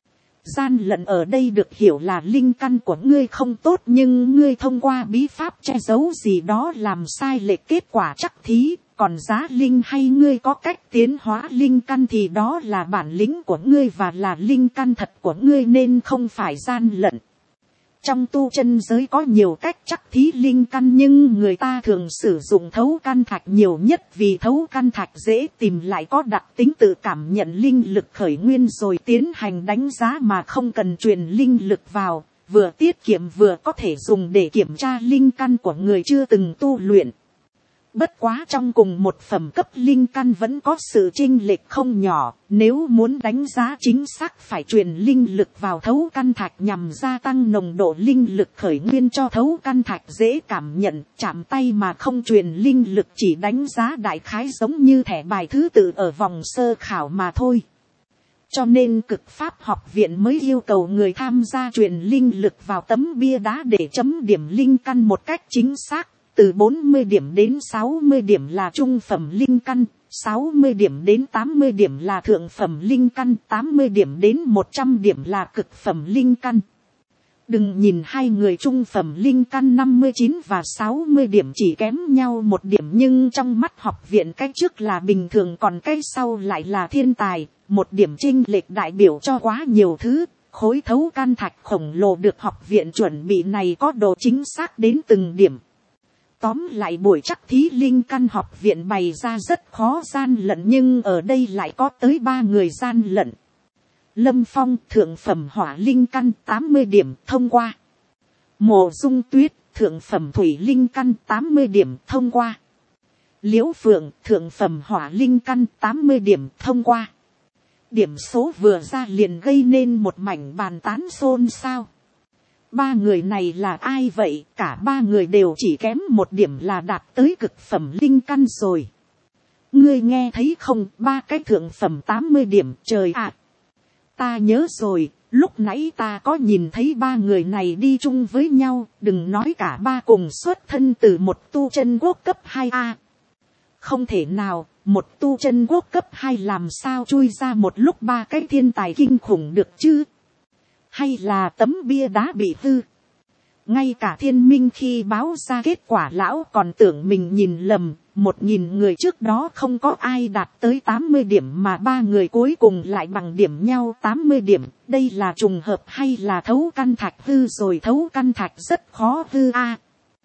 Gian lận ở đây được hiểu là linh căn của ngươi không tốt nhưng ngươi thông qua bí pháp che giấu gì đó làm sai lệch kết quả trắc thí. Còn giá linh hay ngươi có cách tiến hóa linh căn thì đó là bản lĩnh của ngươi và là linh căn thật của ngươi nên không phải gian lận. Trong tu chân giới có nhiều cách trắc thí linh căn nhưng người ta thường sử dụng thấu căn thạch nhiều nhất vì thấu căn thạch dễ tìm lại, có đặc tính tự cảm nhận linh lực khởi nguyên rồi tiến hành đánh giá mà không cần truyền linh lực vào, vừa tiết kiệm vừa có thể dùng để kiểm tra linh căn của người chưa từng tu luyện. Bất quá trong cùng một phẩm cấp linh căn vẫn có sự chênh lệch không nhỏ, nếu muốn đánh giá chính xác phải truyền linh lực vào thấu căn thạch nhằm gia tăng nồng độ linh lực khởi nguyên cho thấu căn thạch dễ cảm nhận, chạm tay mà không truyền linh lực chỉ đánh giá đại khái giống như thẻ bài thứ tự ở vòng sơ khảo mà thôi. Cho nên Cực Pháp học viện mới yêu cầu người tham gia truyền linh lực vào tấm bia đá để chấm điểm linh căn một cách chính xác. Từ bốn mươi điểm đến sáu mươi điểm là trung phẩm linh căn, sáu mươi điểm đến tám mươi điểm là thượng phẩm linh căn, tám mươi điểm đến một trăm điểm là cực phẩm linh căn. Đừng nhìn hai người trung phẩm linh căn năm mươi chín và sáu mươi điểm chỉ kém nhau một điểm nhưng trong mắt học viện cái trước là bình thường còn cái sau lại là thiên tài, một điểm chênh lệch đại biểu cho quá nhiều thứ. Khối thấu căn thạch khổng lồ được học viện chuẩn bị này có độ chính xác đến từng điểm. Tóm lại buổi trắc thí linh căn học viện bày ra rất khó gian lận nhưng ở đây lại có tới ba người gian lận. Lâm Phong thượng phẩm hỏa linh căn tám mươi điểm thông qua. Mộ Dung Tuyết thượng phẩm thủy linh căn tám mươi điểm thông qua. Liễu Phượng thượng phẩm hỏa linh căn tám mươi điểm thông qua. Điểm số vừa ra liền gây nên một mảnh bàn tán xôn xao. Ba người này là ai vậy? Cả ba người đều chỉ kém một điểm là đạt tới cực phẩm linh căn rồi. Ngươi nghe thấy không? Ba cái thượng phẩm tám mươi điểm, trời ạ! À, ta nhớ rồi, lúc nãy ta có nhìn thấy ba người này đi chung với nhau, đừng nói cả ba cùng xuất thân từ một tu chân quốc cấp hai A. không thể nào, một tu chân quốc cấp hai làm sao chui ra một lúc ba cái thiên tài kinh khủng được chứ? Hay là tấm bia đá bị hư? Ngay cả thiên minh khi báo ra kết quả lão còn tưởng mình nhìn lầm, một nghìn người trước đó không có ai đạt tới tám mươi điểm mà ba người cuối cùng lại bằng điểm nhau tám mươi điểm. Đây là trùng hợp hay là thấu căn thạch hư rồi? Thấu căn thạch rất khó hư a.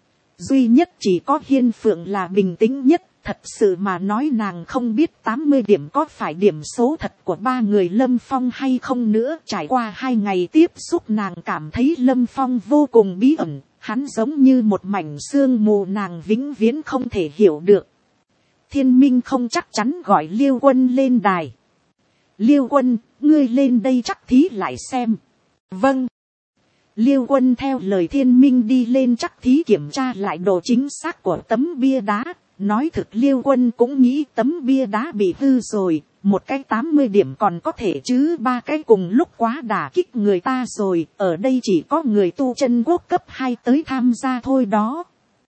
Duy nhất chỉ có Hiên Phượng là bình tĩnh nhất. Thật sự mà nói nàng không biết tám mươi điểm có phải điểm số thật của ba người Lâm Phong hay không nữa. Trải qua hai ngày tiếp xúc nàng cảm thấy Lâm Phong vô cùng bí ẩn. Hắn giống như một mảnh sương mù nàng vĩnh viễn không thể hiểu được. Thiên Minh không chắc chắn gọi Liêu Quân lên đài. Liêu Quân, ngươi lên đây chắc thí lại xem. Vâng. Liêu Quân theo lời Thiên Minh đi lên chắc thí kiểm tra lại độ chính xác của tấm bia đá. Nói thực Liêu Quân cũng nghĩ tấm bia đá bị hư rồi, một cái tám mươi điểm còn có thể chứ ba cái cùng lúc quá đả kích người ta rồi, ở đây chỉ có người tu chân quốc cấp hai tới tham gia thôi đó.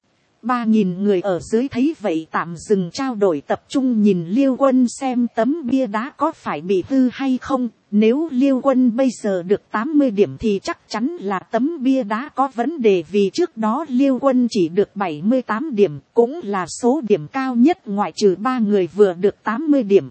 Ba nghìn người ở dưới thấy vậy tạm dừng trao đổi tập trung nhìn Liêu Quân xem tấm bia đá có phải bị hư hay không. Nếu Liêu Quân bây giờ được tám mươi điểm thì chắc chắn là tấm bia đá có vấn đề, vì trước đó Liêu Quân chỉ được bảy mươi tám điểm, cũng là số điểm cao nhất ngoại trừ ba người vừa được tám mươi điểm.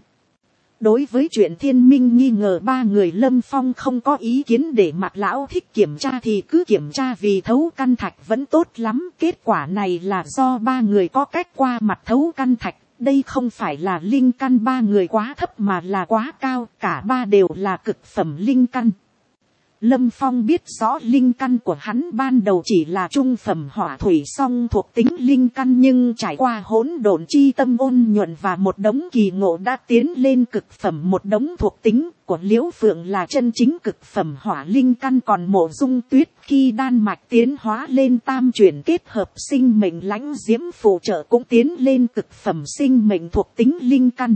Đối với chuyện Thiên Minh nghi ngờ ba người Lâm Phong không có ý kiến để mặc lão thích kiểm tra thì cứ kiểm tra, vì thấu căn thạch vẫn tốt lắm. Kết quả này là do ba người có cách qua mặt thấu căn thạch. Đây không phải là linh căn ba người quá thấp mà là quá cao, cả ba đều là cực phẩm linh căn. Lâm Phong biết rõ linh căn của hắn ban đầu chỉ là trung phẩm hỏa thủy song thuộc tính linh căn, nhưng trải qua hỗn độn chi tâm ôn nhuận và một đống kỳ ngộ đã tiến lên cực phẩm. Một đống thuộc tính của Liễu Phượng là chân chính cực phẩm hỏa linh căn, còn Mộ Dung Tuyết khi đan mạch tiến hóa lên tam chuyển kết hợp sinh mệnh lãnh diễm phụ trợ cũng tiến lên cực phẩm sinh mệnh thuộc tính linh căn.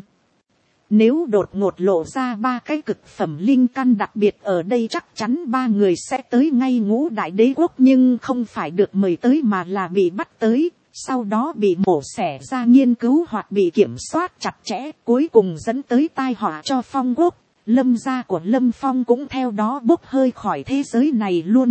Nếu đột ngột lộ ra ba cái cực phẩm linh căn đặc biệt ở đây chắc chắn ba người sẽ tới ngay Ngũ Đại Đế Quốc, nhưng không phải được mời tới mà là bị bắt tới, sau đó bị mổ xẻ ra nghiên cứu hoặc bị kiểm soát chặt chẽ, cuối cùng dẫn tới tai họa cho Phong Quốc. Lâm gia của Lâm Phong cũng theo đó bốc hơi khỏi thế giới này luôn.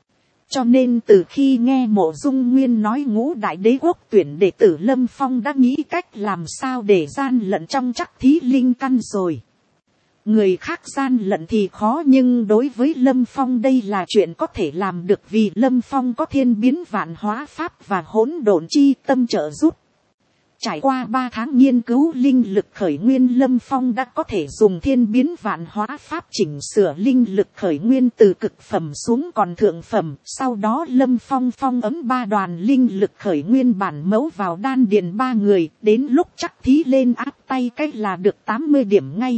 Cho nên từ khi nghe Mộ Dung Nguyên nói Ngũ Đại Đế Quốc tuyển đệ tử, Lâm Phong đã nghĩ cách làm sao để gian lận trong chắc thí linh căn rồi. Người khác gian lận thì khó, nhưng đối với Lâm Phong đây là chuyện có thể làm được, vì Lâm Phong có thiên biến vạn hóa pháp và hỗn độn chi tâm trợ giúp. Trải qua ba tháng nghiên cứu linh lực khởi nguyên, Lâm Phong đã có thể dùng thiên biến vạn hóa pháp chỉnh sửa linh lực khởi nguyên từ cực phẩm xuống còn thượng phẩm. Sau đó Lâm Phong phong ấm ba đoàn linh lực khởi nguyên bản mẫu vào đan điền ba người, đến lúc chắc thí lên áp tay cách là được tám mươi điểm ngay.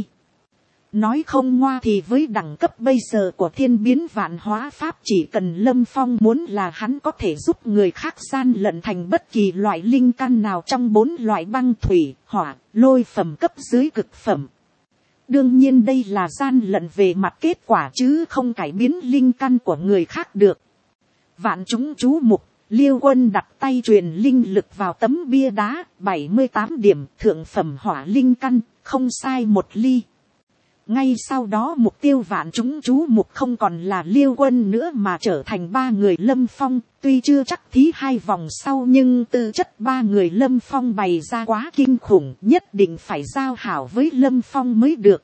Nói không ngoa thì với đẳng cấp bây giờ của thiên biến vạn hóa pháp, chỉ cần Lâm Phong muốn là hắn có thể giúp người khác gian lận thành bất kỳ loại linh căn nào trong bốn loại băng thủy, hỏa, lôi phẩm cấp dưới cực phẩm. Đương nhiên đây là gian lận về mặt kết quả chứ không cải biến linh căn của người khác được. Vạn chúng chú mục, Liêu Quân đặt tay truyền linh lực vào tấm bia đá, bảy mươi tám điểm, thượng phẩm hỏa linh căn, không sai một ly. Ngay sau đó mục tiêu vạn chúng chú mục không còn là Liêu Quân nữa mà trở thành ba người Lâm Phong. Tuy chưa chắc thí hai vòng sau nhưng tư chất ba người Lâm Phong bày ra quá kinh khủng, nhất định phải giao hảo với Lâm Phong mới được.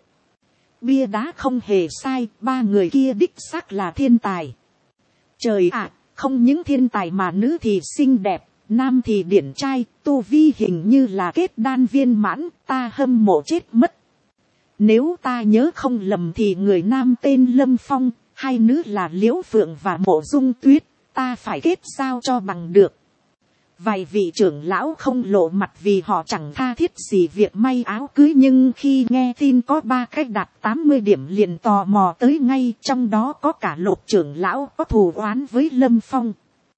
Bia đá không hề sai, ba người kia đích xác là thiên tài. Trời ạ, không những thiên tài mà nữ thì xinh đẹp, nam thì điển trai, tu vi hình như là kết đan viên mãn, ta hâm mộ chết mất. Nếu ta nhớ không lầm thì người nam tên Lâm Phong, hai nữ là Liễu Phượng và Mộ Dung Tuyết, ta phải kết giao cho bằng được. Vài vị trưởng lão không lộ mặt vì họ chẳng tha thiết gì việc may áo cưới, nhưng khi nghe tin có ba cách đạt tám mươi điểm liền tò mò tới ngay, trong đó có cả Lục trưởng lão có thù oán với Lâm Phong.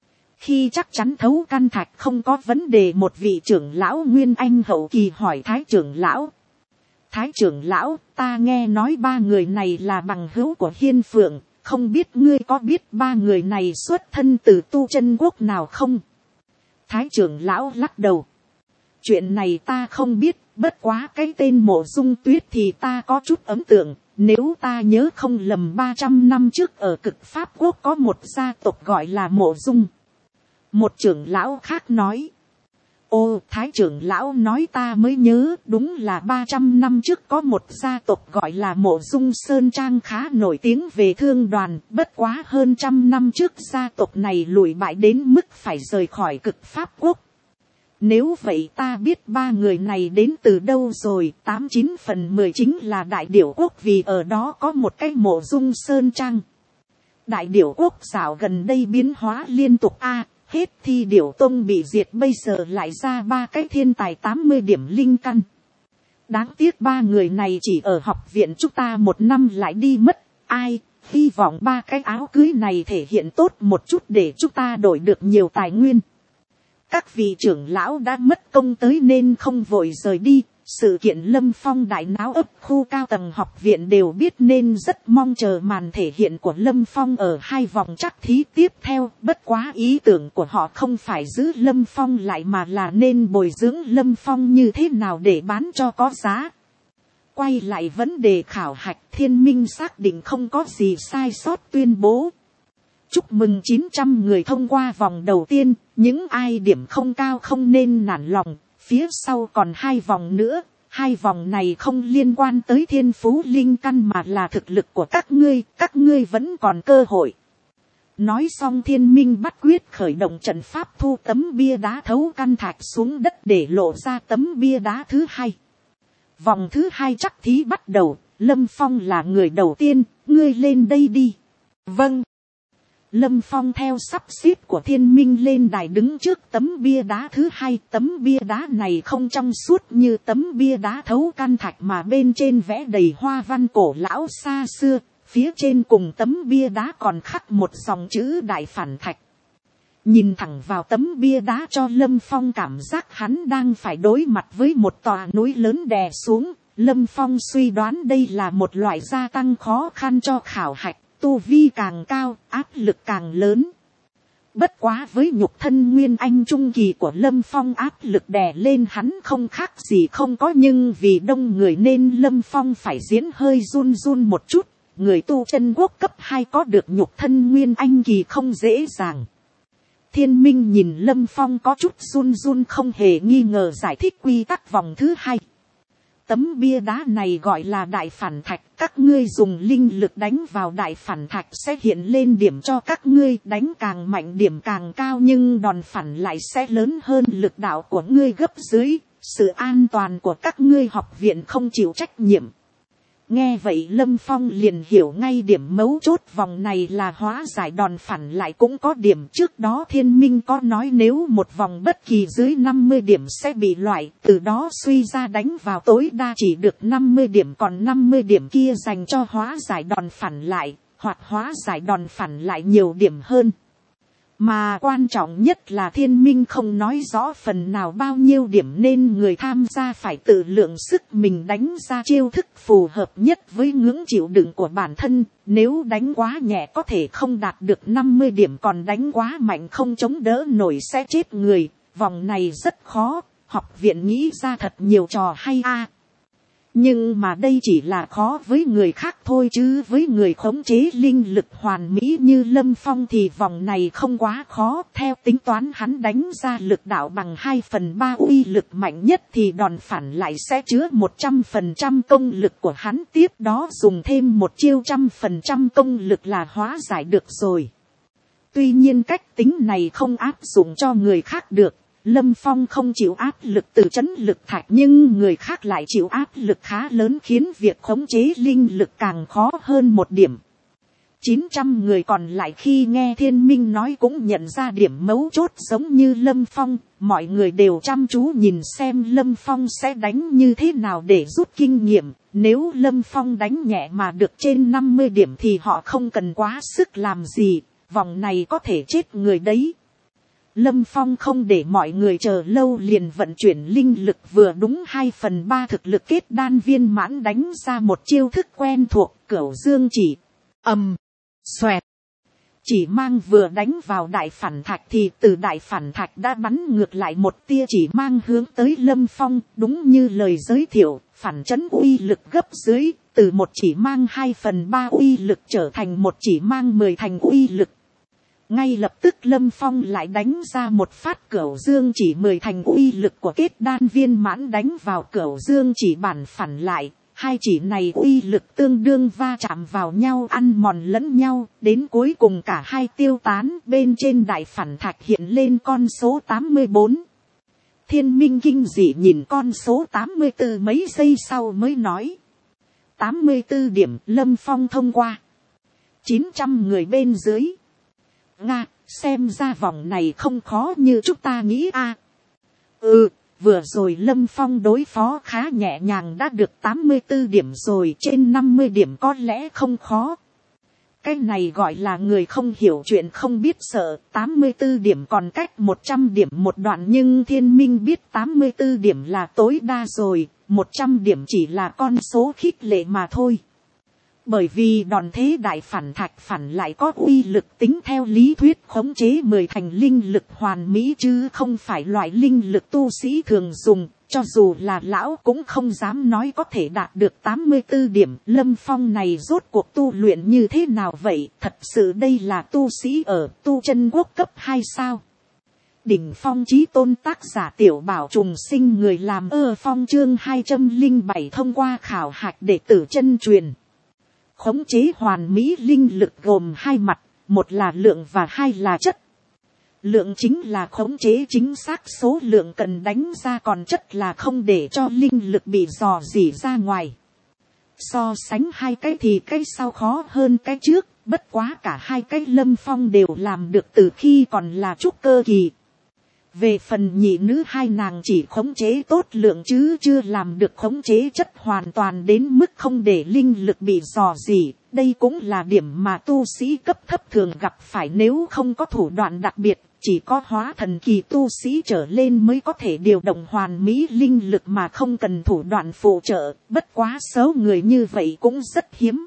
Khi chắc chắn thấu căn thạch không có vấn đề, một vị trưởng lão Nguyên Anh hậu kỳ hỏi Thái trưởng lão. Thái trưởng lão, ta nghe nói ba người này là bằng hữu của Hiên Phượng, không biết ngươi có biết ba người này xuất thân từ tu chân quốc nào không? Thái trưởng lão lắc đầu. Chuyện này ta không biết, bất quá cái tên Mộ Dung Tuyết thì ta có chút ấn tượng. Nếu ta nhớ không lầm ba trăm năm trước ở Cực Pháp Quốc có một gia tộc gọi là Mộ Dung. Một trưởng lão khác nói. Ô, Thái trưởng lão nói ta mới nhớ, đúng là ba trăm năm trước có một gia tộc gọi là Mộ Dung Sơn Trang khá nổi tiếng về thương đoàn, bất quá hơn trăm năm trước gia tộc này lùi bại đến mức phải rời khỏi Cực Pháp Quốc. Nếu vậy ta biết ba người này đến từ đâu rồi, tám chín phần mười chính là Đại Điểu Quốc, vì ở đó có một cái Mộ Dung Sơn Trang. Đại Điểu Quốc dạo gần đây biến hóa liên tục a. Hết Thi Điểu Tông bị diệt, bây giờ lại ra ba cái thiên tài tám mươi điểm linh căn. Đáng tiếc ba người này chỉ ở học viện chúng ta một năm lại đi mất. Ai, hy vọng ba cái áo cưới này thể hiện tốt một chút để chúng ta đổi được nhiều tài nguyên. Các vị trưởng lão đã mất công tới nên không vội rời đi. Sự kiện Lâm Phong đại náo ấp khu cao tầng học viện đều biết nên rất mong chờ màn thể hiện của Lâm Phong ở hai vòng trắc thí tiếp theo. Bất quá ý tưởng của họ không phải giữ Lâm Phong lại mà là nên bồi dưỡng Lâm Phong như thế nào để bán cho có giá. Quay lại vấn đề khảo hạch, Thiên Minh xác định không có gì sai sót tuyên bố. Chúc mừng chín trăm người thông qua vòng đầu tiên, những ai điểm không cao không nên nản lòng. Phía sau còn hai vòng nữa, hai vòng này không liên quan tới thiên phú linh căn mà là thực lực của các ngươi, các ngươi vẫn còn cơ hội. Nói xong Thiên Minh bắt quyết khởi động trận pháp thu tấm bia đá thấu căn thạch xuống đất để lộ ra tấm bia đá thứ hai. Vòng thứ hai trắc thí bắt đầu, Lâm Phong là người đầu tiên, ngươi lên đây đi. Vâng. Lâm Phong theo sắp xếp của Thiên Minh lên đài đứng trước tấm bia đá thứ hai. Tấm bia đá này không trong suốt như tấm bia đá thấu can thạch mà bên trên vẽ đầy hoa văn cổ lão xa xưa. Phía trên cùng tấm bia đá còn khắc một dòng chữ Đại Phản Thạch. Nhìn thẳng vào tấm bia đá cho Lâm Phong cảm giác hắn đang phải đối mặt với một tòa núi lớn đè xuống. Lâm Phong suy đoán đây là một loại gia tăng khó khăn cho khảo hạch. Tu vi càng cao, áp lực càng lớn. Bất quá với nhục thân nguyên anh trung kỳ của Lâm Phong, áp lực đè lên hắn không khác gì không có, nhưng vì đông người nên Lâm Phong phải diễn hơi run run một chút. Người tu chân quốc cấp hai có được nhục thân nguyên anh kỳ không dễ dàng. Thiên Minh nhìn Lâm Phong có chút run run không hề nghi ngờ giải thích quy tắc vòng thứ hai. Tấm bia đá này gọi là Đại Phản Thạch, các ngươi dùng linh lực đánh vào Đại Phản Thạch sẽ hiện lên điểm cho các ngươi, đánh càng mạnh điểm càng cao nhưng đòn phản lại sẽ lớn hơn lực đạo của ngươi gấp dưới, sự an toàn của các ngươi học viện không chịu trách nhiệm. Nghe vậy Lâm Phong liền hiểu ngay điểm mấu chốt vòng này là hóa giải đòn phản lại cũng có điểm. Trước đó Thiên Minh có nói nếu một vòng bất kỳ dưới năm mươi điểm sẽ bị loại, từ đó suy ra đánh vào tối đa chỉ được năm mươi điểm, còn năm mươi điểm kia dành cho hóa giải đòn phản lại, hoặc hóa giải đòn phản lại nhiều điểm hơn. Mà quan trọng nhất là Thiên Minh không nói rõ phần nào bao nhiêu điểm nên người tham gia phải tự lượng sức mình đánh ra chiêu thức phù hợp nhất với ngưỡng chịu đựng của bản thân. Nếu đánh quá nhẹ có thể không đạt được năm mươi điểm, còn đánh quá mạnh không chống đỡ nổi sẽ chết người. Vòng này rất khó, học viện nghĩ ra thật nhiều trò hay a. Nhưng mà đây chỉ là khó với người khác thôi, chứ với người khống chế linh lực hoàn mỹ như Lâm Phong thì vòng này không quá khó. Theo tính toán hắn đánh ra lực đạo bằng hai phần ba uy lực mạnh nhất thì đòn phản lại sẽ chứa một trăm phần trăm công lực của hắn, tiếp đó dùng thêm một chiêu trăm phần trăm công lực là hóa giải được rồi. Tuy nhiên cách tính này không áp dụng cho người khác được. Lâm Phong không chịu áp lực từ chấn lực thạch nhưng người khác lại chịu áp lực khá lớn khiến việc khống chế linh lực càng khó hơn một điểm. chín trăm người còn lại khi nghe Thiên Minh nói cũng nhận ra điểm mấu chốt giống như Lâm Phong. Mọi người đều chăm chú nhìn xem Lâm Phong sẽ đánh như thế nào để rút kinh nghiệm. Nếu Lâm Phong đánh nhẹ mà được trên năm mươi điểm thì họ không cần quá sức làm gì. Vòng này có thể chết người đấy. Lâm Phong không để mọi người chờ lâu liền vận chuyển linh lực vừa đúng hai phần ba thực lực kết đan viên mãn đánh ra một chiêu thức quen thuộc Cửu Dương Chỉ. Ầm, xoẹt. Chỉ mang vừa đánh vào đại phản thạch thì từ đại phản thạch đã bắn ngược lại một tia chỉ mang hướng tới Lâm Phong. Đúng như lời giới thiệu, phản chấn uy lực gấp dưới, từ một chỉ mang hai phần ba uy lực trở thành một chỉ mang mười thành uy lực. Ngay lập tức Lâm Phong lại đánh ra một phát cửu dương chỉ mười thành uy lực của kết đan viên mãn đánh vào cửu dương chỉ bản phản lại. Hai chỉ này uy lực tương đương va chạm vào nhau ăn mòn lẫn nhau, đến cuối cùng cả hai tiêu tán. Bên trên đại phản thạch hiện lên con số tám mươi bốn. Thiên Minh kinh dị nhìn con số tám mươi tư mấy giây sau mới nói. tám mươi tư điểm Lâm Phong thông qua. chín trăm người bên dưới. Nga, xem ra vòng này không khó như chúng ta nghĩ a. À. Ừ. Vừa rồi Lâm Phong đối phó khá nhẹ nhàng đã được tám mươi tư điểm rồi, trên năm mươi điểm có lẽ không khó. Cái này gọi là người không hiểu chuyện không biết sợ, tám mươi tư điểm còn cách một trăm điểm một đoạn nhưng Thiên Minh biết tám mươi tư điểm là tối đa rồi, một trăm điểm chỉ là con số khích lệ mà thôi. Bởi vì đòn thế đại phản thạch phản lại có uy lực tính theo lý thuyết khống chế mười thành linh lực hoàn mỹ chứ không phải loại linh lực tu sĩ thường dùng, cho dù là lão cũng không dám nói có thể đạt được tám mươi tư điểm. Lâm Phong này rốt cuộc tu luyện như thế nào vậy, thật sự đây là tu sĩ ở tu chân quốc cấp hai sao. Đỉnh phong chí tôn tác giả Tiểu Bảo Trùng Sinh người làm ơ phong chương hai trăm lẻ bảy thông qua khảo hạch đệ tử chân truyền. Khống chế hoàn mỹ linh lực gồm hai mặt, một là lượng và hai là chất. Lượng chính là khống chế chính xác số lượng cần đánh ra, còn chất là không để cho linh lực bị dò dỉ ra ngoài. So sánh hai cái thì cái sau khó hơn cái trước, bất quá cả hai cái Lâm Phong đều làm được từ khi còn là trúc cơ kỳ. Về phần nhị nữ hai nàng chỉ khống chế tốt lượng chứ chưa làm được khống chế chất hoàn toàn đến mức không để linh lực bị dò dỉ. Đây cũng là điểm mà tu sĩ cấp thấp thường gặp phải nếu không có thủ đoạn đặc biệt. Chỉ có hóa thần kỳ tu sĩ trở lên mới có thể điều động hoàn mỹ linh lực mà không cần thủ đoạn phụ trợ. Bất quá số người như vậy cũng rất hiếm.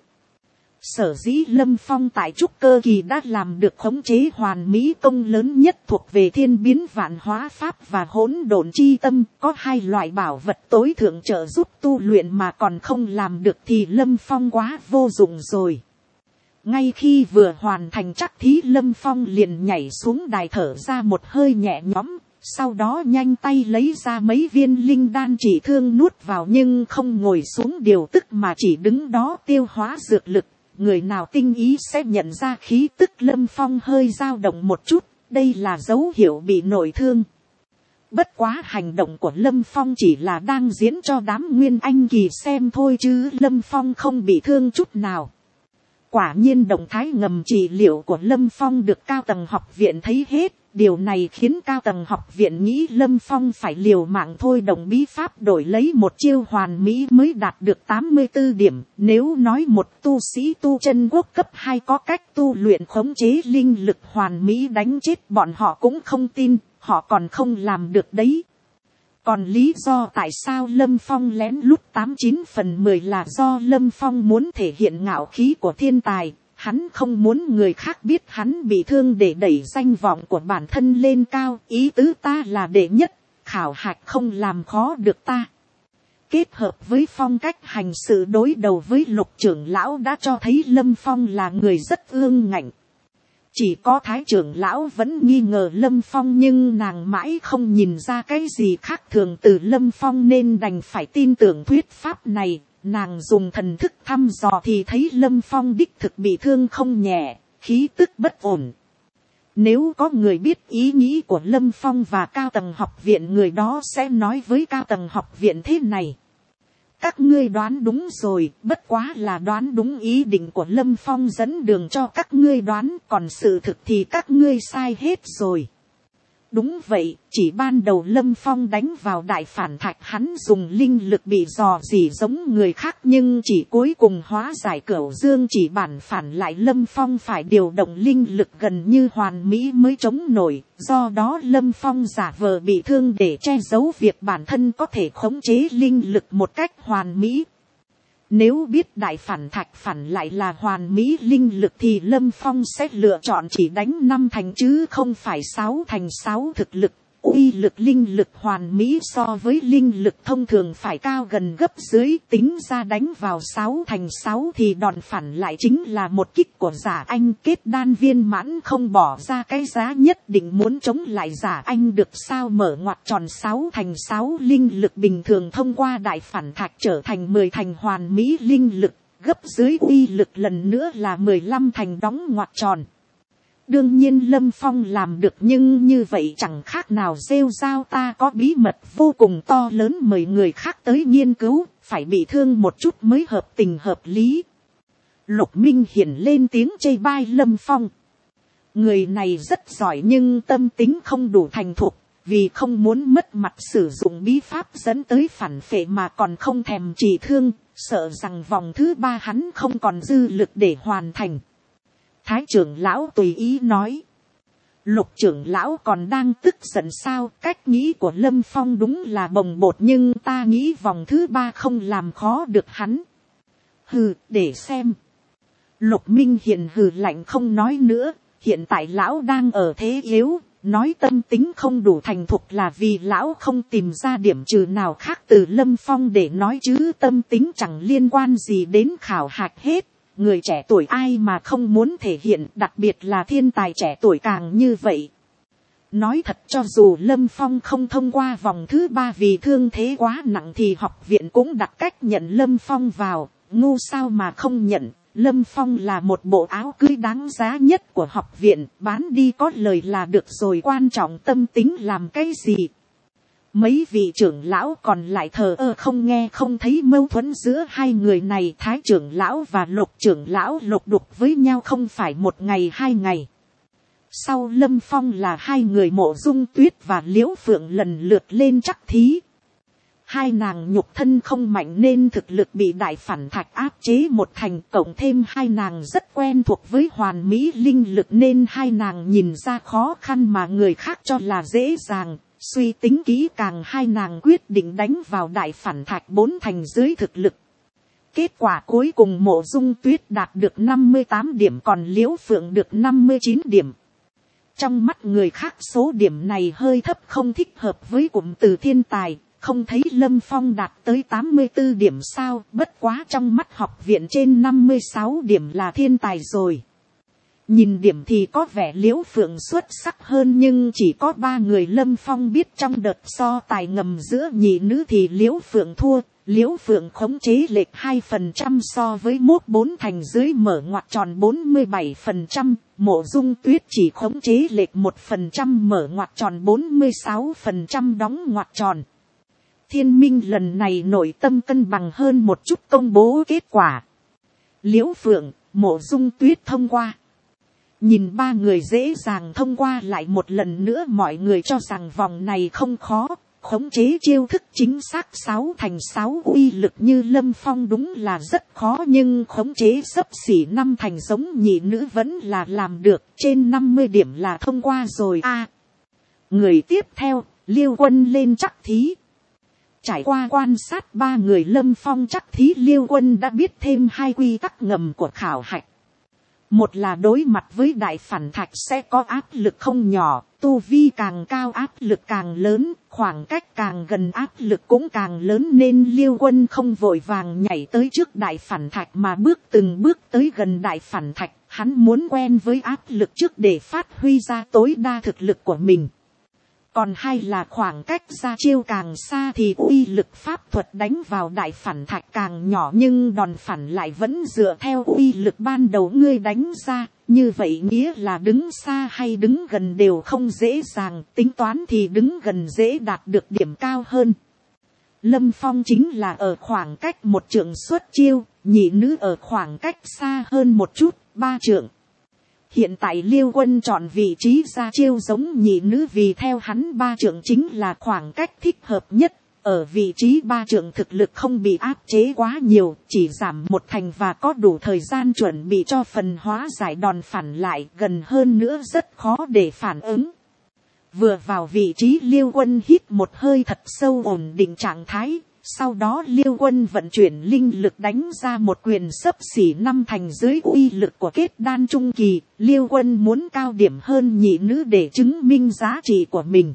Sở dĩ Lâm Phong tại trúc cơ kỳ đã làm được khống chế hoàn mỹ công lớn nhất thuộc về thiên biến vạn hóa pháp và hỗn độn chi tâm. Có hai loại bảo vật tối thượng trợ giúp tu luyện mà còn không làm được thì Lâm Phong quá vô dụng rồi. Ngay khi vừa hoàn thành chắc thí Lâm Phong liền nhảy xuống đài thở ra một hơi nhẹ nhõm. Sau đó nhanh tay lấy ra mấy viên linh đan chỉ thương nuốt vào nhưng không ngồi xuống điều tức mà chỉ đứng đó tiêu hóa dược lực. Người nào tinh ý sẽ nhận ra khí tức Lâm Phong hơi dao động một chút, đây là dấu hiệu bị nội thương. Bất quá hành động của Lâm Phong chỉ là đang diễn cho đám Nguyên Anh kỳ xem thôi chứ Lâm Phong không bị thương chút nào. Quả nhiên động thái ngầm trị liệu của Lâm Phong được cao tầng học viện thấy hết. Điều này khiến cao tầng học viện nghĩ Lâm Phong phải liều mạng thôi đồng bí pháp đổi lấy một chiêu hoàn mỹ mới đạt được tám mươi tư điểm. Nếu nói một tu sĩ tu chân quốc cấp hai có cách tu luyện khống chế linh lực hoàn mỹ đánh chết bọn họ cũng không tin, họ còn không làm được đấy. Còn lý do tại sao Lâm Phong lén lút tám chín phần mười là do Lâm Phong muốn thể hiện ngạo khí của thiên tài. Hắn không muốn người khác biết hắn bị thương để đẩy danh vọng của bản thân lên cao. Ý tứ ta là đệ nhất, khảo hạch không làm khó được ta. Kết hợp với phong cách hành sự đối đầu với Lục trưởng lão đã cho thấy Lâm Phong là người rất ương ngạnh. Chỉ có Thái trưởng lão vẫn nghi ngờ Lâm Phong nhưng nàng mãi không nhìn ra cái gì khác thường từ Lâm Phong nên đành phải tin tưởng thuyết pháp này. Nàng dùng thần thức thăm dò thì thấy Lâm Phong đích thực bị thương không nhẹ, khí tức bất ổn. Nếu có người biết ý nghĩ của Lâm Phong và cao tầng học viện người đó sẽ nói với cao tầng học viện thế này. Các ngươi đoán đúng rồi, bất quá là đoán đúng ý định của Lâm Phong dẫn đường cho các ngươi đoán, còn sự thực thì các ngươi sai hết rồi. Đúng vậy, chỉ ban đầu Lâm Phong đánh vào đại phản thạch hắn dùng linh lực bị dò dỉ giống người khác nhưng chỉ cuối cùng hóa giải cửu dương chỉ bản phản lại Lâm Phong phải điều động linh lực gần như hoàn mỹ mới chống nổi, do đó Lâm Phong giả vờ bị thương để che giấu việc bản thân có thể khống chế linh lực một cách hoàn mỹ. Nếu biết đại phản thạch phản lại là hoàn mỹ linh lực thì Lâm Phong sẽ lựa chọn chỉ đánh năm thành chứ không phải sáu thành. Sáu thực lực, uy lực linh lực hoàn mỹ so với linh lực thông thường phải cao gần gấp dưới, tính ra đánh vào sáu thành sáu thì đòn phản lại chính là một kích của giả anh. Kết đan viên mãn không bỏ ra cái giá nhất định muốn chống lại giả anh được sao? Mở ngoặc tròn sáu thành sáu linh lực bình thường thông qua đại phản thạch trở thành mười thành hoàn mỹ linh lực, gấp dưới uy lực lần nữa là mười lăm thành đóng ngoặc tròn. Đương nhiên Lâm Phong làm được, nhưng như vậy chẳng khác nào rêu rao ta có bí mật vô cùng to lớn mời người khác tới nghiên cứu, phải bị thương một chút mới hợp tình hợp lý. Lục Minh Hiển lên tiếng chê bai Lâm Phong. Người này rất giỏi nhưng tâm tính không đủ thành thục, vì không muốn mất mặt sử dụng bí pháp dẫn tới phản phệ mà còn không thèm trị thương, sợ rằng vòng thứ ba hắn không còn dư lực để hoàn thành. Thái trưởng lão tùy ý nói. Lục trưởng lão còn đang tức giận sao? Cách nghĩ của Lâm Phong đúng là bồng bột, nhưng ta nghĩ vòng thứ ba không làm khó được hắn. Hừ, để xem. Lục Minh Hiền hừ lạnh không nói nữa. Hiện tại lão đang ở thế yếu, nói tâm tính không đủ thành thục là vì lão không tìm ra điểm trừ nào khác từ Lâm Phong để nói chứ tâm tính chẳng liên quan gì đến khảo hạch hết. Người trẻ tuổi ai mà không muốn thể hiện, đặc biệt là thiên tài trẻ tuổi càng như vậy. Nói thật, cho dù Lâm Phong không thông qua vòng thứ ba vì thương thế quá nặng thì học viện cũng đặt cách nhận Lâm Phong vào, ngu sao mà không nhận. Lâm Phong là một bộ áo cưới đáng giá nhất của học viện, bán đi có lời là được rồi, quan trọng tâm tính làm cái gì. Mấy vị trưởng lão còn lại thờ ơ không nghe không thấy mâu thuẫn giữa hai người này. Thái trưởng lão và Lục trưởng lão lục đục với nhau không phải một ngày hai ngày. Sau Lâm Phong là hai người Mộ Dung Tuyết và Liễu Phượng lần lượt lên chắc thí. Hai nàng nhục thân không mạnh nên thực lực bị đại phản thạch áp chế một thành, cộng thêm hai nàng rất quen thuộc với hoàn mỹ linh lực nên hai nàng nhìn ra khó khăn mà người khác cho là dễ dàng. Suy tính kỹ càng hai nàng quyết định đánh vào đại phản thạch bốn thành dưới thực lực. Kết quả cuối cùng Mộ Dung Tuyết đạt được năm mươi tám điểm còn Liễu Phượng được năm mươi chín điểm. Trong mắt người khác số điểm này hơi thấp không thích hợp với cụm từ thiên tài, không thấy Lâm Phong đạt tới tám mươi tư điểm sao? Bất quá trong mắt học viện trên năm mươi sáu điểm là thiên tài rồi. Nhìn điểm thì có vẻ Liễu Phượng xuất sắc hơn, nhưng chỉ có ba người Lâm Phong biết trong đợt so tài ngầm giữa nhị nữ thì Liễu Phượng thua. Liễu Phượng khống chế lệch hai phần trăm so với mốt bốn thành dưới mở ngoặc tròn bốn mươi bảy phần trăm, Mộ Dung Tuyết chỉ khống chế lệch một phần trăm mở ngoặc tròn bốn mươi sáu phần trăm đóng ngoặc tròn. Thiên Minh lần này nội tâm cân bằng hơn một chút công bố kết quả. Liễu Phượng, Mộ Dung Tuyết thông qua. Nhìn ba người dễ dàng thông qua lại một lần nữa, mọi người cho rằng vòng này không khó, khống chế chiêu thức chính xác sáu thành sáu uy lực như Lâm Phong đúng là rất khó, nhưng khống chế xấp xỉ năm thành giống nhị nữ vẫn là làm được, trên năm mươi điểm là thông qua rồi a. À, người tiếp theo, Liêu Quân lên chắc thí. Trải qua quan sát ba người Lâm Phong chắc thí, Liêu Quân đã biết thêm hai quy tắc ngầm của khảo hạch. Một là đối mặt với đại phản thạch sẽ có áp lực không nhỏ, tu vi càng cao áp lực càng lớn, khoảng cách càng gần áp lực cũng càng lớn, nên Liêu Quân không vội vàng nhảy tới trước đại phản thạch mà bước từng bước tới gần đại phản thạch. Hắn muốn quen với áp lực trước để phát huy ra tối đa thực lực của mình. Còn hai là khoảng cách ra chiêu càng xa thì uy lực pháp thuật đánh vào đại phản thạch càng nhỏ, nhưng đòn phản lại vẫn dựa theo uy lực ban đầu ngươi đánh ra. Như vậy nghĩa là đứng xa hay đứng gần đều không dễ dàng, tính toán thì đứng gần dễ đạt được điểm cao hơn. Lâm Phong chính là ở khoảng cách một trượng xuất chiêu, nhị nữ ở khoảng cách xa hơn một chút, ba trượng. Hiện tại Liêu Quân chọn vị trí ra chiêu giống nhị nữ vì theo hắn ba trượng chính là khoảng cách thích hợp nhất. Ở vị trí ba trượng thực lực không bị áp chế quá nhiều, chỉ giảm một thành và có đủ thời gian chuẩn bị cho phần hóa giải đòn phản lại, gần hơn nữa rất khó để phản ứng. Vừa vào vị trí Liêu Quân hít một hơi thật sâu ổn định trạng thái, Sau đó Liêu Quân vận chuyển linh lực đánh ra một quyền xấp xỉ năm thành dưới uy lực của kết đan trung kỳ. Liêu Quân muốn cao điểm hơn nhị nữ để chứng minh giá trị của mình.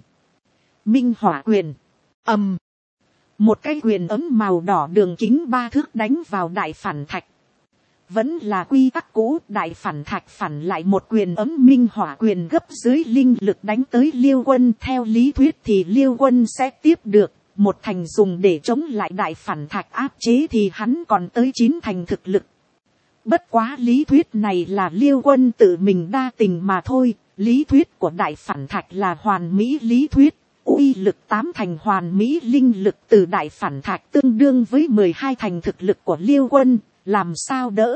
Minh hỏa quyền. Ầm. Một cái quyền ấm màu đỏ đường kính ba thước đánh vào đại phản thạch. Vẫn là quy tắc cũ, đại phản thạch phản lại một quyền ấm minh hỏa quyền gấp dưới linh lực đánh tới Liêu Quân. Theo lý thuyết thì Liêu Quân sẽ tiếp được. Một thành dùng để chống lại đại phản thạch áp chế thì hắn còn tới chín thành thực lực. Bất quá lý thuyết này là Liêu Quân tự mình đa tình mà thôi. Lý thuyết của đại phản thạch là hoàn mỹ lý thuyết. Uy lực tám thành hoàn mỹ linh lực từ đại phản thạch tương đương với mười hai thành thực lực của Liêu Quân. Làm sao đỡ?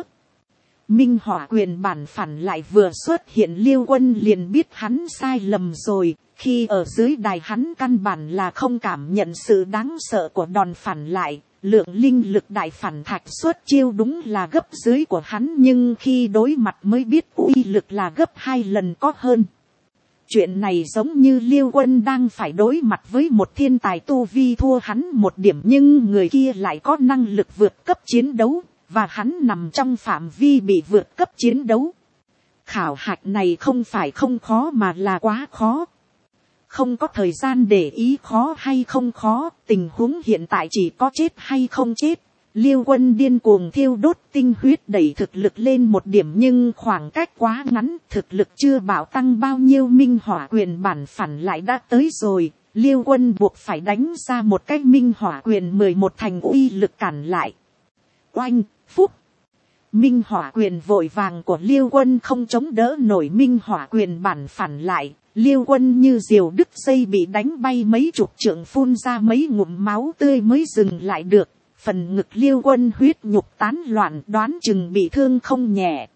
Minh hỏa quyền bản phản lại vừa xuất hiện, Liêu Quân liền biết hắn sai lầm rồi. Khi ở dưới đài hắn căn bản là không cảm nhận sự đáng sợ của đòn phản lại. Lượng linh lực đại phản thạch xuất chiêu đúng là gấp dưới của hắn, nhưng khi đối mặt mới biết uy lực là gấp hai lần có hơn. Chuyện này giống như Liêu Quân đang phải đối mặt với một thiên tài tu vi thua hắn một điểm, nhưng người kia lại có năng lực vượt cấp chiến đấu, và hắn nằm trong phạm vi bị vượt cấp chiến đấu. Khảo hạch này không phải không khó mà là quá khó. Không có thời gian để ý khó hay không khó, tình huống hiện tại chỉ có chết hay không chết. Liêu Quân điên cuồng thiêu đốt tinh huyết đẩy thực lực lên một điểm, nhưng khoảng cách quá ngắn, thực lực chưa bảo tăng bao nhiêu. Minh hỏa quyền bản phản lại đã tới rồi. Liêu Quân buộc phải đánh ra một cái minh hỏa quyền mười một thành uy lực cản lại. Oanh, phúc. Minh hỏa quyền vội vàng của Liêu Quân không chống đỡ nổi minh hỏa quyền bản phản lại. Liêu Quân như diều đứt dây bị đánh bay mấy chục trượng, phun ra mấy ngụm máu tươi mới dừng lại được. Phần ngực Liêu Quân huyết nhục tán loạn, đoán chừng bị thương không nhẹ.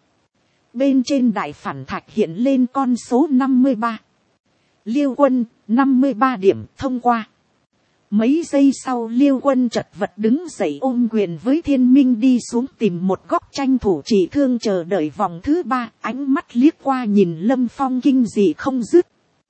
Bên trên đại phản thạch hiện lên con số năm mươi ba. Liêu Quân, năm mươi ba điểm thông qua. Mấy giây sau Liêu Quân chật vật đứng dậy ôm quyền với Thiên Minh đi xuống tìm một góc tranh thủ trị thương chờ đợi vòng thứ ba. Ánh mắt liếc qua nhìn Lâm Phong kinh dị không dứt.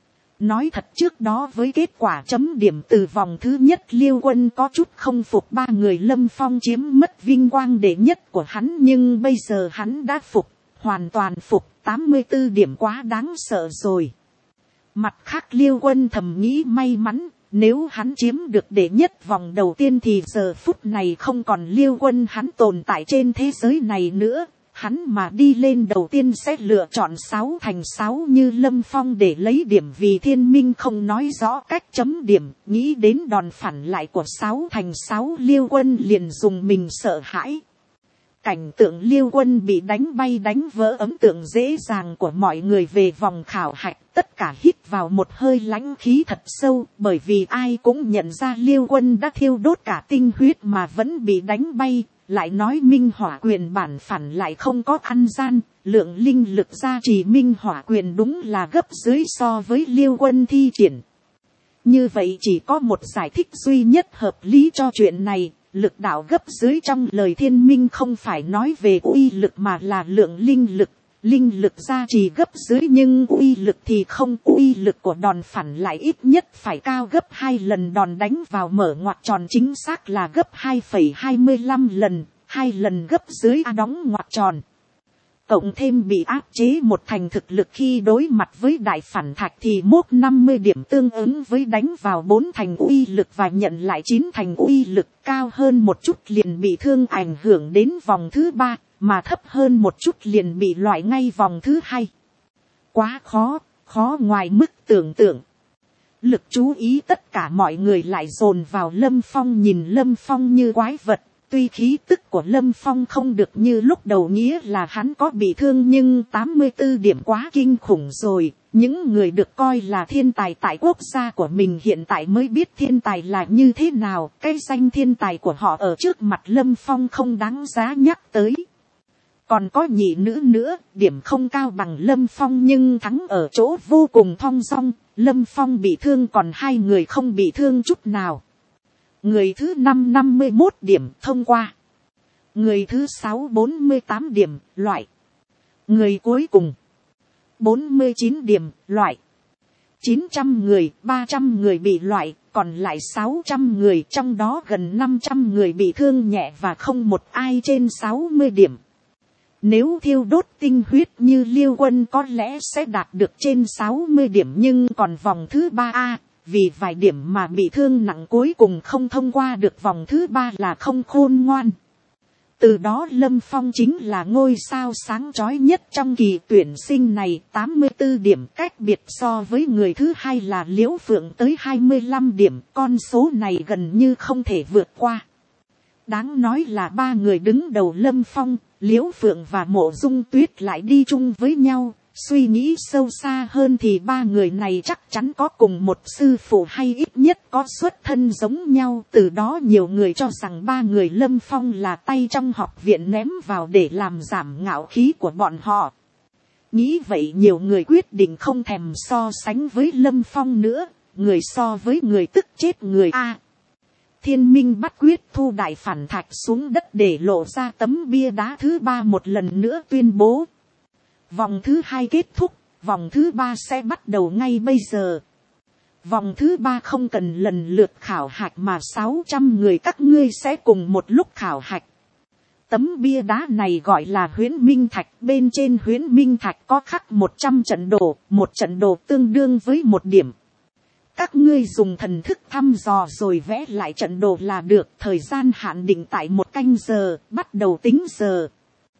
Nói thật, trước đó với kết quả chấm điểm từ vòng thứ nhất, Liêu Quân có chút không phục ba người Lâm Phong chiếm mất vinh quang đệ nhất của hắn, nhưng bây giờ hắn đã phục, hoàn toàn phục. Tám mươi tư điểm quá đáng sợ rồi. Mặt khác Liêu Quân thầm nghĩ may mắn, nếu hắn chiếm được đệ nhất vòng đầu tiên thì giờ phút này không còn Liêu Quân hắn tồn tại trên thế giới này nữa. Hắn mà đi lên đầu tiên sẽ lựa chọn sáu thành sáu như Lâm Phong để lấy điểm, vì Thiên Minh không nói rõ cách chấm điểm. Nghĩ đến đòn phản lại của sáu thành sáu, Liêu Quân liền dùng mình sợ hãi. Cảnh tượng Liêu Quân bị đánh bay đánh vỡ ấn tượng dễ dàng của mọi người về vòng khảo hạch, tất cả hít vào một hơi lãnh khí thật sâu, bởi vì ai cũng nhận ra Liêu Quân đã thiêu đốt cả tinh huyết mà vẫn bị đánh bay. Lại nói minh hỏa quyền bản phản lại không có ăn gian, lượng linh lực gia trì minh hỏa quyền đúng là gấp dưới so với Liêu Quân thi triển. Như vậy chỉ có một giải thích duy nhất hợp lý cho chuyện này. Lực đạo gấp dưới trong lời Thiên Minh không phải nói về uy lực mà là lượng linh lực. Linh lực gia trì gấp dưới nhưng uy lực thì không. Uy lực của đòn phản lại ít nhất phải cao gấp hai lần đòn đánh vào mở ngoặc tròn, chính xác là gấp hai phẩy hai mươi lăm lần, hai lần gấp dưới a đóng ngoặc tròn. Cộng thêm bị áp chế một thành thực lực khi đối mặt với đại phản thạch thì mốt năm mươi điểm, tương ứng với đánh vào bốn thành uy lực và nhận lại chín thành uy lực. Cao hơn một chút liền bị thương ảnh hưởng đến vòng thứ ba, mà thấp hơn một chút liền bị loại ngay vòng thứ hai. Quá khó, khó ngoài mức tưởng tượng. Lực chú ý tất cả mọi người lại dồn vào Lâm Phong, nhìn Lâm Phong như quái vật. Tuy khí tức của Lâm Phong không được như lúc đầu nghĩa là hắn có bị thương, nhưng tám mươi tư điểm quá kinh khủng rồi. Những người được coi là thiên tài tại quốc gia của mình hiện tại mới biết thiên tài là như thế nào. Cái danh thiên tài của họ ở trước mặt Lâm Phong không đáng giá nhắc tới. Còn có nhị nữ nữa, điểm không cao bằng Lâm Phong nhưng thắng ở chỗ vô cùng thong dong. Lâm Phong bị thương còn hai người không bị thương chút nào. Người thứ năm năm mươi mốt điểm thông qua. Người thứ sáu bốn mươi tám điểm loại. Người cuối cùng bốn mươi chín điểm loại. chín trăm người, ba trăm người bị loại, còn lại sáu trăm người, trong đó gần năm trăm người bị thương nhẹ và không một ai trên sáu mươi điểm. Nếu thiêu đốt tinh huyết như Liêu Quân có lẽ sẽ đạt được trên sáu mươi điểm, nhưng còn vòng thứ ba A, vì vài điểm mà bị thương nặng cuối cùng không thông qua được vòng thứ ba là không khôn ngoan. Từ đó Lâm Phong chính là ngôi sao sáng chói nhất trong kỳ tuyển sinh này, tám mươi tư điểm, cách biệt so với người thứ hai là Liễu Phượng tới hai mươi lăm điểm, con số này gần như không thể vượt qua. Đáng nói là ba người đứng đầu Lâm Phong, Liễu Phượng và Mộ Dung Tuyết lại đi chung với nhau. Suy nghĩ sâu xa hơn thì ba người này chắc chắn có cùng một sư phụ hay ít nhất có xuất thân giống nhau. Từ đó nhiều người cho rằng ba người Lâm Phong là tay trong học viện ném vào để làm giảm ngạo khí của bọn họ. Nghĩ vậy nhiều người quyết định không thèm so sánh với Lâm Phong nữa. Người so với người tức chết người a. Thiên Minh bắt quyết thu đại phản thạch xuống đất để lộ ra tấm bia đá thứ ba, một lần nữa tuyên bố. Vòng thứ hai kết thúc, vòng thứ ba sẽ bắt đầu ngay bây giờ. Vòng thứ ba không cần lần lượt khảo hạch mà sáu trăm người các ngươi sẽ cùng một lúc khảo hạch. Tấm bia đá này gọi là huyễn minh thạch, bên trên huyễn minh thạch có khắc một trăm trận đồ, một trận đồ tương đương với một điểm. Các ngươi dùng thần thức thăm dò rồi vẽ lại trận đồ là được, thời gian hạn định tại một canh giờ, bắt đầu tính giờ.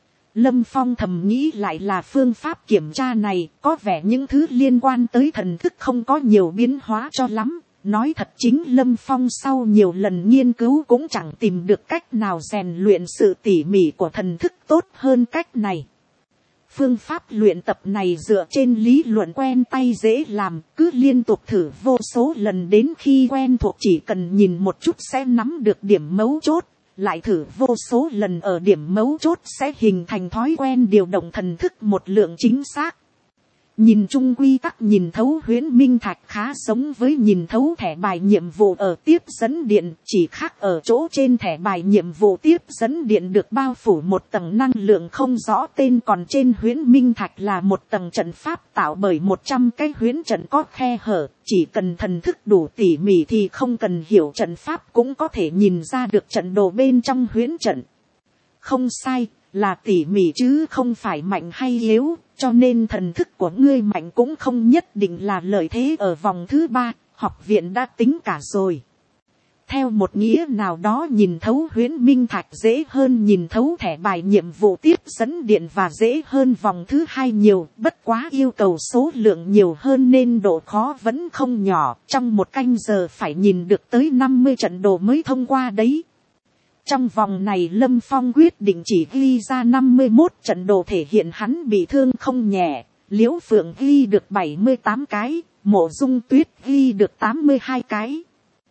Lâm Phong thầm nghĩ lại là phương pháp kiểm tra này, có vẻ những thứ liên quan tới thần thức không có nhiều biến hóa cho lắm. Nói thật chính Lâm Phong sau nhiều lần nghiên cứu cũng chẳng tìm được cách nào rèn luyện sự tỉ mỉ của thần thức tốt hơn cách này. Phương pháp luyện tập này dựa trên lý luận quen tay dễ làm, cứ liên tục thử vô số lần đến khi quen thuộc, chỉ cần nhìn một chút sẽ nắm được điểm mấu chốt. Lại thử vô số lần ở điểm mấu chốt sẽ hình thành thói quen điều động thần thức một lượng chính xác. Nhìn chung quy tắc nhìn thấu huyễn minh thạch khá giống với nhìn thấu thẻ bài nhiệm vụ ở tiếp dẫn điện, chỉ khác ở chỗ trên thẻ bài nhiệm vụ tiếp dẫn điện được bao phủ một tầng năng lượng không rõ tên, còn trên huyễn minh thạch là một tầng trận pháp tạo bởi một trăm cái huyễn trận có khe hở, chỉ cần thần thức đủ tỉ mỉ thì không cần hiểu trận pháp cũng có thể nhìn ra được trận đồ bên trong huyễn trận. Không sai, là tỉ mỉ chứ không phải mạnh hay yếu, cho nên thần thức của ngươi mạnh cũng không nhất định là lợi thế ở vòng thứ ba, học viện đã tính cả rồi. Theo một nghĩa nào đó nhìn thấu huyễn minh thạch dễ hơn nhìn thấu thẻ bài nhiệm vụ tiếp dẫn điện và dễ hơn vòng thứ hai nhiều, bất quá yêu cầu số lượng nhiều hơn nên độ khó vẫn không nhỏ, trong một canh giờ phải nhìn được tới năm mươi trận đồ mới thông qua đấy. Trong vòng này Lâm Phong quyết định chỉ ghi ra năm mươi mốt trận đồ thể hiện hắn bị thương không nhẹ. Liễu Phượng ghi được bảy mươi tám cái, Mộ Dung Tuyết ghi được tám mươi hai cái.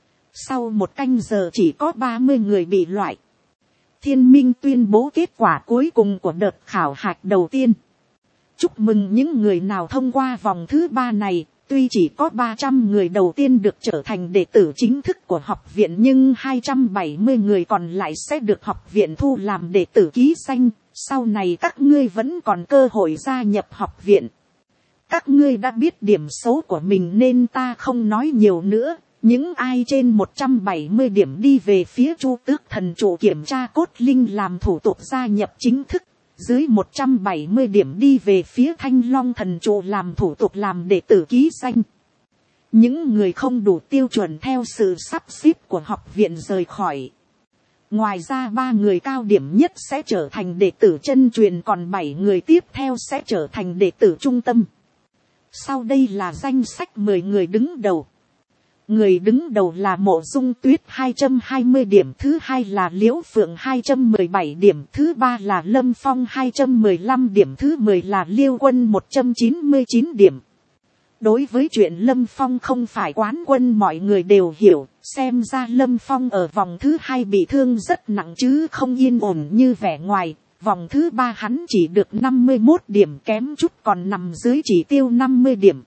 Sau một canh giờ chỉ có ba mươi người bị loại. Thiên Minh tuyên bố kết quả cuối cùng của đợt khảo hạch đầu tiên. Chúc mừng những người nào thông qua vòng thứ ba này. Tuy chỉ có ba trăm người đầu tiên được trở thành đệ tử chính thức của học viện, nhưng hai trăm bảy mươi người còn lại sẽ được học viện thu làm đệ tử ký danh. Sau này các ngươi vẫn còn cơ hội gia nhập học viện. Các ngươi đã biết điểm số của mình nên ta không nói nhiều nữa. Những ai trên một trăm bảy mươi điểm đi về phía Chu Tước Thần Trụ kiểm tra cốt linh làm thủ tục gia nhập chính thức. Dưới một trăm bảy mươi điểm đi về phía Thanh Long Thần Trụ làm thủ tục làm đệ tử ký danh. Những người không đủ tiêu chuẩn theo sự sắp xếp của học viện rời khỏi. Ngoài ra ba người cao điểm nhất sẽ trở thành đệ tử chân truyền, còn bảy người tiếp theo sẽ trở thành đệ tử trung tâm. Sau đây là danh sách mười người đứng đầu. Người đứng đầu là Mộ Dung Tuyết hai trăm hai mươi điểm, thứ hai là Liễu Phượng hai trăm mười bảy điểm, thứ ba là Lâm Phong hai trăm mười lăm điểm, thứ mười là Liêu Quân một trăm chín mươi chín điểm. Đối với chuyện Lâm Phong không phải quán quân mọi người đều hiểu, xem ra Lâm Phong ở vòng thứ hai bị thương rất nặng chứ không yên ổn như vẻ ngoài. Vòng thứ ba hắn chỉ được năm mươi mốt điểm, kém chút còn nằm dưới chỉ tiêu năm mươi điểm.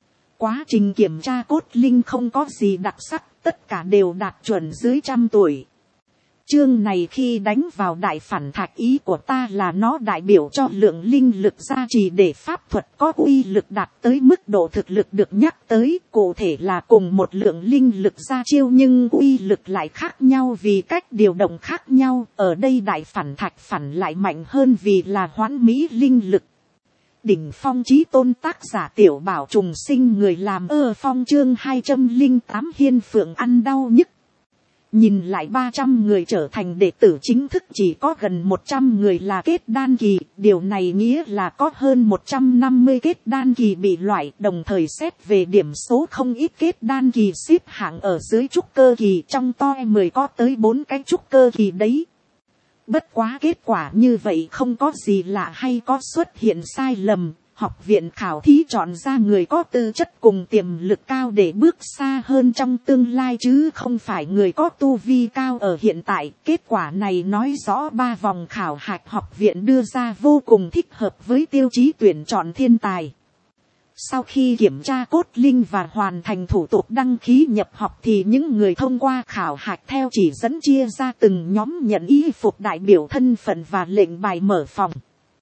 Quá trình kiểm tra cốt linh không có gì đặc sắc, tất cả đều đạt chuẩn dưới trăm tuổi. Chương này khi đánh vào đại phản thạch, ý của ta là nó đại biểu cho lượng linh lực gia trì để pháp thuật có uy lực đạt tới mức độ thực lực được nhắc tới. Cụ thể là cùng một lượng linh lực gia chiêu nhưng uy lực lại khác nhau vì cách điều động khác nhau. Ở đây đại phản thạch phản lại mạnh hơn vì là hoán mỹ linh lực. Đỉnh phong chí tôn, tác giả Tiểu Bảo Trùng Sinh, người làm ơ phong. Chương hai trăm linh tám Hiên Phượng ăn đau nhức. Nhìn lại ba trăm người trở thành đệ tử chính thức chỉ có gần một trăm người là kết đan kỳ, điều này nghĩa là có hơn một trăm năm mươi kết đan kỳ bị loại, đồng thời xét về điểm số không ít kết đan kỳ xếp hạng ở dưới trúc cơ kỳ, trong to mười có tới bốn cái trúc cơ kỳ đấy. Bất quá kết quả như vậy không có gì lạ hay có xuất hiện sai lầm. Học viện khảo thí chọn ra người có tư chất cùng tiềm lực cao để bước xa hơn trong tương lai chứ không phải người có tu vi cao ở hiện tại. Kết quả này nói rõ ba vòng khảo hạch học viện đưa ra vô cùng thích hợp với tiêu chí tuyển chọn thiên tài. Sau khi kiểm tra cốt linh và hoàn thành thủ tục đăng ký nhập học thì những người thông qua khảo hạch theo chỉ dẫn chia ra từng nhóm nhận y phục đại biểu thân phận và lệnh bài mở phòng.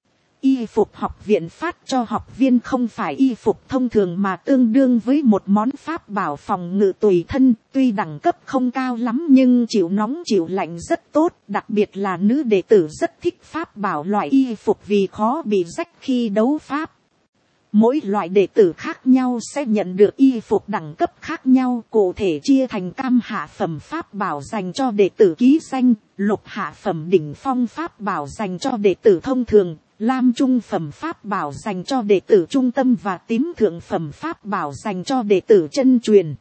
Y phục học viện phát cho học viên không phải y phục thông thường mà tương đương với một món pháp bảo phòng ngự tùy thân, tuy đẳng cấp không cao lắm nhưng chịu nóng chịu lạnh rất tốt, đặc biệt là nữ đệ tử rất thích pháp bảo loại y phục vì khó bị rách khi đấu pháp. Mỗi loại đệ tử khác nhau sẽ nhận được y phục đẳng cấp khác nhau, cụ thể chia thành cam hạ phẩm pháp bảo dành cho đệ tử ký danh, lục hạ phẩm đỉnh phong pháp bảo dành cho đệ tử thông thường, lam trung phẩm pháp bảo dành cho đệ tử trung tâm và tím thượng phẩm pháp bảo dành cho đệ tử chân truyền.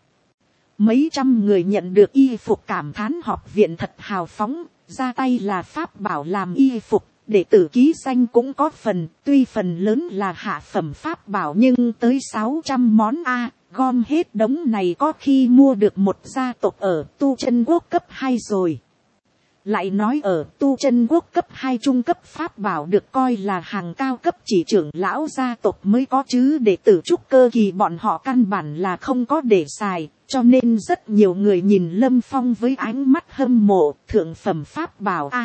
Mấy trăm người nhận được y phục cảm thán học viện thật hào phóng, ra tay là pháp bảo làm y phục. Đệ tử ký danh cũng có phần, tuy phần lớn là hạ phẩm pháp bảo nhưng tới sáu trăm món a, gom hết đống này có khi mua được một gia tộc ở tu chân quốc cấp hai rồi. Lại nói ở tu chân quốc cấp hai trung cấp pháp bảo được coi là hàng cao cấp, chỉ trưởng lão gia tộc mới có chứ đệ tử trúc cơ kỳ bọn họ căn bản là không có để xài, cho nên rất nhiều người nhìn Lâm Phong với ánh mắt hâm mộ. Thượng phẩm pháp bảo a.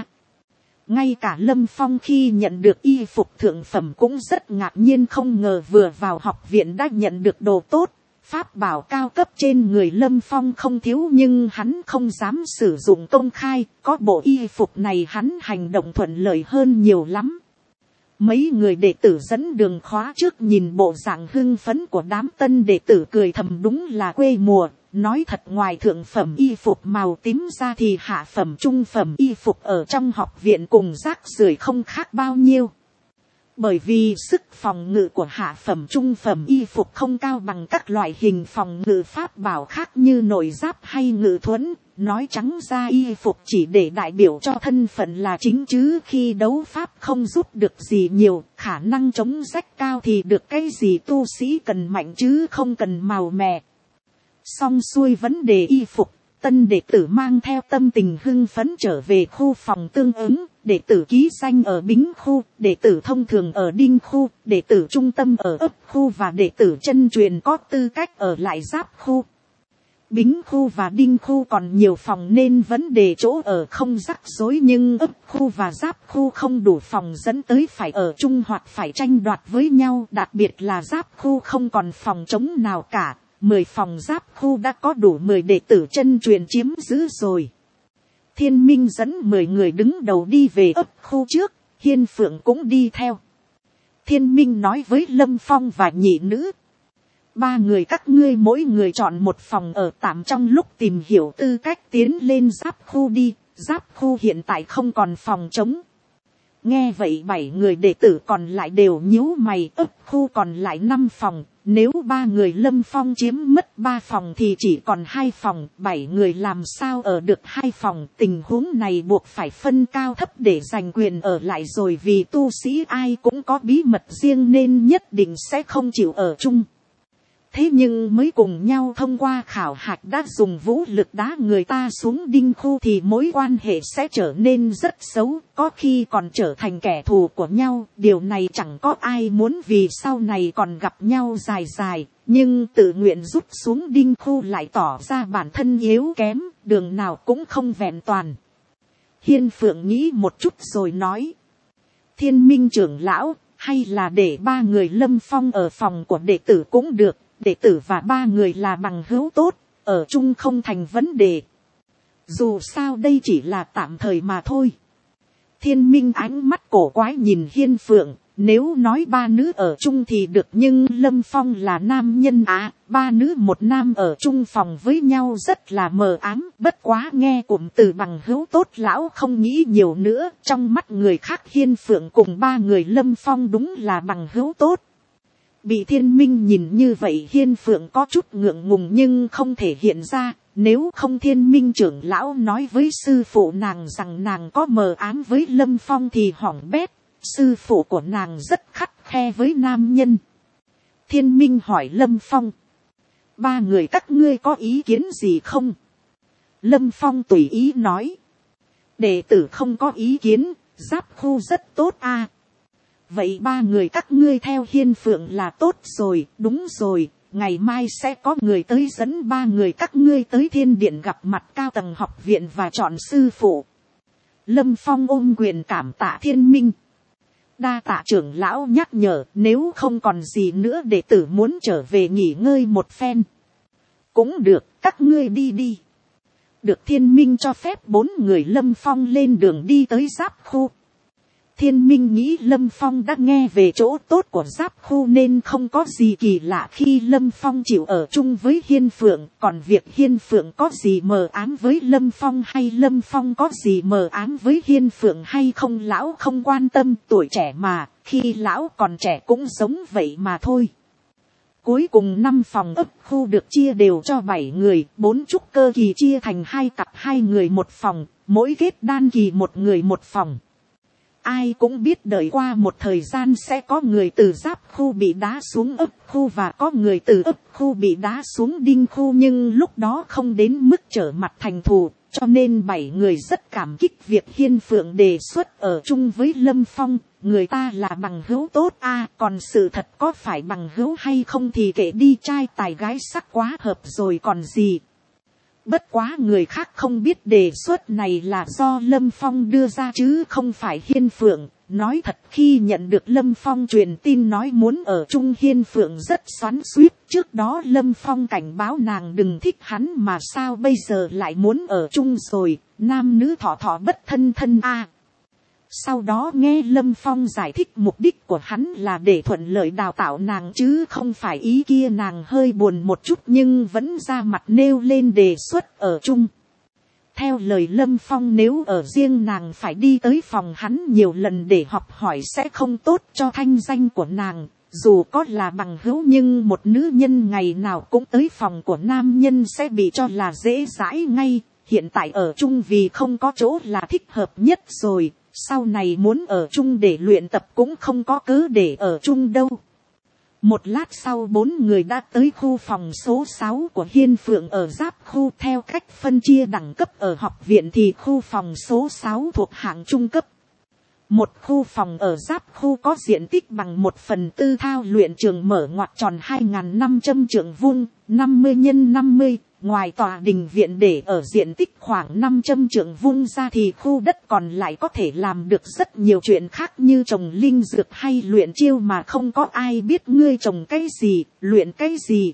Ngay cả Lâm Phong khi nhận được y phục thượng phẩm cũng rất ngạc nhiên, không ngờ vừa vào học viện đã nhận được đồ tốt. Pháp bảo cao cấp trên người Lâm Phong không thiếu nhưng hắn không dám sử dụng công khai, có bộ y phục này hắn hành động thuận lợi hơn nhiều lắm. Mấy người đệ tử dẫn đường khóa trước nhìn bộ dạng hưng phấn của đám tân đệ tử cười thầm đúng là quê mùa. Nói thật, ngoài thượng phẩm y phục màu tím ra thì hạ phẩm trung phẩm y phục ở trong học viện cùng rác rưởi không khác bao nhiêu. Bởi vì sức phòng ngự của hạ phẩm trung phẩm y phục không cao bằng các loại hình phòng ngự pháp bảo khác như nội giáp hay ngự thuẫn. Nói trắng ra y phục chỉ để đại biểu cho thân phận là chính chứ khi đấu pháp không giúp được gì nhiều. Khả năng chống rách cao thì được cái gì, tu sĩ cần mạnh chứ không cần màu mè. Xong xuôi vấn đề y phục, tân đệ tử mang theo tâm tình hưng phấn trở về khu phòng tương ứng, đệ tử ký danh ở Bính khu, đệ tử thông thường ở Đinh khu, đệ tử trung tâm ở Ấp khu và đệ tử chân truyền có tư cách ở lại Giáp khu. Bính khu và Đinh khu còn nhiều phòng nên vấn đề chỗ ở không rắc rối, nhưng Ấp khu và Giáp khu không đủ phòng dẫn tới phải ở chung hoặc phải tranh đoạt với nhau, đặc biệt là Giáp khu không còn phòng trống nào cả. Mười phòng Giáp khu đã có đủ mười đệ tử chân truyền chiếm giữ rồi. Thiên Minh dẫn mười người đứng đầu đi về Ấp khu trước, Hiên Phượng cũng đi theo. Thiên Minh nói với Lâm Phong và nhị nữ: ba người các ngươi mỗi người chọn một phòng ở tạm trong lúc tìm hiểu tư cách tiến lên Giáp khu đi, Giáp khu hiện tại không còn phòng trống. Nghe vậy bảy người đệ tử còn lại đều nhíu mày, Ấp khu còn lại năm phòng. Nếu ba người Lâm Phong chiếm mất ba phòng thì chỉ còn hai phòng, bảy người làm sao ở được hai phòng. Tình huống này buộc phải phân cao thấp để giành quyền ở lại rồi, vì tu sĩ ai cũng có bí mật riêng nên nhất định sẽ không chịu ở chung. Thế nhưng mới cùng nhau thông qua khảo hạch đã dùng vũ lực đá người ta xuống Đinh khu thì mối quan hệ sẽ trở nên rất xấu, có khi còn trở thành kẻ thù của nhau. Điều này chẳng có ai muốn, vì sau này còn gặp nhau dài dài, nhưng tự nguyện rút xuống Đinh khu lại tỏ ra bản thân yếu kém, đường nào cũng không vẹn toàn. Hiên Phượng nghĩ một chút rồi nói. Thiên Minh trưởng lão, hay là để ba người Lâm Phong ở phòng của đệ tử cũng được. Đệ tử và ba người là bằng hữu tốt, ở chung không thành vấn đề. Dù sao đây chỉ là tạm thời mà thôi. Thiên Minh ánh mắt cổ quái nhìn Hiên Phượng. Nếu nói ba nữ ở chung thì được, nhưng Lâm Phong là nam nhân à, ba nữ một nam ở chung phòng với nhau rất là mờ ám. Bất quá nghe cụm từ bằng hữu tốt lão không nghĩ nhiều nữa. Trong mắt người khác Hiên Phượng cùng ba người Lâm Phong đúng là bằng hữu tốt. Bị Thiên Minh nhìn như vậy Hiên Phượng có chút ngượng ngùng nhưng không thể hiện ra. Nếu không Thiên Minh trưởng lão nói với sư phụ nàng rằng nàng có mờ ám với Lâm Phong thì hỏng bét. Sư phụ của nàng rất khắt khe với nam nhân. Thiên Minh hỏi Lâm Phong. Ba người các ngươi có ý kiến gì không? Lâm Phong tùy ý nói. Đệ tử không có ý kiến, giáp khu rất tốt a. Vậy ba người các ngươi theo Hiên Phượng là tốt rồi, đúng rồi. Ngày mai sẽ có người tới dẫn ba người các ngươi tới thiên điện gặp mặt cao tầng học viện và chọn sư phụ. Lâm Phong ôm quyền cảm tạ Thiên Minh. Đa tạ trưởng lão nhắc nhở, nếu không còn gì nữa đệ tử muốn trở về nghỉ ngơi một phen. Cũng được, các ngươi đi đi. Được Thiên Minh cho phép bốn người Lâm Phong lên đường đi tới giáp khu. Thiên Minh nghĩ Lâm Phong đã nghe về chỗ tốt của giáp khu nên không có gì kỳ lạ khi Lâm Phong chịu ở chung với Hiên Phượng. Còn việc Hiên Phượng có gì mờ ám với Lâm Phong hay Lâm Phong có gì mờ ám với Hiên Phượng hay không lão không quan tâm, tuổi trẻ mà, khi lão còn trẻ cũng giống vậy mà thôi. Cuối cùng năm phòng ấp khu được chia đều cho bảy người, bốn trúc cơ kỳ chia thành hai cặp hai người một phòng, mỗi kết đan kỳ một người một phòng. Ai cũng biết đợi qua một thời gian sẽ có người từ giáp khu bị đá xuống ấp khu và có người từ ấp khu bị đá xuống đinh khu, nhưng lúc đó không đến mức trở mặt thành thù, cho nên bảy người rất cảm kích việc Hiên Phượng đề xuất ở chung với Lâm Phong. Người ta là bằng hữu tốt a, còn sự thật có phải bằng hữu hay không thì kệ đi, trai tài gái sắc quá hợp rồi còn gì. Bất quá người khác không biết đề xuất này là do Lâm Phong đưa ra chứ không phải Hiên Phượng. Nói thật khi nhận được Lâm Phong truyền tin nói muốn ở chung Hiên Phượng rất xoắn xuýt. Trước đó Lâm Phong cảnh báo nàng đừng thích hắn mà sao bây giờ lại muốn ở chung rồi. Nam nữ thọ thọ bất thân thân a. À, sau đó nghe Lâm Phong giải thích mục đích của hắn là để thuận lợi đào tạo nàng chứ không phải ý kia, nàng hơi buồn một chút nhưng vẫn ra mặt nêu lên đề xuất ở chung. Theo lời Lâm Phong nếu ở riêng nàng phải đi tới phòng hắn nhiều lần để học hỏi sẽ không tốt cho thanh danh của nàng. Dù có là bằng hữu nhưng một nữ nhân ngày nào cũng tới phòng của nam nhân sẽ bị cho là dễ dãi ngay. Hiện tại ở chung vì không có chỗ là thích hợp nhất rồi. Sau này muốn ở chung để luyện tập cũng không có cớ để ở chung đâu. Một lát sau bốn người đã tới khu phòng số sáu của Hiên Phượng ở giáp khu. Theo cách phân chia đẳng cấp ở học viện thì khu phòng số sáu thuộc hạng trung cấp. Một khu phòng ở giáp khu có diện tích bằng một phần tư thao luyện trường mở ngoặc tròn hai nghìn năm trăm trượng vuông, năm mươi nhân năm mươi. Ngoài tòa đình viện để ở diện tích khoảng năm trăm trượng vuông ra thì khu đất còn lại có thể làm được rất nhiều chuyện khác như trồng linh dược hay luyện chiêu mà không có ai biết ngươi trồng cái gì, luyện cái gì.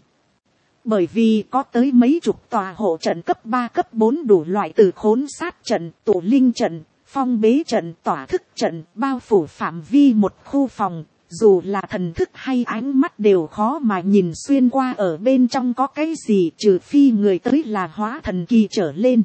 Bởi vì có tới mấy chục tòa hộ trận cấp ba cấp bốn đủ loại từ khốn sát trận, tụ linh trận, phong bế trận, tỏa thức trận, bao phủ phạm vi một khu phòng. Dù là thần thức hay ánh mắt đều khó mà nhìn xuyên qua ở bên trong có cái gì, trừ phi người tới là hóa thần kỳ trở lên.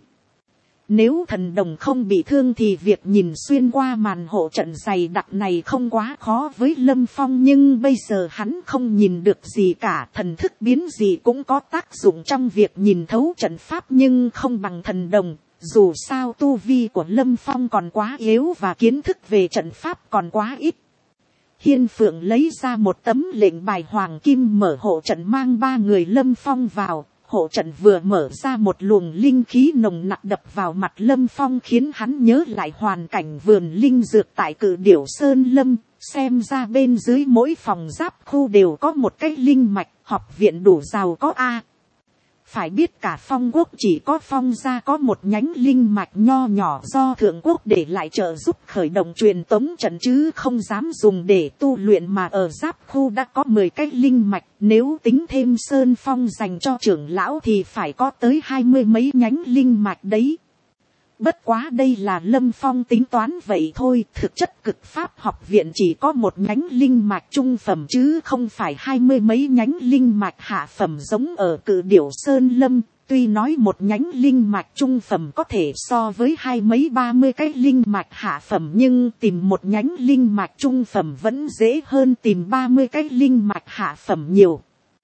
Nếu thần đồng không bị thương thì việc nhìn xuyên qua màn hộ trận dày đặc này không quá khó với Lâm Phong, nhưng bây giờ hắn không nhìn được gì cả. Thần thức biến dị cũng có tác dụng trong việc nhìn thấu trận pháp nhưng không bằng thần đồng. Dù sao tu vi của Lâm Phong còn quá yếu và kiến thức về trận pháp còn quá ít. Hiên Phượng lấy ra một tấm lệnh bài hoàng kim mở hộ trận mang ba người Lâm Phong vào. Hộ trận vừa mở ra một luồng linh khí nồng nặc đập vào mặt Lâm Phong khiến hắn nhớ lại hoàn cảnh vườn linh dược tại Cự Điểu Sơn Lâm. Xem ra bên dưới mỗi phòng giáp khu đều có một cái linh mạch, học viện đủ giàu có a. Phải biết cả Phong quốc chỉ có Phong gia có một nhánh linh mạch nho nhỏ do thượng quốc để lại trợ giúp khởi động truyền tống trận chứ không dám dùng để tu luyện, mà ở giáp khu đã có mười cái linh mạch. Nếu tính thêm Sơn Phong dành cho trưởng lão thì phải có tới hai mươi mấy nhánh linh mạch đấy. Bất quá đây là Lâm Phong tính toán vậy thôi, thực chất Cực Pháp học viện chỉ có một nhánh linh mạch trung phẩm chứ không phải hai mươi mấy nhánh linh mạch hạ phẩm giống ở Cự Điểu Sơn Lâm. Tuy nói một nhánh linh mạch trung phẩm có thể so với hai mấy ba mươi cái linh mạch hạ phẩm, nhưng tìm một nhánh linh mạch trung phẩm vẫn dễ hơn tìm ba mươi cái linh mạch hạ phẩm nhiều.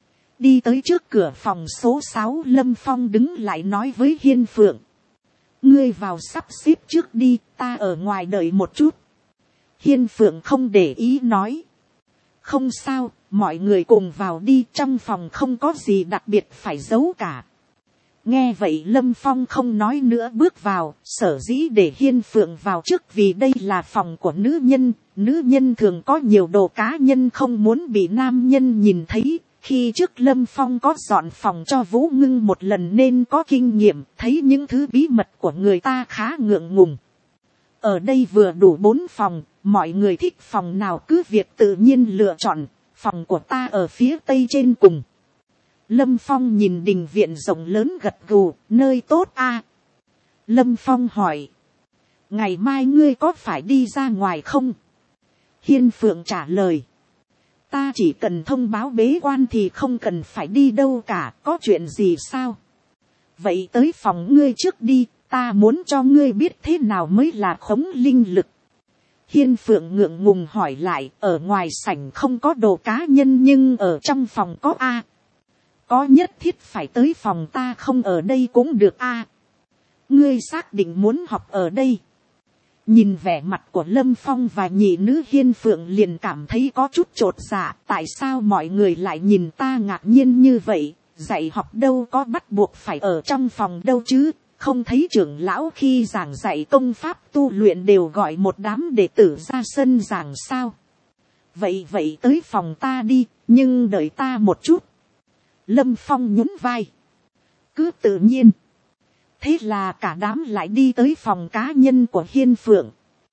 Đi tới trước cửa phòng số sáu, Lâm Phong đứng lại nói với Hiên Phượng. Ngươi vào sắp xếp trước đi, ta ở ngoài đợi một chút. Hiên Phượng không để ý nói. Không sao, mọi người cùng vào đi, trong phòng không có gì đặc biệt phải giấu cả. Nghe vậy Lâm Phong không nói nữa bước vào, sở dĩ để Hiên Phượng vào trước vì đây là phòng của nữ nhân. Nữ nhân thường có nhiều đồ cá nhân không muốn bị nam nhân nhìn thấy. Khi trước Lâm Phong có dọn phòng cho Vũ Ngưng một lần nên có kinh nghiệm, thấy những thứ bí mật của người ta khá ngượng ngùng. Ở đây vừa đủ bốn phòng, mọi người thích phòng nào cứ việc tự nhiên lựa chọn, phòng của ta ở phía tây trên cùng. Lâm Phong nhìn đình viện rộng lớn gật gù, nơi tốt a. Lâm Phong hỏi. Ngày mai ngươi có phải đi ra ngoài không? Hiên Phượng trả lời. Ta chỉ cần thông báo bế quan thì không cần phải đi đâu cả, có chuyện gì sao? Vậy tới phòng ngươi trước đi, ta muốn cho ngươi biết thế nào mới là khống linh lực. Hiên Phượng ngượng ngùng hỏi lại, ở ngoài sảnh không có đồ cá nhân nhưng ở trong phòng có a. Có nhất thiết phải tới phòng ta không ở đây cũng được a. Ngươi xác định muốn học ở đây? Nhìn vẻ mặt của Lâm Phong và nhị nữ, Hiên Phượng liền cảm thấy có chút chột dạ. Tại sao mọi người lại nhìn ta ngạc nhiên như vậy? Dạy học đâu có bắt buộc phải ở trong phòng đâu chứ? Không thấy trưởng lão khi giảng dạy công pháp tu luyện đều gọi một đám đệ tử ra sân giảng sao? Vậy vậy tới phòng ta đi, nhưng đợi ta một chút. Lâm Phong nhún vai. Cứ tự nhiên. Thế là cả đám lại đi tới phòng cá nhân của Hiên Phượng.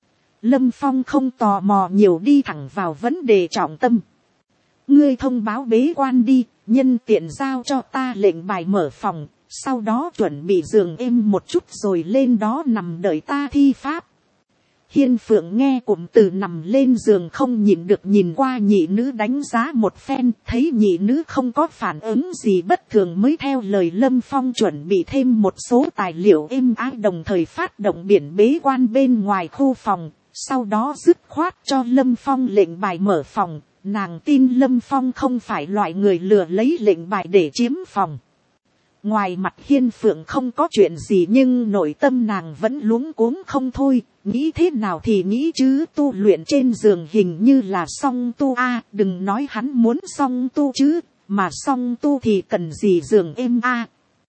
Lâm Phong không tò mò nhiều, đi thẳng vào vấn đề trọng tâm. Ngươi thông báo bế quan đi, nhân tiện giao cho ta lệnh bài mở phòng, sau đó chuẩn bị giường êm một chút rồi lên đó nằm đợi ta thi pháp. Hiên Phượng nghe cụm từ nằm lên giường không nhịn được nhìn qua nhị nữ đánh giá một phen, thấy nhị nữ không có phản ứng gì bất thường mới theo lời Lâm Phong chuẩn bị thêm một số tài liệu êm ái, đồng thời phát động biển bế quan bên ngoài khu phòng, sau đó dứt khoát cho Lâm Phong lệnh bài mở phòng. Nàng tin Lâm Phong không phải loại người lừa lấy lệnh bài để chiếm phòng. Ngoài mặt Hiên Phượng không có chuyện gì nhưng nội tâm nàng vẫn luống cuống không thôi. Nghĩ thế nào thì nghĩ chứ, tu luyện trên giường hình như là song tu a. À, đừng nói hắn muốn song tu chứ, mà song tu thì cần gì giường êm a. À.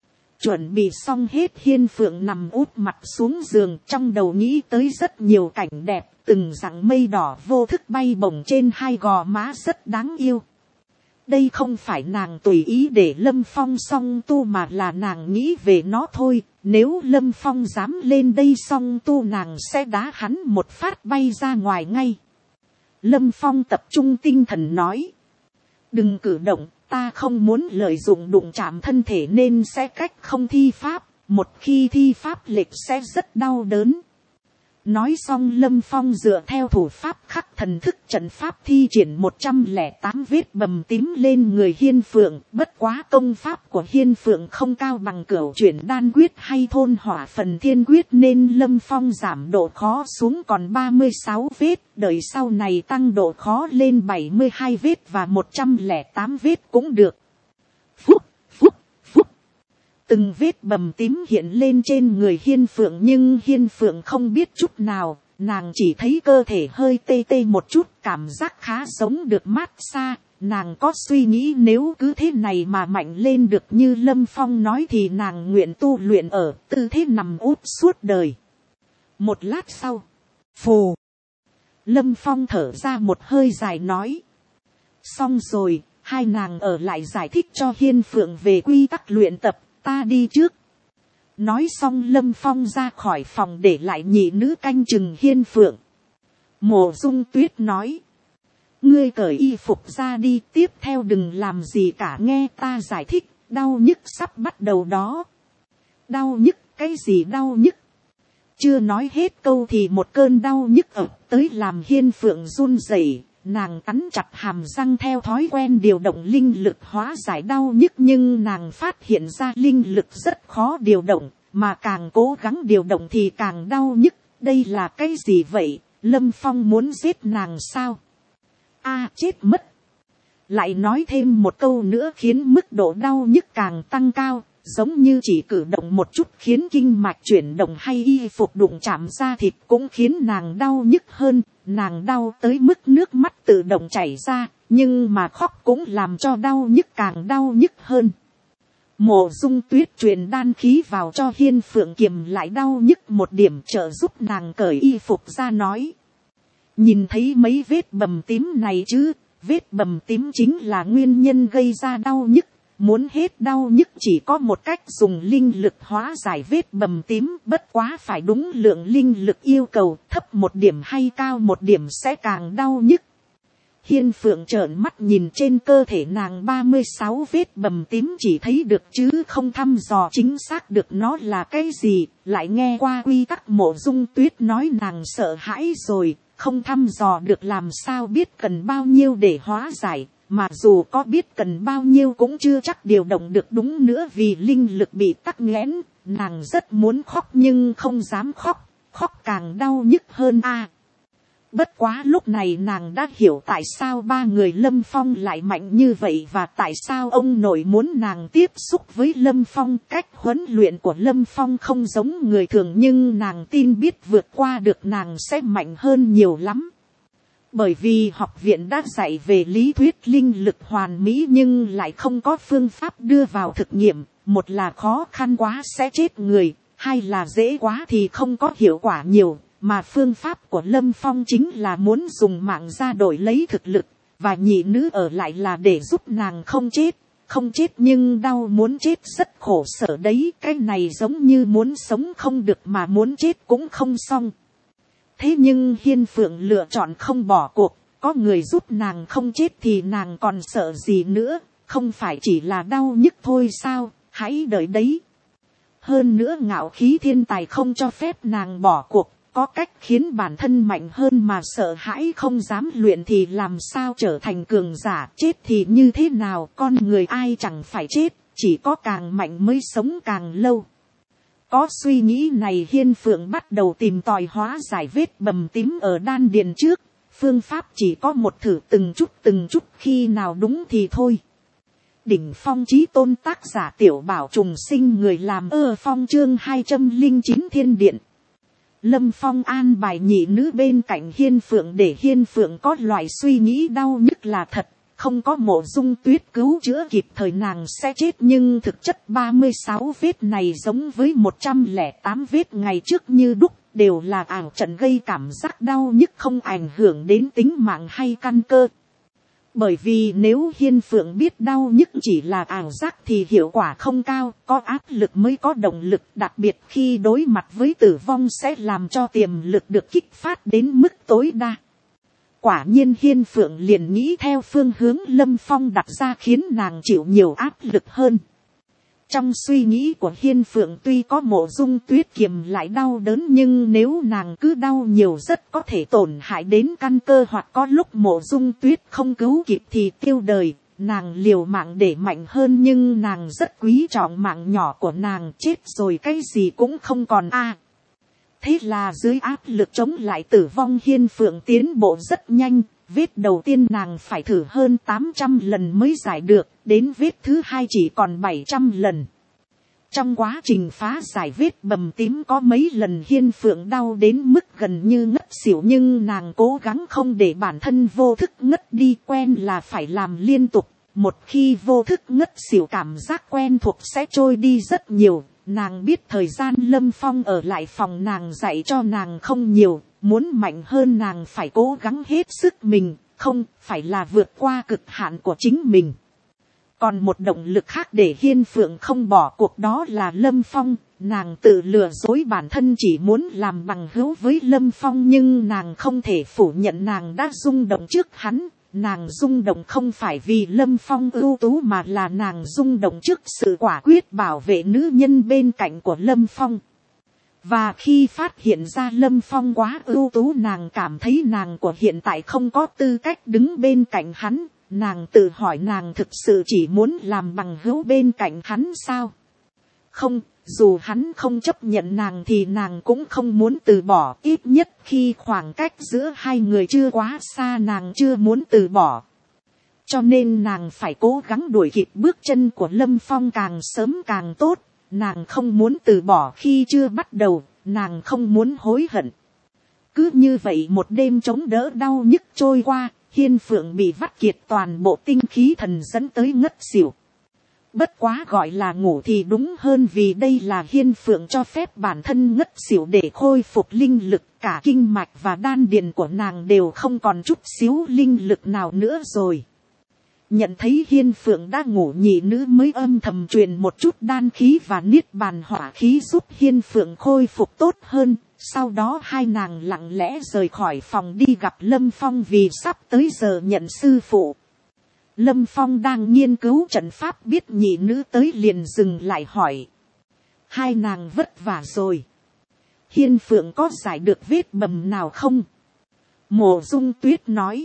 Chuẩn bị xong hết, Hiên Phượng nằm úp mặt xuống giường, trong đầu nghĩ tới rất nhiều cảnh đẹp, từng dặng mây đỏ vô thức bay bổng trên hai gò má rất đáng yêu. Đây không phải nàng tùy ý để Lâm Phong song tu mà là nàng nghĩ về nó thôi. Nếu Lâm Phong dám lên đây song tu nàng sẽ đá hắn một phát bay ra ngoài ngay. Lâm Phong tập trung tinh thần nói. Đừng cử động, ta không muốn lợi dụng đụng chạm thân thể nên sẽ cách không thi pháp. Một khi thi pháp lệch sẽ rất đau đớn. Nói xong Lâm Phong dựa theo thủ pháp khắc thần thức trận pháp thi triển một trăm lẻ tám vết bầm tím lên người Hiên Phượng. Bất quá công pháp của Hiên Phượng không cao bằng cửu chuyển đan quyết hay thôn hỏa phần thiên quyết nên Lâm Phong giảm độ khó xuống còn ba mươi sáu vết. Đợi sau này tăng độ khó lên bảy mươi hai vết và một trăm lẻ tám vết cũng được. Phúc, phúc, phúc. Từng vết bầm tím hiện lên trên người Hiên Phượng nhưng Hiên Phượng không biết chút nào, nàng chỉ thấy cơ thể hơi tê tê một chút, cảm giác khá giống được mát xa. Nàng có suy nghĩ nếu cứ thế này mà mạnh lên được như Lâm Phong nói thì nàng nguyện tu luyện ở tư thế nằm úp suốt đời. Một lát sau, phù, Lâm Phong thở ra một hơi dài nói. Xong rồi, hai nàng ở lại giải thích cho Hiên Phượng về quy tắc luyện tập. ta đi trước. Nói xong Lâm Phong ra khỏi phòng để lại nhị nữ canh chừng Hiên Phượng. Mộ Dung Tuyết nói, ngươi cởi y phục ra đi, tiếp theo đừng làm gì cả, nghe ta giải thích, đau nhức sắp bắt đầu đó. Đau nhức, cái gì đau nhức? Chưa nói hết câu thì một cơn đau nhức ập tới làm Hiên Phượng run rẩy. Nàng cắn chặt hàm răng theo thói quen điều động linh lực hóa giải đau nhức, nhưng nàng phát hiện ra linh lực rất khó điều động, mà càng cố gắng điều động thì càng đau nhức. Đây là cái gì vậy? Lâm Phong muốn giết nàng sao? A chết mất. Lại nói thêm một câu nữa khiến mức độ đau nhức càng tăng cao, giống như chỉ cử động một chút khiến kinh mạch chuyển động hay y phục đụng chạm ra thịt cũng khiến nàng đau nhức hơn. Nàng đau tới mức nước mắt tự động chảy ra, nhưng mà khóc cũng làm cho đau nhức càng đau nhức hơn. Mộ Dung Tuyết truyền đan khí vào cho Hiên Phượng kiềm lại đau nhức một điểm, trợ giúp nàng cởi y phục ra nói. Nhìn thấy mấy vết bầm tím này chứ, vết bầm tím chính là nguyên nhân gây ra đau nhức. Muốn hết đau nhức chỉ có một cách, dùng linh lực hóa giải vết bầm tím, bất quá phải đúng lượng linh lực yêu cầu, thấp một điểm hay cao một điểm sẽ càng đau nhức. Hiên Phượng trợn mắt nhìn trên cơ thể nàng ba mươi sáu vết bầm tím, chỉ thấy được chứ không thăm dò chính xác được nó là cái gì, lại nghe qua quy tắc Mộ Dung Tuyết nói nàng sợ hãi rồi, không thăm dò được làm sao biết cần bao nhiêu để hóa giải. Mà dù có biết cần bao nhiêu cũng chưa chắc điều động được đúng nữa, vì linh lực bị tắc nghẽn. Nàng rất muốn khóc nhưng không dám khóc, khóc càng đau nhức hơn a. À, bất quá lúc này nàng đã hiểu tại sao ba người Lâm Phong lại mạnh như vậy, và tại sao ông nội muốn nàng tiếp xúc với Lâm Phong. Cách huấn luyện của Lâm Phong không giống người thường, nhưng nàng tin biết vượt qua được nàng sẽ mạnh hơn nhiều lắm. Bởi vì học viện đã dạy về lý thuyết linh lực hoàn mỹ nhưng lại không có phương pháp đưa vào thực nghiệm. Một là khó khăn quá sẽ chết người, hai là dễ quá thì không có hiệu quả nhiều. Mà phương pháp của Lâm Phong chính là muốn dùng mạng ra đổi lấy thực lực, và nhị nữ ở lại là để giúp nàng không chết. Không chết nhưng đau muốn chết rất khổ sở đấy, cái này giống như muốn sống không được mà muốn chết cũng không xong. Thế nhưng Hiên Phượng lựa chọn không bỏ cuộc, có người giúp nàng không chết thì nàng còn sợ gì nữa, không phải chỉ là đau nhức thôi sao, hãy đợi đấy. Hơn nữa ngạo khí thiên tài không cho phép nàng bỏ cuộc, có cách khiến bản thân mạnh hơn mà sợ hãi không dám luyện thì làm sao trở thành cường giả. Chết thì như thế nào, con người ai chẳng phải chết, chỉ có càng mạnh mới sống càng lâu. Có suy nghĩ này Hiên Phượng bắt đầu tìm tòi hóa giải vết bầm tím ở đan điền trước. Phương pháp chỉ có một, thử từng chút từng chút, khi nào đúng thì thôi. Đỉnh phong chí tôn, tác giả Tiểu Bảo Trùng Sinh, người làm ơ phong, chương hai trăm linh chín thiên điện. Lâm Phong an bài nhị nữ bên cạnh Hiên Phượng để Hiên Phượng có loại suy nghĩ đau nhức là thật. Không có Mộ Dung Tuyết cứu chữa kịp thời nàng sẽ chết, nhưng thực chất ba mươi sáu vết này giống với một trăm lẻ tám vết ngày trước như đúc, đều là ảo trận gây cảm giác đau nhức không ảnh hưởng đến tính mạng hay căn cơ. Bởi vì nếu Hiên Phượng biết đau nhức chỉ là ảo giác thì hiệu quả không cao, có áp lực mới có động lực, đặc biệt khi đối mặt với tử vong sẽ làm cho tiềm lực được kích phát đến mức tối đa. Quả nhiên Hiên Phượng liền nghĩ theo phương hướng Lâm Phong đặt ra, khiến nàng chịu nhiều áp lực hơn. Trong suy nghĩ của Hiên Phượng tuy có Mộ Dung Tuyết kiềm lại đau đớn, nhưng nếu nàng cứ đau nhiều rất có thể tổn hại đến căn cơ, hoặc có lúc Mộ Dung Tuyết không cứu kịp thì tiêu đời. Nàng liều mạng để mạnh hơn, nhưng nàng rất quý trọng mạng nhỏ của nàng, chết rồi cái gì cũng không còn a. À, thế là dưới áp lực chống lại tử vong Hiên Phượng tiến bộ rất nhanh. Vết đầu tiên nàng phải thử hơn tám trăm lần mới giải được, đến vết thứ hai chỉ còn bảy trăm lần. Trong quá trình phá giải vết bầm tím có mấy lần Hiên Phượng đau đến mức gần như ngất xỉu, nhưng nàng cố gắng không để bản thân vô thức ngất đi, quen là phải làm liên tục. Một khi vô thức ngất xỉu cảm giác quen thuộc sẽ trôi đi rất nhiều. Nàng biết thời gian Lâm Phong ở lại phòng nàng dạy cho nàng không nhiều, muốn mạnh hơn nàng phải cố gắng hết sức mình, không phải là vượt qua cực hạn của chính mình. Còn một động lực khác để Hiên Phượng không bỏ cuộc đó là Lâm Phong. Nàng tự lừa dối bản thân chỉ muốn làm bằng hữu với Lâm Phong, nhưng nàng không thể phủ nhận nàng đã rung động trước hắn. Nàng rung động không phải vì Lâm Phong ưu tú mà là nàng rung động trước sự quả quyết bảo vệ nữ nhân bên cạnh của Lâm Phong. Và khi phát hiện ra Lâm Phong quá ưu tú, nàng cảm thấy nàng của hiện tại không có tư cách đứng bên cạnh hắn. Nàng tự hỏi nàng thực sự chỉ muốn làm bằng hữu bên cạnh hắn sao? Không, dù hắn không chấp nhận nàng thì nàng cũng không muốn từ bỏ. Ít nhất khi khoảng cách giữa hai người chưa quá xa, nàng chưa muốn từ bỏ. Cho nên nàng phải cố gắng đuổi kịp bước chân của Lâm Phong càng sớm càng tốt. Nàng không muốn từ bỏ khi chưa bắt đầu, nàng không muốn hối hận. Cứ như vậy một đêm chống đỡ đau nhức trôi qua, Hiên Phượng bị vắt kiệt toàn bộ tinh khí thần dẫn tới ngất xỉu. Bất quá gọi là ngủ thì đúng hơn, vì đây là Hiên Phượng cho phép bản thân ngất xỉu để khôi phục linh lực. Cả kinh mạch và đan điền của nàng đều không còn chút xíu linh lực nào nữa rồi. Nhận thấy Hiên Phượng đã ngủ, nhị nữ mới âm thầm truyền một chút đan khí và niết bàn hỏa khí giúp Hiên Phượng khôi phục tốt hơn. Sau đó hai nàng lặng lẽ rời khỏi phòng đi gặp Lâm Phong vì sắp tới giờ nhận sư phụ. Lâm Phong đang nghiên cứu trận pháp, biết nhị nữ tới liền dừng lại hỏi. Hai nàng vất vả rồi. Hiên Phượng có giải được vết bầm nào không? Mộ Dung Tuyết nói.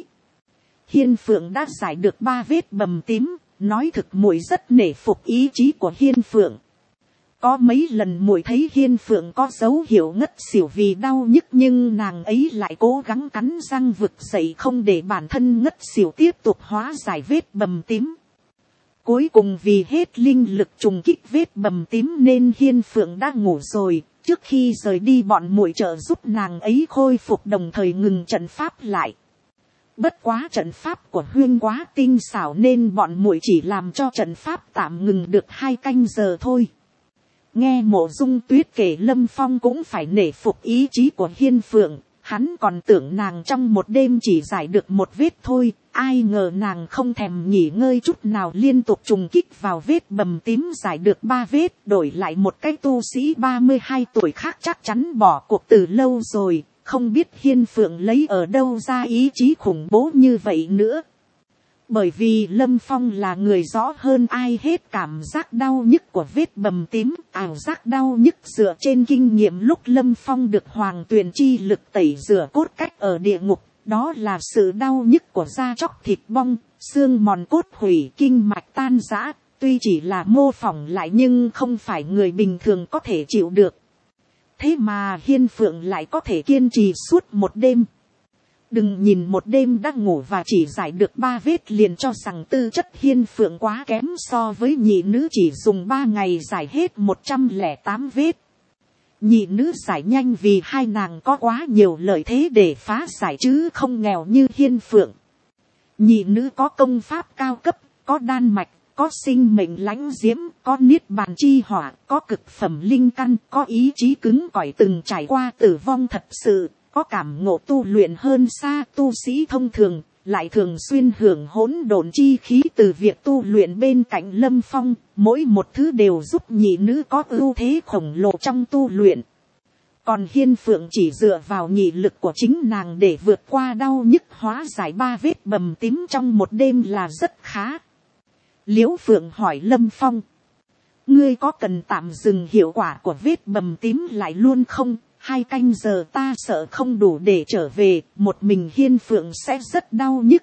Hiên Phượng đã giải được ba vết bầm tím, nói thực muội rất nể phục ý chí của Hiên Phượng. Có mấy lần muội thấy Hiên Phượng có dấu hiệu ngất xỉu vì đau nhức, nhưng nàng ấy lại cố gắng cắn răng vực dậy không để bản thân ngất xỉu, tiếp tục hóa giải vết bầm tím. Cuối cùng vì hết linh lực trùng kích vết bầm tím nên Hiên Phượng đã ngủ rồi. Trước khi rời đi bọn muội trợ giúp nàng ấy khôi phục, đồng thời ngừng trận pháp lại. Bất quá trận pháp của Huyên quá tinh xảo nên bọn muội chỉ làm cho trận pháp tạm ngừng được hai canh giờ thôi. Nghe Mộ Dung Tuyết kể, Lâm Phong cũng phải nể phục ý chí của Hiên Phượng. Hắn còn tưởng nàng trong một đêm chỉ giải được một vết thôi. Ai ngờ nàng không thèm nghỉ ngơi chút nào, liên tục trùng kích vào vết bầm tím giải được ba vết. Đổi lại một cái tu sĩ ba mươi hai tuổi khác chắc chắn bỏ cuộc từ lâu rồi. Không biết Hiên Phượng lấy ở đâu ra ý chí khủng bố như vậy nữa. Bởi vì Lâm Phong là người rõ hơn ai hết cảm giác đau nhức của vết bầm tím. Ảo giác đau nhức dựa trên kinh nghiệm lúc Lâm Phong được Hoàng Tuyền chi lực tẩy rửa cốt cách ở địa ngục. Đó là sự đau nhức của da chóc thịt bong, xương mòn cốt hủy, kinh mạch tan rã. Tuy chỉ là mô phỏng lại nhưng không phải người bình thường có thể chịu được. Thế mà Hiên Phượng lại có thể kiên trì suốt một đêm. Đừng nhìn một đêm đã ngủ và chỉ giải được ba vết liền cho rằng tư chất Hiên Phượng quá kém so với nhị nữ chỉ dùng ba ngày giải hết một trăm lẻ tám vết. Nhị nữ giải nhanh vì hai nàng có quá nhiều lợi thế để phá giải chứ không nghèo như Hiên Phượng. Nhị nữ có công pháp cao cấp, có đan mạch, có sinh mệnh lãnh diễm, có niết bàn chi hỏa, có cực phẩm linh căn, có ý chí cứng cỏi từng trải qua tử vong thật sự, có cảm ngộ tu luyện hơn xa tu sĩ thông thường, lại thường xuyên hưởng hỗn độn chi khí từ việc tu luyện bên cạnh Lâm Phong. Mỗi một thứ đều giúp nhị nữ có ưu thế khổng lồ trong tu luyện. Còn Hiên Phượng chỉ dựa vào nhị lực của chính nàng để vượt qua đau nhức, hóa giải ba vết bầm tím trong một đêm là rất khá. Liễu Phượng hỏi Lâm Phong. Ngươi có cần tạm dừng hiệu quả của vết bầm tím lại luôn không? Hai canh giờ ta sợ không đủ để trở về, một mình Hiên Phượng sẽ rất đau nhức.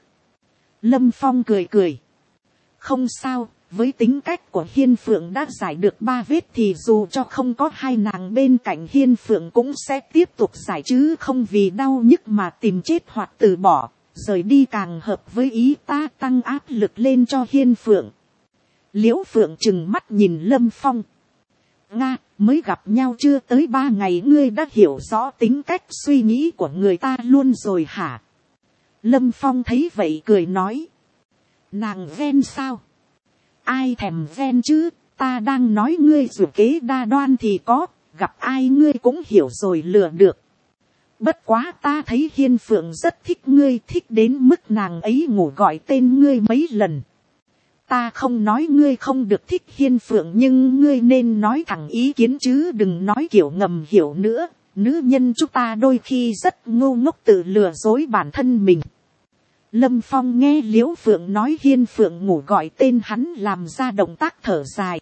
Lâm Phong cười cười. Không sao, với tính cách của Hiên Phượng đã giải được ba vết thì dù cho không có hai nàng bên cạnh Hiên Phượng cũng sẽ tiếp tục giải chứ không vì đau nhức mà tìm chết hoặc từ bỏ. Rời đi càng hợp với ý ta, tăng áp lực lên cho Hiên Phượng. Liễu Phượng trừng mắt nhìn Lâm Phong. Nga, mới gặp nhau chưa tới ba ngày ngươi đã hiểu rõ tính cách suy nghĩ của người ta luôn rồi hả? Lâm Phong thấy vậy cười nói. Nàng ven sao? Ai thèm ven chứ, ta đang nói ngươi dù kế đa đoan thì có, gặp ai ngươi cũng hiểu rồi lừa được. Bất quá ta thấy Hiên Phượng rất thích ngươi, thích đến mức nàng ấy ngủ gọi tên ngươi mấy lần. ta không nói ngươi không được thích Hiên Phượng, nhưng ngươi nên nói thẳng ý kiến chứ đừng nói kiểu ngầm hiểu nữa. Nữ nhân chúng ta đôi khi rất ngu ngốc tự lừa dối bản thân mình. Lâm Phong nghe Liễu Phượng nói Hiên Phượng ngủ gọi tên hắn làm ra động tác thở dài.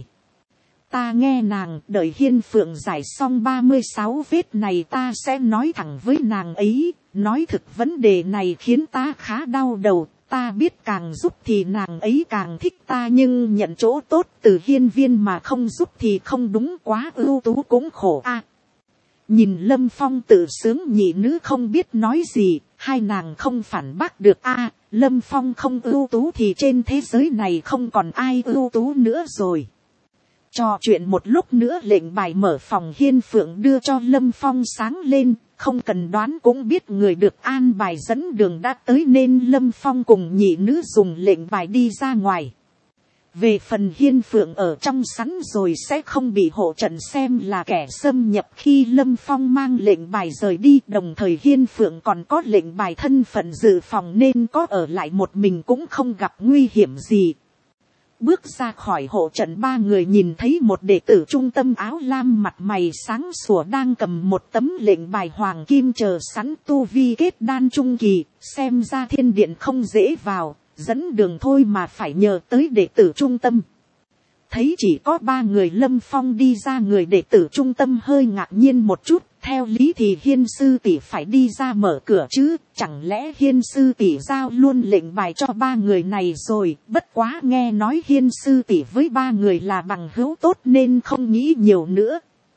Ta nghe nàng, đợi Hiên Phượng giải xong ba mươi sáu vết này ta sẽ nói thẳng với nàng ấy. Nói thực vấn đề này khiến ta khá đau đầu. Ta biết càng giúp thì nàng ấy càng thích ta, nhưng nhận chỗ tốt từ hiên viên mà không giúp thì không đúng, quá ưu tú cũng khổ a. À, nhìn Lâm Phong tự sướng nhị nữ không biết nói gì, hai nàng không phản bác được a. À, Lâm Phong không ưu tú thì trên thế giới này không còn ai ưu tú nữa rồi. Trò chuyện một lúc nữa lệnh bài mở phòng Hiên Phượng đưa cho Lâm Phong sáng lên, không cần đoán cũng biết người được an bài dẫn đường đã tới, nên Lâm Phong cùng nhị nữ dùng lệnh bài đi ra ngoài. Về phần Hiên Phượng ở trong sẵn rồi sẽ không bị hộ trận xem là kẻ xâm nhập khi Lâm Phong mang lệnh bài rời đi, đồng thời Hiên Phượng còn có lệnh bài thân phận dự phòng nên có ở lại một mình cũng không gặp nguy hiểm gì. Bước ra khỏi hộ trận, ba người nhìn thấy một đệ tử trung tâm áo lam mặt mày sáng sủa đang cầm một tấm lệnh bài hoàng kim chờ sẵn, tu vi kết đan trung kỳ, xem ra thiên điện không dễ vào, dẫn đường thôi mà phải nhờ tới đệ tử trung tâm. Thấy chỉ có ba người Lâm Phong đi ra, người đệ tử trung tâm hơi ngạc nhiên một chút, theo lý thì Hiên sư tỷ phải đi ra mở cửa chứ, chẳng lẽ Hiên sư tỷ giao luôn lệnh bài cho ba người này rồi. Bất quá nghe nói Hiên sư tỷ với ba người là bằng hữu tốt nên không nghĩ nhiều nữa.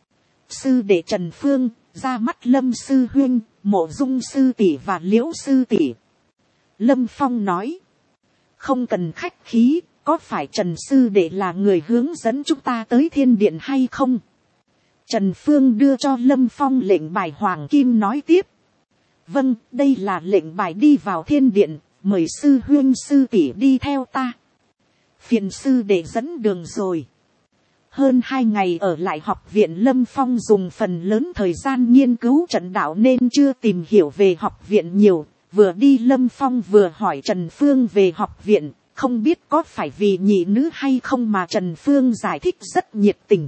Sư đệ Trần Phương, ra mắt Lâm sư huynh, Mộ Dung sư tỷ và Liễu sư tỷ. Lâm Phong nói, không cần khách khí, có phải Trần sư đệ là người hướng dẫn chúng ta tới thiên điện hay không? Trần Phương đưa cho Lâm Phong lệnh bài hoàng kim nói tiếp. Vâng, đây là lệnh bài đi vào thiên điện, mời sư huynh sư tỷ đi theo ta. Phiền sư đệ dẫn đường rồi. Hơn hai ngày ở lại học viện, Lâm Phong dùng phần lớn thời gian nghiên cứu trận đạo nên chưa tìm hiểu về học viện nhiều. Vừa đi Lâm Phong vừa hỏi Trần Phương về học viện, không biết có phải vì nhị nữ hay không mà Trần Phương giải thích rất nhiệt tình.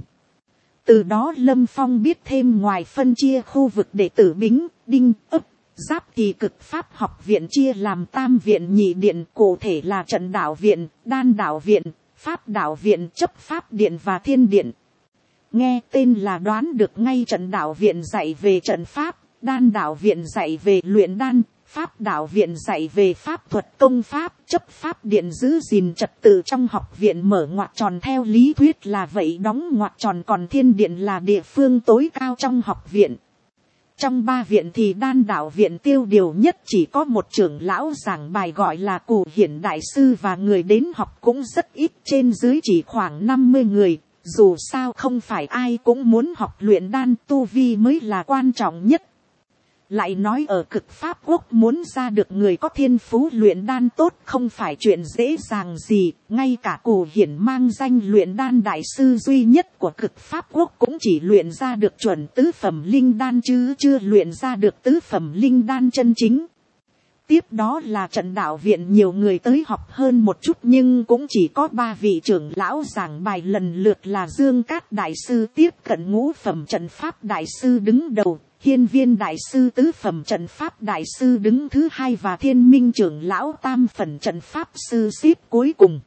Từ đó Lâm Phong biết thêm ngoài phân chia khu vực đệ tử Bính, Đinh, Ấp, Giáp thì cực pháp học viện chia làm tam viện nhị điện, cụ thể là trận đạo viện, đan đạo viện, pháp đạo viện, chấp pháp điện và thiên điện. Nghe tên là đoán được ngay, trận đạo viện dạy về trận pháp, đan đạo viện dạy về luyện đan, pháp đạo viện dạy về pháp thuật công pháp, chấp pháp điện giữ gìn trật tự trong học viện mở ngoặc tròn, theo lý thuyết là vậy đóng ngoặc tròn, còn thiên điện là địa phương tối cao trong học viện. Trong ba viện thì đan đạo viện tiêu điều nhất, chỉ có một trưởng lão giảng bài gọi là Cù Hiển đại sư và người đến học cũng rất ít, trên dưới chỉ khoảng năm mươi người. Dù sao không phải ai cũng muốn học luyện đan, tu vi mới là quan trọng nhất. Lại nói ở cực pháp quốc muốn ra được người có thiên phú luyện đan tốt không phải chuyện dễ dàng gì, ngay cả Cù Hiển mang danh luyện đan đại sư duy nhất của cực pháp quốc cũng chỉ luyện ra được chuẩn tứ phẩm linh đan chứ chưa luyện ra được tứ phẩm linh đan chân chính. Tiếp đó là trận đạo viện, nhiều người tới học hơn một chút nhưng cũng chỉ có ba vị trưởng lão giảng bài, lần lượt là Dương Cát đại sư tiếp cận ngũ phẩm trận pháp đại sư đứng đầu, Hiên Viên đại sư tứ phẩm trận pháp đại sư đứng thứ hai và Thiên Minh trưởng lão tam phẩm trận pháp sư xếp cuối cùng.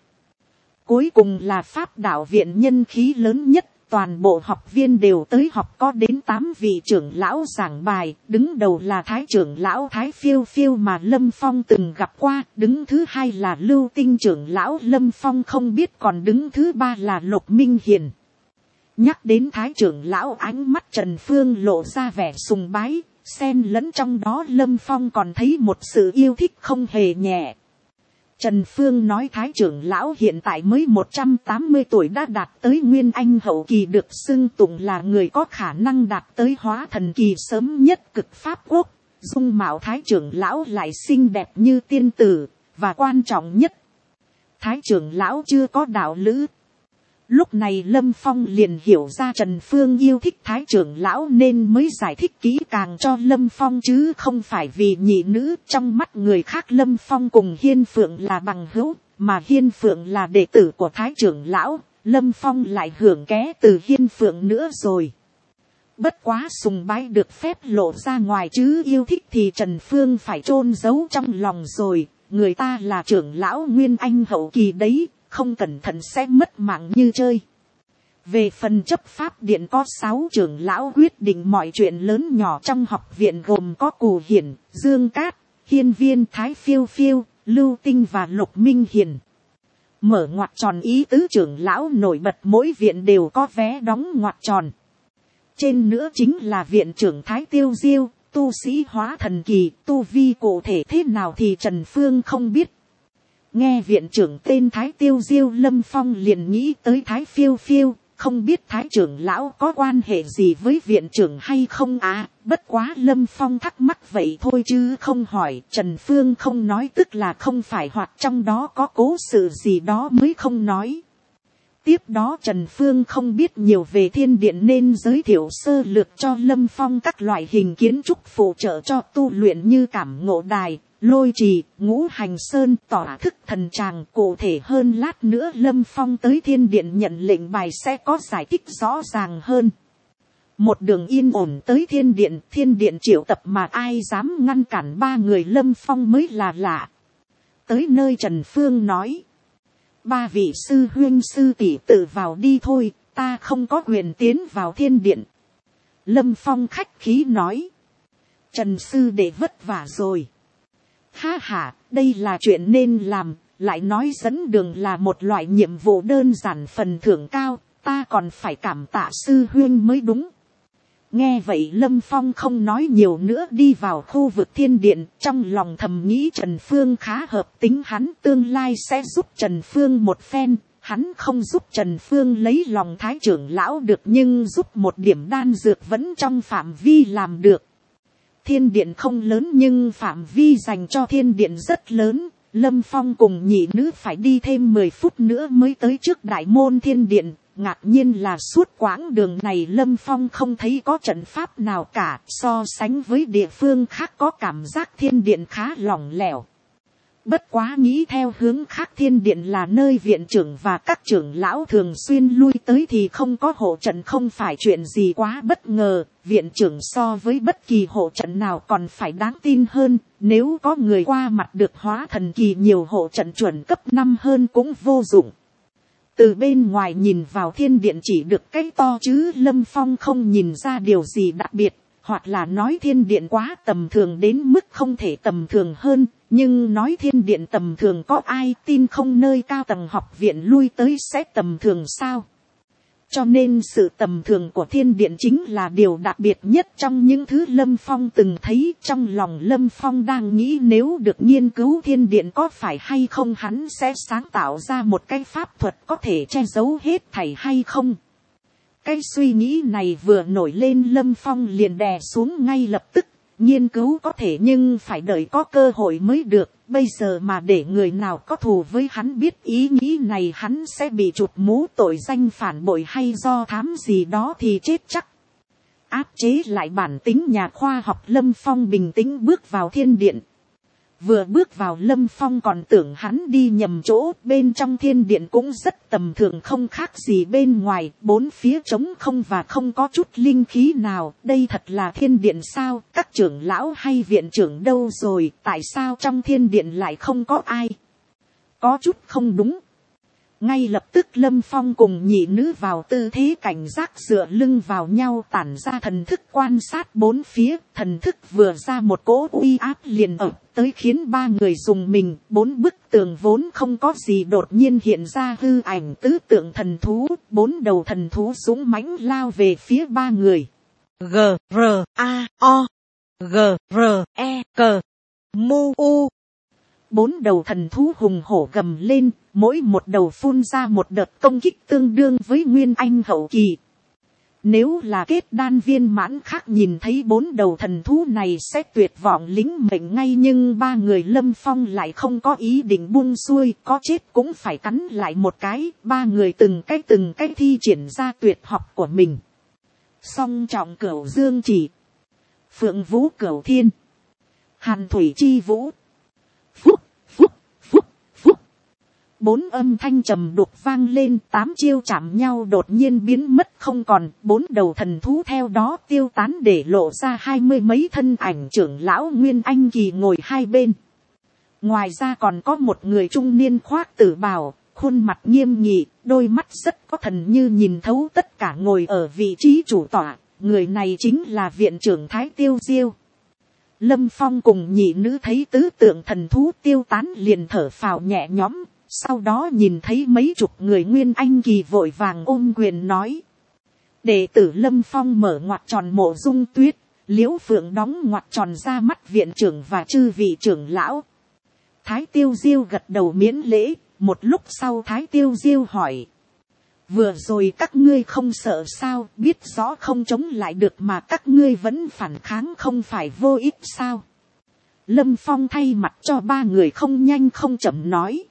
Cuối cùng là pháp đạo viện, nhân khí lớn nhất, toàn bộ học viên đều tới học, có đến tám vị trưởng lão giảng bài, đứng đầu là Thái trưởng lão Thái Phiêu Phiêu mà Lâm Phong từng gặp qua, đứng thứ hai là Lưu Tinh trưởng lão Lâm Phong không biết, còn đứng thứ ba là Lục Minh Hiền. Nhắc đến Thái trưởng lão, ánh mắt Trần Phương lộ ra vẻ sùng bái, xen lẫn trong đó Lâm Phong còn thấy một sự yêu thích không hề nhẹ. Trần Phương nói Thái trưởng lão hiện tại mới một trăm tám mươi tuổi đã đạt tới Nguyên Anh hậu kỳ, được xưng tụng là người có khả năng đạt tới hóa thần kỳ sớm nhất cực pháp quốc. Dung mạo Thái trưởng lão lại xinh đẹp như tiên tử, và quan trọng nhất, Thái trưởng lão chưa có đạo lữ. Lúc này Lâm Phong liền hiểu ra Trần Phương yêu thích Thái trưởng lão nên mới giải thích kỹ càng cho Lâm Phong chứ không phải vì nhị nữ. Trong mắt người khác Lâm Phong cùng Hiên Phượng là bằng hữu, mà Hiên Phượng là đệ tử của Thái trưởng lão, Lâm Phong lại hưởng ké từ Hiên Phượng nữa rồi. Bất quá sùng bái được phép lộ ra ngoài chứ yêu thích thì Trần Phương phải chôn giấu trong lòng rồi, người ta là trưởng lão Nguyên Anh hậu kỳ đấy, không cẩn thận sẽ mất mạng như chơi. Về phần chấp pháp điện có sáu trưởng lão quyết định mọi chuyện lớn nhỏ trong học viện gồm có Cù Hiển, Dương Cát, Hiên Viên, Thái Phiêu Phiêu, Lưu Tinh và Lục Minh Hiền. Mở ngoặc tròn ý tứ trưởng lão nổi bật mỗi viện đều có vé đóng ngoặc tròn. Trên nữa chính là viện trưởng Thái Tiêu Diêu, tu sĩ hóa thần kỳ, tu vi cụ thể thế nào thì Trần Phương không biết. Nghe viện trưởng tên Thái Tiêu Diêu, Lâm Phong liền nghĩ tới Thái Phiêu Phiêu, không biết Thái trưởng lão có quan hệ gì với viện trưởng hay không à, bất quá Lâm Phong thắc mắc vậy thôi chứ không hỏi. Trần Phương không nói tức là không phải, hoặc trong đó có cố sự gì đó mới không nói. Tiếp đó Trần Phương không biết nhiều về thiên điện nên giới thiệu sơ lược cho Lâm Phong các loại hình kiến trúc phụ trợ cho tu luyện như cảm ngộ đài, lôi trì, ngũ hành sơn, tỏa thức thần tràng. Cụ thể hơn lát nữa Lâm Phong tới thiên điện nhận lệnh bài sẽ có giải thích rõ ràng hơn. Một đường yên ổn tới thiên điện, thiên điện triệu tập mà ai dám ngăn cản ba người Lâm Phong mới là lạ. Tới nơi Trần Phương nói: ba vị sư huynh sư tỷ tự vào đi thôi, ta không có quyền tiến vào thiên điện. Lâm Phong khách khí nói: Trần sư đệ vất vả rồi. Ha ha, đây là chuyện nên làm, lại nói dẫn đường là một loại nhiệm vụ đơn giản phần thưởng cao, ta còn phải cảm tạ sư huynh mới đúng. Nghe vậy Lâm Phong không nói nhiều nữa đi vào khu vực thiên điện, trong lòng thầm nghĩ Trần Phương khá hợp tính hắn, tương lai sẽ giúp Trần Phương một phen. Hắn không giúp Trần Phương lấy lòng Thái trưởng lão được, nhưng giúp một điểm đan dược vẫn trong phạm vi làm được. Thiên điện không lớn nhưng phạm vi dành cho thiên điện rất lớn. Lâm Phong cùng nhị nữ phải đi thêm mười phút nữa mới tới trước đại môn thiên điện. Ngạc nhiên là suốt quãng đường này Lâm Phong không thấy có trận pháp nào cả, so sánh với địa phương khác có cảm giác thiên điện khá lỏng lẻo. Bất quá nghĩ theo hướng khác, thiên điện là nơi viện trưởng và các trưởng lão thường xuyên lui tới thì không có hộ trận không phải chuyện gì quá bất ngờ. Viện trưởng so với bất kỳ hộ trận nào còn phải đáng tin hơn, nếu có người qua mặt được hóa thần kỳ nhiều hộ trận chuẩn cấp năm hơn cũng vô dụng. Từ bên ngoài nhìn vào thiên điện chỉ được cái to chứ Lâm Phong không nhìn ra điều gì đặc biệt, hoặc là nói thiên điện quá tầm thường đến mức không thể tầm thường hơn, nhưng nói thiên điện tầm thường có ai tin không, nơi cao tầng học viện lui tới sẽ tầm thường sao? Cho nên sự tầm thường của thiên điện chính là điều đặc biệt nhất trong những thứ Lâm Phong từng thấy. Trong lòng Lâm Phong đang nghĩ nếu được nghiên cứu thiên điện có phải hay không hắn sẽ sáng tạo ra một cái pháp thuật có thể che giấu hết thảy hay không. Cái suy nghĩ này vừa nổi lên Lâm Phong liền đè xuống ngay lập tức. Nghiên cứu có thể nhưng phải đợi có cơ hội mới được. Bây giờ mà để người nào có thù với hắn biết ý nghĩ này hắn sẽ bị chụp mũ tội danh phản bội hay do thám gì đó thì chết chắc. Áp chế lại bản tính nhà khoa học Lâm Phong bình tĩnh bước vào thiên điện. Vừa bước vào Lâm Phong còn tưởng hắn đi nhầm chỗ, bên trong thiên điện cũng rất tầm thường không khác gì bên ngoài, bốn phía trống không và không có chút linh khí nào. Đây thật là thiên điện sao? Các trưởng lão hay viện trưởng đâu rồi? Tại sao trong thiên điện lại không có ai? Có chút không đúng. Ngay lập tức Lâm Phong cùng nhị nữ vào tư thế cảnh giác dựa lưng vào nhau tản ra thần thức quan sát bốn phía. Thần thức vừa ra một cỗ uy áp liền ập tới khiến ba người dùng mình. Bốn bức tường vốn không có gì đột nhiên hiện ra hư ảnh tứ tượng thần thú. Bốn đầu thần thú dũng mãnh lao về phía ba người. G, R, A, O, G, R, E, C, Mu, U. Bốn đầu thần thú hùng hổ gầm lên, mỗi một đầu phun ra một đợt công kích tương đương với nguyên anh hậu kỳ. Nếu là kết đan viên mãn khác nhìn thấy bốn đầu thần thú này sẽ tuyệt vọng lính mệnh ngay, nhưng ba người Lâm Phong lại không có ý định buông xuôi, có chết cũng phải cắn lại một cái. Ba người từng cái từng cái thi triển ra tuyệt học của mình. Song trọng cửu dương chỉ, phượng vũ cửu thiên, hàn thủy chi vũ, phúc, phúc, phúc, phúc. Bốn âm thanh trầm đục vang lên, tám chiêu chạm nhau đột nhiên biến mất không còn, bốn đầu thần thú theo đó tiêu tán để lộ ra hai mươi mấy thân ảnh trưởng lão Nguyên Anh Kỳ ngồi hai bên. Ngoài ra còn có một người trung niên khoác tử bào, khuôn mặt nghiêm nghị, đôi mắt rất có thần như nhìn thấu tất cả ngồi ở vị trí chủ tọa, người này chính là viện trưởng Thái Tiêu Diêu. Lâm Phong cùng nhị nữ thấy tứ tượng thần thú tiêu tán liền thở phào nhẹ nhõm, sau đó nhìn thấy mấy chục người Nguyên Anh Kỳ vội vàng ôm quyền nói. Đệ tử Lâm Phong mở ngoặt tròn Mộ Dung Tuyết, Liễu Phượng đóng ngoặt tròn ra mắt viện trưởng và chư vị trưởng lão. Thái Tiêu Diêu gật đầu miễn lễ, một lúc sau Thái Tiêu Diêu hỏi. Vừa rồi các ngươi không sợ sao, biết rõ không chống lại được mà các ngươi vẫn phản kháng không phải vô ích sao? Lâm Phong thay mặt cho ba người không nhanh không chậm nói.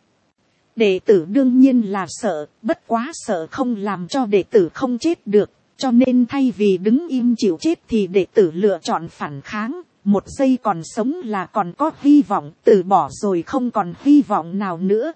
Đệ tử đương nhiên là sợ, bất quá sợ không làm cho đệ tử không chết được, cho nên thay vì đứng im chịu chết thì đệ tử lựa chọn phản kháng. Một giây còn sống là còn có hy vọng, từ bỏ rồi không còn hy vọng nào nữa.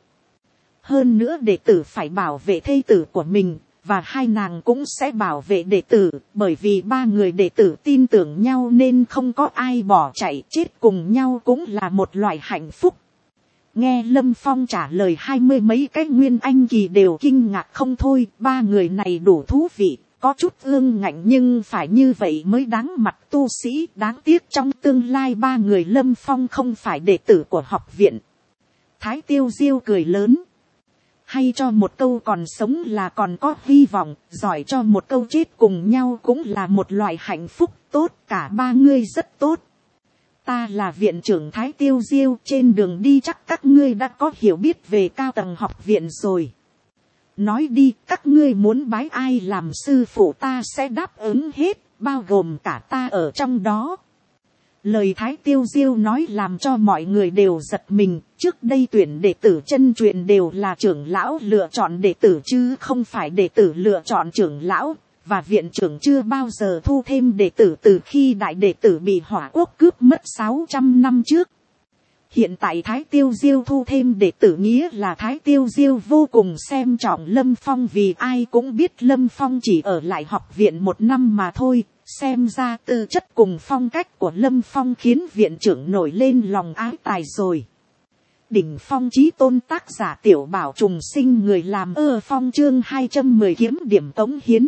Hơn nữa đệ tử phải bảo vệ thê tử của mình, và hai nàng cũng sẽ bảo vệ đệ tử, bởi vì ba người đệ tử tin tưởng nhau nên không có ai bỏ chạy, chết cùng nhau cũng là một loại hạnh phúc. Nghe Lâm Phong trả lời hai mươi mấy cái Nguyên Anh Kỳ đều kinh ngạc không thôi, ba người này đủ thú vị, có chút ương ngạnh nhưng phải như vậy mới đáng mặt tu sĩ. Đáng tiếc trong tương lai ba người Lâm Phong không phải đệ tử của học viện. Thái Tiêu Diêu cười lớn. Hay cho một câu còn sống là còn có hy vọng, giỏi cho một câu chết cùng nhau cũng là một loại hạnh phúc tốt, cả ba ngươi rất tốt. Ta là viện trưởng Thái Tiêu Diêu, trên đường đi chắc các ngươi đã có hiểu biết về cao tầng học viện rồi. Nói đi, các ngươi muốn bái ai làm sư phụ ta sẽ đáp ứng hết, bao gồm cả ta ở trong đó. Lời Thái Tiêu Diêu nói làm cho mọi người đều giật mình, trước đây tuyển đệ tử chân truyền đều là trưởng lão lựa chọn đệ tử chứ không phải đệ tử lựa chọn trưởng lão, và viện trưởng chưa bao giờ thu thêm đệ tử từ khi đại đệ tử bị Hỏa Quốc cướp mất sáu trăm năm trước. Hiện tại Thái Tiêu Diêu thu thêm đệ tử nghĩa là Thái Tiêu Diêu vô cùng xem trọng Lâm Phong, vì ai cũng biết Lâm Phong chỉ ở lại học viện một năm mà thôi. Xem ra tư chất cùng phong cách của Lâm Phong khiến viện trưởng nổi lên lòng ái tài rồi. Đỉnh phong chí tôn tác giả Tiểu Bảo trùng sinh người làm ơ phong chương hai trăm mười kiếm điểm cống hiến.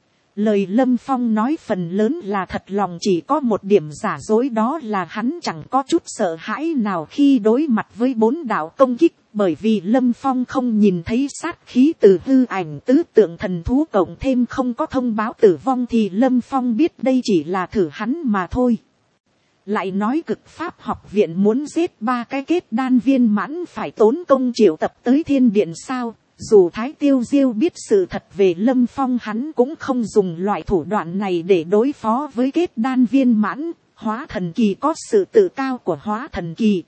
Lời Lâm Phong nói phần lớn là thật lòng, chỉ có một điểm giả dối, đó là hắn chẳng có chút sợ hãi nào khi đối mặt với bốn đạo công kích, bởi vì Lâm Phong không nhìn thấy sát khí từ hư ảnh tứ tượng thần thú cộng thêm không có thông báo tử vong thì Lâm Phong biết đây chỉ là thử hắn mà thôi. Lại nói Cực Pháp học viện muốn giết ba cái kết đan viên mãn phải tốn công triệu tập tới thiên điện sao? Dù Thái Tiêu Diêu biết sự thật về Lâm Phong, hắn cũng không dùng loại thủ đoạn này để đối phó với kết đan viên mãn. Hóa thần kỳ có sự tự cao của hóa thần kỳ.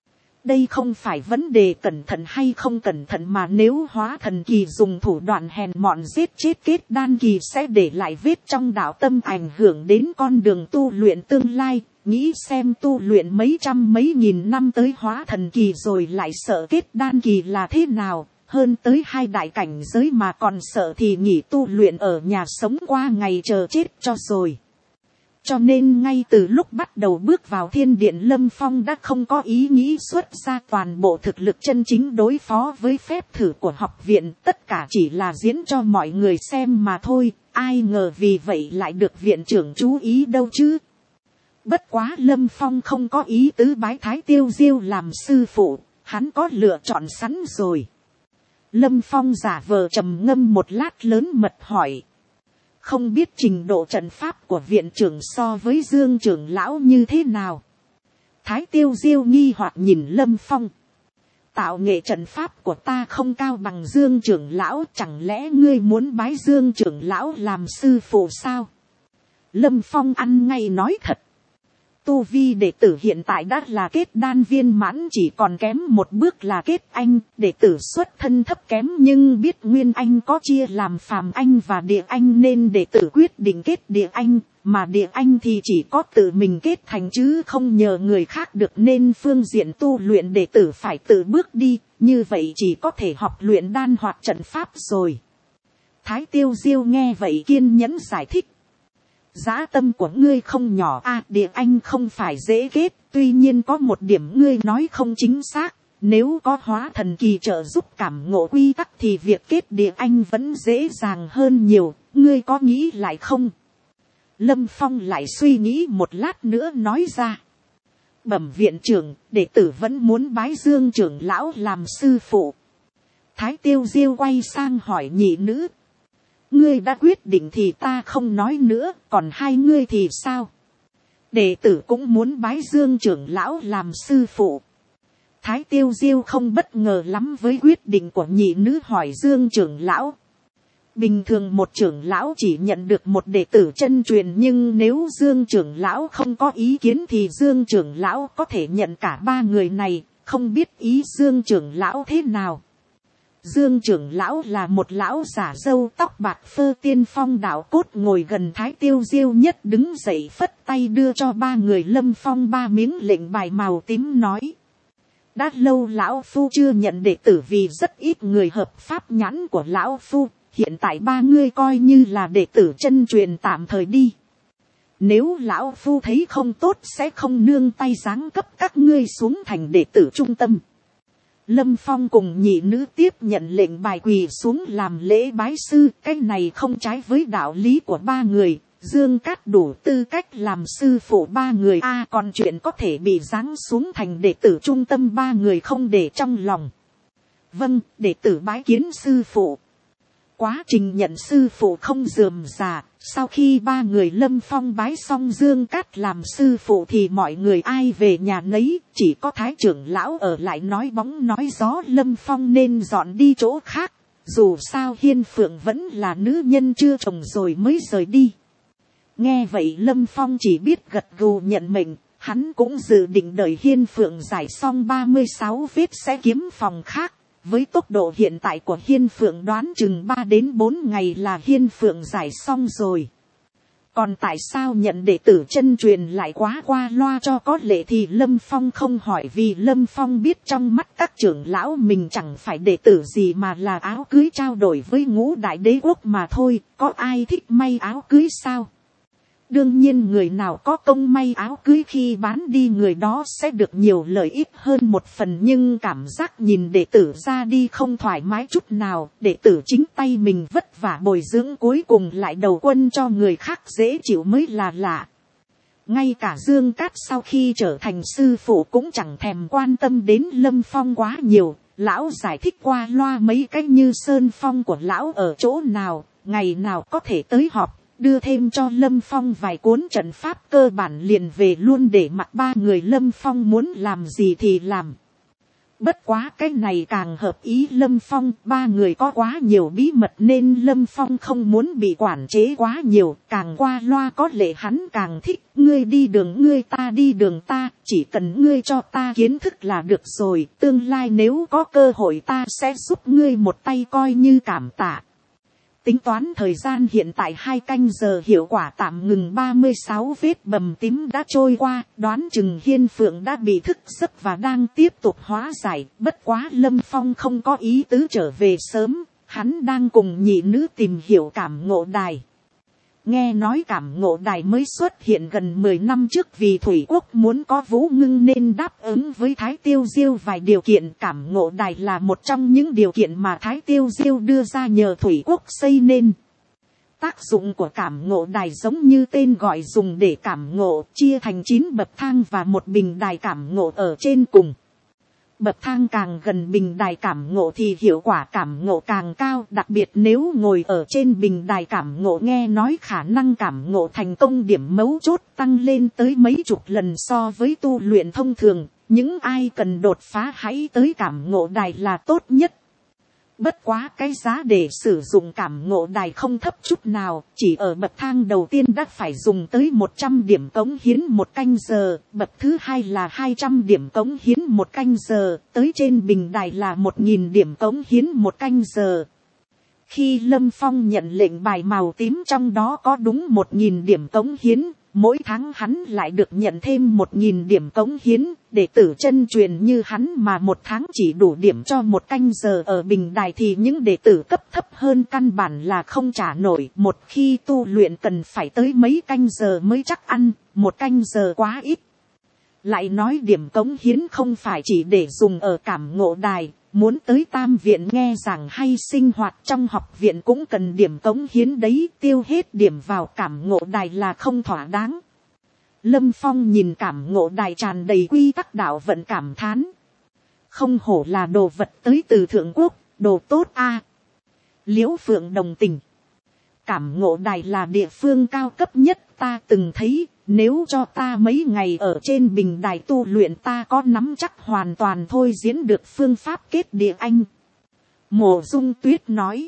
Đây không phải vấn đề cẩn thận hay không cẩn thận, mà nếu hóa thần kỳ dùng thủ đoạn hèn mọn giết chết kết đan kỳ sẽ để lại vết trong đạo tâm, ảnh hưởng đến con đường tu luyện tương lai. Nghĩ xem tu luyện mấy trăm mấy nghìn năm tới hóa thần kỳ rồi lại sợ kết đan kỳ là thế nào. Hơn tới hai đại cảnh giới mà còn sợ thì nghỉ tu luyện ở nhà sống qua ngày chờ chết cho rồi. Cho nên ngay từ lúc bắt đầu bước vào thiên điện, Lâm Phong đã không có ý nghĩ xuất ra toàn bộ thực lực chân chính đối phó với phép thử của học viện. Tất cả chỉ là diễn cho mọi người xem mà thôi. Ai ngờ vì vậy lại được viện trưởng chú ý đâu chứ. Bất quá Lâm Phong không có ý tứ bái Thái Tiêu Diêu làm sư phụ. Hắn có lựa chọn sẵn rồi. Lâm Phong giả vờ trầm ngâm một lát lớn mật hỏi. Không biết trình độ trận pháp của viện trưởng so với Dương trưởng lão như thế nào? Thái Tiêu Diêu nghi hoặc nhìn Lâm Phong. Tạo nghệ trận pháp của ta không cao bằng Dương trưởng lão, chẳng lẽ ngươi muốn bái Dương trưởng lão làm sư phụ sao? Lâm Phong ăn ngay nói thật. Tu vi đệ tử hiện tại đã là kết đan viên mãn, chỉ còn kém một bước là kết anh. Đệ tử xuất thân thấp kém nhưng biết nguyên anh có chia làm phàm anh và địa anh nên đệ tử quyết định kết địa anh. Mà địa anh thì chỉ có tự mình kết thành chứ không nhờ người khác được, nên phương diện tu luyện đệ tử phải tự bước đi. như vậy chỉ có thể học luyện đan hoặc trận pháp rồi. Thái Tiêu Diêu nghe vậy kiên nhẫn giải thích. Dã tâm của ngươi không nhỏ a, à, địa anh không phải dễ kết, tuy nhiên có một điểm ngươi nói không chính xác. Nếu có hóa thần kỳ trợ giúp cảm ngộ quy tắc thì việc kết địa anh vẫn dễ dàng hơn nhiều, ngươi có nghĩ lại không? Lâm Phong lại suy nghĩ một lát nữa nói ra. Bẩm viện trưởng, đệ tử vẫn muốn bái Dương trưởng lão làm sư phụ. Thái Tiêu Diêu quay sang hỏi nhị nữ. Ngươi đã quyết định thì ta không nói nữa, còn hai ngươi thì sao? Đệ tử cũng muốn bái Dương trưởng lão làm sư phụ. Thái Tiêu Diêu không bất ngờ lắm với quyết định của nhị nữ, hỏi Dương trưởng lão. Bình thường một trưởng lão chỉ nhận được một đệ tử chân truyền, nhưng nếu Dương trưởng lão không có ý kiến thì Dương trưởng lão có thể nhận cả ba người này, không biết ý Dương trưởng lão thế nào. Dương trưởng lão là một lão giả râu tóc bạc phơ tiên phong đạo cốt, ngồi gần Thái Tiêu Diêu nhất, đứng dậy phất tay đưa cho ba người Lâm Phong ba miếng lệnh bài màu tím, nói. Đã lâu lão phu chưa nhận đệ tử vì rất ít người hợp pháp nhãn của lão phu, hiện tại ba ngươi coi như là đệ tử chân truyền tạm thời đi. Nếu lão phu thấy không tốt sẽ không nương tay giáng cấp các ngươi xuống thành đệ tử trung tâm. Lâm Phong cùng nhị nữ tiếp nhận lệnh bài, quỳ xuống làm lễ bái sư, cái này không trái với đạo lý của ba người. Dương Cát đủ tư cách làm sư phụ ba người, a à, còn chuyện có thể bị giáng xuống thành đệ tử trung tâm ba người không để trong lòng. Vâng, đệ tử bái kiến sư phụ. Quá trình nhận sư phụ không rườm rà, sau khi ba người Lâm Phong bái xong Dương Cát làm sư phụ thì mọi người ai về nhà nấy, chỉ có Thái trưởng lão ở lại nói bóng nói gió Lâm Phong nên dọn đi chỗ khác, dù sao Hiên Phượng vẫn là nữ nhân chưa chồng rồi mới rời đi. Nghe vậy Lâm Phong chỉ biết gật gù nhận mệnh, hắn cũng dự định đợi Hiên Phượng giải xong ba mươi sáu vết sẽ kiếm phòng khác. Với tốc độ hiện tại của Hiên Phượng đoán chừng ba đến bốn ngày là Hiên Phượng giải xong rồi. Còn tại sao nhận đệ tử chân truyền lại quá qua loa cho có lệ thì Lâm Phong không hỏi, vì Lâm Phong biết trong mắt các trưởng lão mình chẳng phải đệ tử gì mà là áo cưới trao đổi với ngũ đại đế quốc mà thôi, có ai thích may áo cưới sao? Đương nhiên người nào có công may áo cưới khi bán đi người đó sẽ được nhiều lợi ích hơn một phần, nhưng cảm giác nhìn đệ tử ra đi không thoải mái chút nào, đệ tử chính tay mình vất vả bồi dưỡng cuối cùng lại đầu quân cho người khác dễ chịu mới là lạ. Ngay cả Dương Cát sau khi trở thành sư phụ cũng chẳng thèm quan tâm đến Lâm Phong quá nhiều, lão giải thích qua loa mấy cách như Sơn Phong của lão ở chỗ nào, ngày nào có thể tới họp. Đưa thêm cho Lâm Phong vài cuốn trận pháp cơ bản liền về luôn để mặc ba người Lâm Phong muốn làm gì thì làm. Bất quá cái này càng hợp ý Lâm Phong, ba người có quá nhiều bí mật nên Lâm Phong không muốn bị quản chế quá nhiều, càng qua loa có lệ hắn càng thích. Ngươi đi đường ngươi, ta đi đường ta, chỉ cần ngươi cho ta kiến thức là được rồi, tương lai nếu có cơ hội ta sẽ giúp ngươi một tay coi như cảm tạ. Tính toán thời gian hiện tại hai canh giờ, hiệu quả tạm ngừng ba mươi sáu vết bầm tím đã trôi qua, đoán chừng Hiên Phượng đã bị thức giấc và đang tiếp tục hóa giải, bất quá Lâm Phong không có ý tứ trở về sớm, hắn đang cùng nhị nữ tìm hiểu cảm ngộ đài. Nghe nói cảm ngộ đài mới xuất hiện gần mười năm trước, vì Thủy Quốc muốn có Vũ Ngưng nên đáp ứng với Thái Tiêu Diêu vài điều kiện. Cảm ngộ đài là một trong những điều kiện mà Thái Tiêu Diêu đưa ra nhờ Thủy Quốc xây nên. Tác dụng của cảm ngộ đài giống như tên gọi, dùng để cảm ngộ, chia thành chín bậc thang và một bình đài cảm ngộ ở trên cùng. Bậc thang càng gần bình đài cảm ngộ thì hiệu quả cảm ngộ càng cao, đặc biệt nếu ngồi ở trên bình đài cảm ngộ nghe nói khả năng cảm ngộ thành công điểm mấu chốt tăng lên tới mấy chục lần so với tu luyện thông thường, những ai cần đột phá hãy tới cảm ngộ đài là tốt nhất. Bất quá cái giá để sử dụng cảm ngộ đài không thấp chút nào, chỉ ở bậc thang đầu tiên đã phải dùng tới một trăm điểm cống hiến một canh giờ, bậc thứ hai là hai trăm điểm cống hiến một canh giờ, tới trên bình đài là một nghìn điểm cống hiến một canh giờ. Khi Lâm Phong nhận lệnh bài màu tím trong đó có đúng một nghìn điểm cống hiến, Mỗi tháng hắn lại được nhận thêm một nghìn điểm cống hiến, đệ tử chân truyền như hắn mà một tháng chỉ đủ điểm cho một canh giờ ở bình đài thì những đệ tử cấp thấp hơn căn bản là không trả nổi. Một khi tu luyện cần phải tới mấy canh giờ mới chắc ăn, một canh giờ quá ít. Lại nói điểm cống hiến không phải chỉ để dùng ở cảm ngộ đài, muốn tới tam viện nghe giảng hay sinh hoạt trong học viện cũng cần điểm cống hiến đấy, tiêu hết điểm vào cảm ngộ đài là không thỏa đáng. Lâm Phong nhìn cảm ngộ đài tràn đầy quy tắc đạo vận cảm thán. Không hổ là đồ vật tới từ thượng quốc, đồ tốt a. Liễu Phượng đồng tình. Cảm ngộ đài là địa phương cao cấp nhất ta từng thấy, nếu cho ta mấy ngày ở trên bình đài tu luyện ta có nắm chắc hoàn toàn thôi diễn được phương pháp kết địa anh. Mộ Dung Tuyết nói.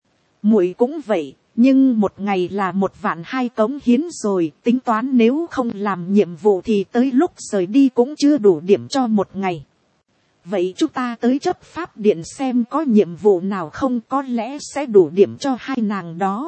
Muội cũng vậy, nhưng một ngày là một vạn hai cống hiến rồi, tính toán nếu không làm nhiệm vụ thì tới lúc rời đi cũng chưa đủ điểm cho một ngày. Vậy chúng ta tới chấp pháp điện xem có nhiệm vụ nào không, có lẽ sẽ đủ điểm cho hai nàng đó.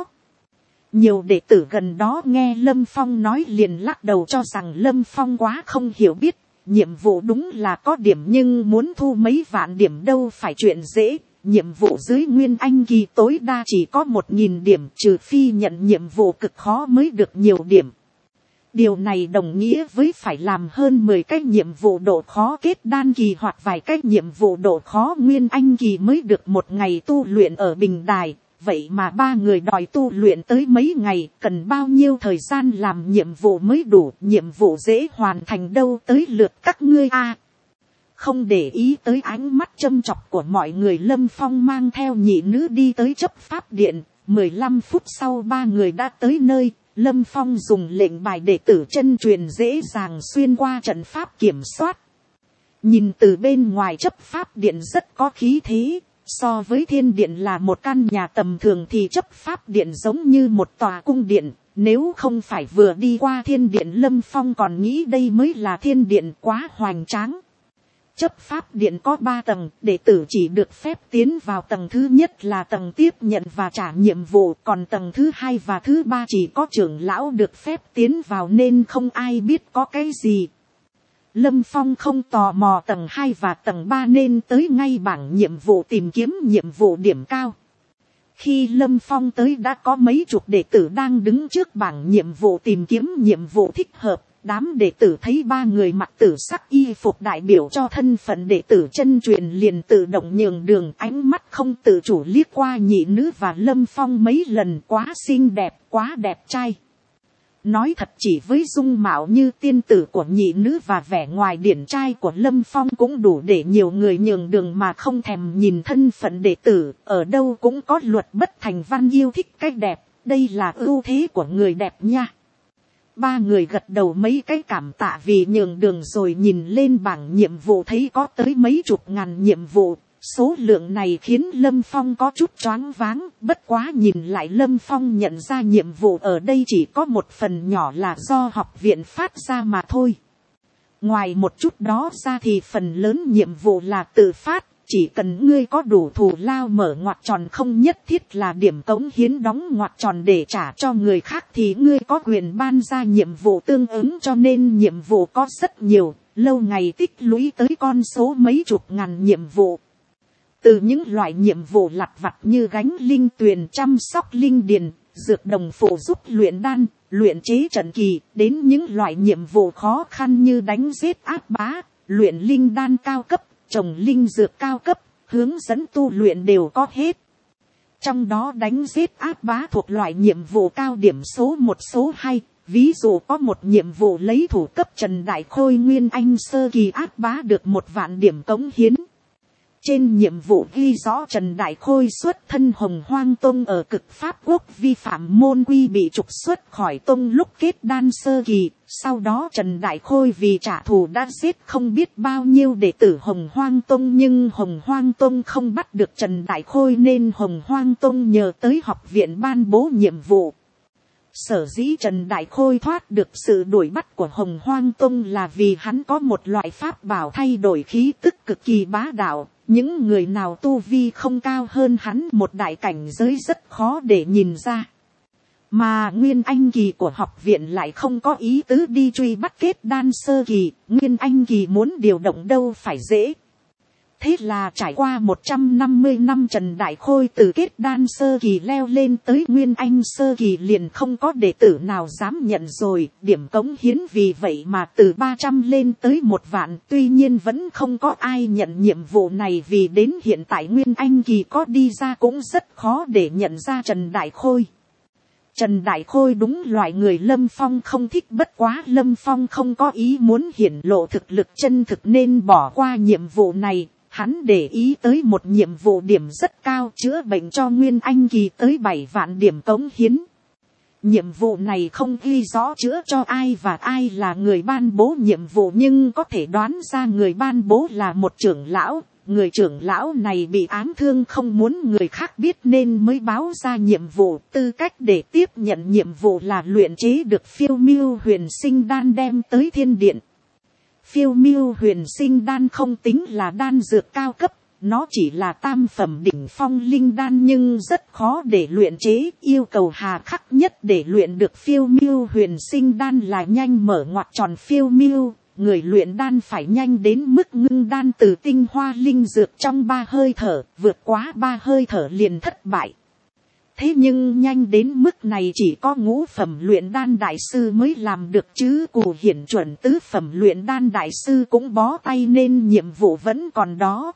Nhiều đệ tử gần đó nghe Lâm Phong nói liền lắc đầu cho rằng Lâm Phong quá không hiểu biết. Nhiệm vụ đúng là có điểm nhưng muốn thu mấy vạn điểm đâu phải chuyện dễ. Nhiệm vụ dưới Nguyên Anh kỳ tối đa chỉ có một nghìn điểm, trừ phi nhận nhiệm vụ cực khó mới được nhiều điểm. Điều này đồng nghĩa với phải làm hơn mười cái nhiệm vụ độ khó kết đan kỳ hoặc vài cái nhiệm vụ độ khó Nguyên Anh kỳ mới được một ngày tu luyện ở bình đài. Vậy mà ba người đòi tu luyện tới mấy ngày, cần bao nhiêu thời gian làm nhiệm vụ mới đủ, nhiệm vụ dễ hoàn thành đâu tới lượt các ngươi a. Không để ý tới ánh mắt châm chọc của mọi người, Lâm Phong mang theo nhị nữ đi tới chấp pháp điện. mười lăm phút sau ba người đã tới nơi, Lâm Phong dùng lệnh bài đệ tử chân truyền dễ dàng xuyên qua trận pháp kiểm soát. Nhìn từ bên ngoài chấp pháp điện rất có khí thế. So với thiên điện là một căn nhà tầm thường thì chấp pháp điện giống như một tòa cung điện. Nếu không phải vừa đi qua thiên điện Lâm Phong còn nghĩ đây mới là thiên điện, quá hoành tráng. Chấp pháp điện có ba tầng, đệ tử chỉ được phép tiến vào tầng thứ nhất là tầng tiếp nhận và trả nhiệm vụ. Còn tầng thứ hai và thứ ba chỉ có trưởng lão được phép tiến vào nên không ai biết có cái gì. Lâm Phong không tò mò tầng hai và tầng ba nên tới ngay bảng nhiệm vụ tìm kiếm nhiệm vụ điểm cao. Khi Lâm Phong tới đã có mấy chục đệ tử đang đứng trước bảng nhiệm vụ tìm kiếm nhiệm vụ thích hợp. Đám đệ tử thấy ba người mặc tử sắc y phục đại biểu cho thân phận đệ tử chân truyền liền tự động nhường đường, ánh mắt không tự chủ liếc qua nhị nữ và Lâm Phong mấy lần, quá xinh đẹp, quá đẹp trai. Nói thật chỉ với dung mạo như tiên tử của nhị nữ và vẻ ngoài điển trai của Lâm Phong cũng đủ để nhiều người nhường đường mà không thèm nhìn thân phận đệ tử. Ở đâu cũng có luật bất thành văn, yêu thích cái đẹp, đây là ưu thế của người đẹp nha. Ba người gật đầu mấy cái cảm tạ vì nhường đường rồi nhìn lên bảng nhiệm vụ thấy có tới mấy chục ngàn nhiệm vụ. Số lượng này khiến Lâm Phong có chút choáng váng, bất quá nhìn lại Lâm Phong nhận ra nhiệm vụ ở đây chỉ có một phần nhỏ là do học viện phát ra mà thôi. Ngoài một chút đó ra thì phần lớn nhiệm vụ là tự phát, chỉ cần ngươi có đủ thù lao mở ngoặc tròn, không nhất thiết là điểm cống hiến đóng ngoặc tròn để trả cho người khác thì ngươi có quyền ban ra nhiệm vụ tương ứng, cho nên nhiệm vụ có rất nhiều, lâu ngày tích lũy tới con số mấy chục ngàn nhiệm vụ. Từ những loại nhiệm vụ lặt vặt như gánh linh tuyền, chăm sóc linh điền, dược đồng phụ giúp luyện đan, luyện chế trận kỳ, đến những loại nhiệm vụ khó khăn như đánh giết ác bá, luyện linh đan cao cấp, trồng linh dược cao cấp, hướng dẫn tu luyện đều có hết. Trong đó đánh giết ác bá thuộc loại nhiệm vụ cao điểm số một số hai, ví dụ có một nhiệm vụ lấy thủ cấp Trần Đại Khôi Nguyên Anh sơ kỳ ác bá được một vạn điểm cống hiến. Trên nhiệm vụ ghi rõ Trần Đại Khôi xuất thân Hồng Hoang Tông ở Cực Pháp Quốc vi phạm môn quy bị trục xuất khỏi tông lúc kết đan sơ kỳ. Sau đó Trần Đại Khôi vì trả thù đã giết không biết bao nhiêu đệ tử Hồng Hoang Tông, nhưng Hồng Hoang Tông không bắt được Trần Đại Khôi nên Hồng Hoang Tông nhờ tới học viện ban bố nhiệm vụ. Sở dĩ Trần Đại Khôi thoát được sự đuổi bắt của Hồng Hoang Tông là vì hắn có một loại pháp bảo thay đổi khí tức cực kỳ bá đạo. Những người nào tu vi không cao hơn hắn một đại cảnh giới rất khó để nhìn ra. Mà Nguyên Anh kỳ của học viện lại không có ý tứ đi truy bắt kết đan sơ kỳ, Nguyên Anh kỳ muốn điều động đâu phải dễ. Thế là trải qua một trăm năm mươi năm Trần Đại Khôi từ kết đan sơ kỳ leo lên tới Nguyên Anh sơ kỳ liền không có đệ tử nào dám nhận rồi, điểm cống hiến vì vậy mà từ ba trăm lên tới một vạn, tuy nhiên vẫn không có ai nhận nhiệm vụ này vì đến hiện tại Nguyên Anh kỳ có đi ra cũng rất khó để nhận ra Trần Đại Khôi. Trần Đại Khôi đúng loại người Lâm Phong không thích, bất quá Lâm Phong không có ý muốn hiển lộ thực lực chân thực nên bỏ qua nhiệm vụ này. Hắn để ý tới một nhiệm vụ điểm rất cao, chữa bệnh cho Nguyên Anh kỳ tới bảy vạn điểm cống hiến. Nhiệm vụ này không ghi rõ chữa cho ai và ai là người ban bố nhiệm vụ, nhưng có thể đoán ra người ban bố là một trưởng lão. Người trưởng lão này bị ám thương không muốn người khác biết nên mới báo ra nhiệm vụ. Tư cách để tiếp nhận nhiệm vụ là luyện chế được phiêu miêu huyền sinh đan đem tới thiên điện. Phiêu miêu huyền sinh đan không tính là đan dược cao cấp, nó chỉ là tam phẩm đỉnh phong linh đan nhưng rất khó để luyện chế, yêu cầu hà khắc nhất để luyện được phiêu miêu huyền sinh đan là nhanh mở ngoặc tròn phiêu miêu, người luyện đan phải nhanh đến mức ngưng đan từ tinh hoa linh dược trong ba hơi thở, vượt quá ba hơi thở liền thất bại. Thế nhưng nhanh đến mức này chỉ có ngũ phẩm luyện đan đại sư mới làm được chứ Cù Hiển chuẩn tứ phẩm luyện đan đại sư cũng bó tay nên nhiệm vụ vẫn còn đó.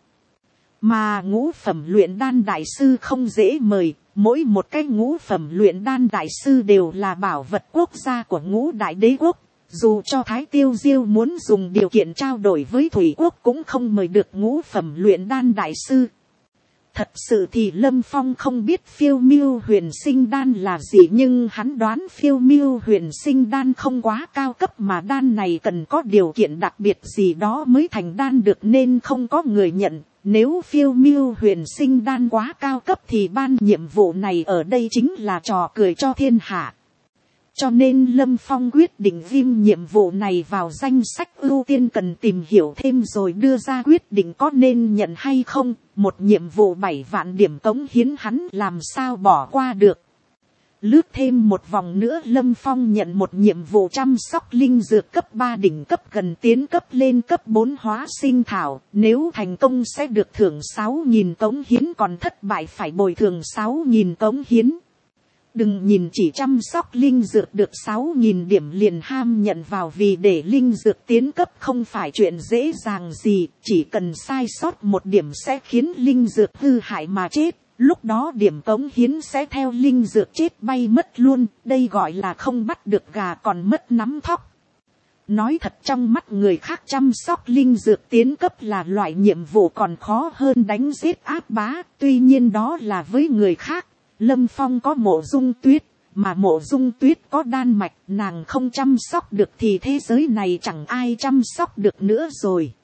Mà ngũ phẩm luyện đan đại sư không dễ mời, mỗi một cái ngũ phẩm luyện đan đại sư đều là bảo vật quốc gia của ngũ đại đế quốc. Dù cho Thái Tiêu Diêu muốn dùng điều kiện trao đổi với Thủy Quốc cũng không mời được ngũ phẩm luyện đan đại sư. Thật sự thì Lâm Phong không biết phiêu miêu huyền sinh đan là gì, nhưng hắn đoán phiêu miêu huyền sinh đan không quá cao cấp mà đan này cần có điều kiện đặc biệt gì đó mới thành đan được nên không có người nhận. Nếu phiêu miêu huyền sinh đan quá cao cấp thì ban nhiệm vụ này ở đây chính là trò cười cho thiên hạ. Cho nên Lâm Phong quyết định ghim nhiệm vụ này vào danh sách ưu tiên cần tìm hiểu thêm rồi đưa ra quyết định có nên nhận hay không. Một nhiệm vụ bảy vạn điểm cống hiến hắn làm sao bỏ qua được. Lướt thêm một vòng nữa Lâm Phong nhận một nhiệm vụ chăm sóc linh dược cấp ba đỉnh cấp gần tiến cấp lên cấp bốn hóa sinh thảo. Nếu thành công sẽ được thưởng sáu nghìn cống hiến, còn thất bại phải bồi thường sáu nghìn cống hiến. Đừng nhìn chỉ chăm sóc linh dược được sáu nghìn điểm liền ham nhận vào, vì để linh dược tiến cấp không phải chuyện dễ dàng gì, chỉ cần sai sót một điểm sẽ khiến linh dược hư hại mà chết, lúc đó điểm cống hiến sẽ theo linh dược chết bay mất luôn, đây gọi là không bắt được gà còn mất nắm thóc. Nói thật trong mắt người khác chăm sóc linh dược tiến cấp là loại nhiệm vụ còn khó hơn đánh giết ác bá, tuy nhiên đó là với người khác. Lâm Phong có Mộ Dung Tuyết, mà Mộ Dung Tuyết có đan mạch, nàng không chăm sóc được thì thế giới này chẳng ai chăm sóc được nữa rồi.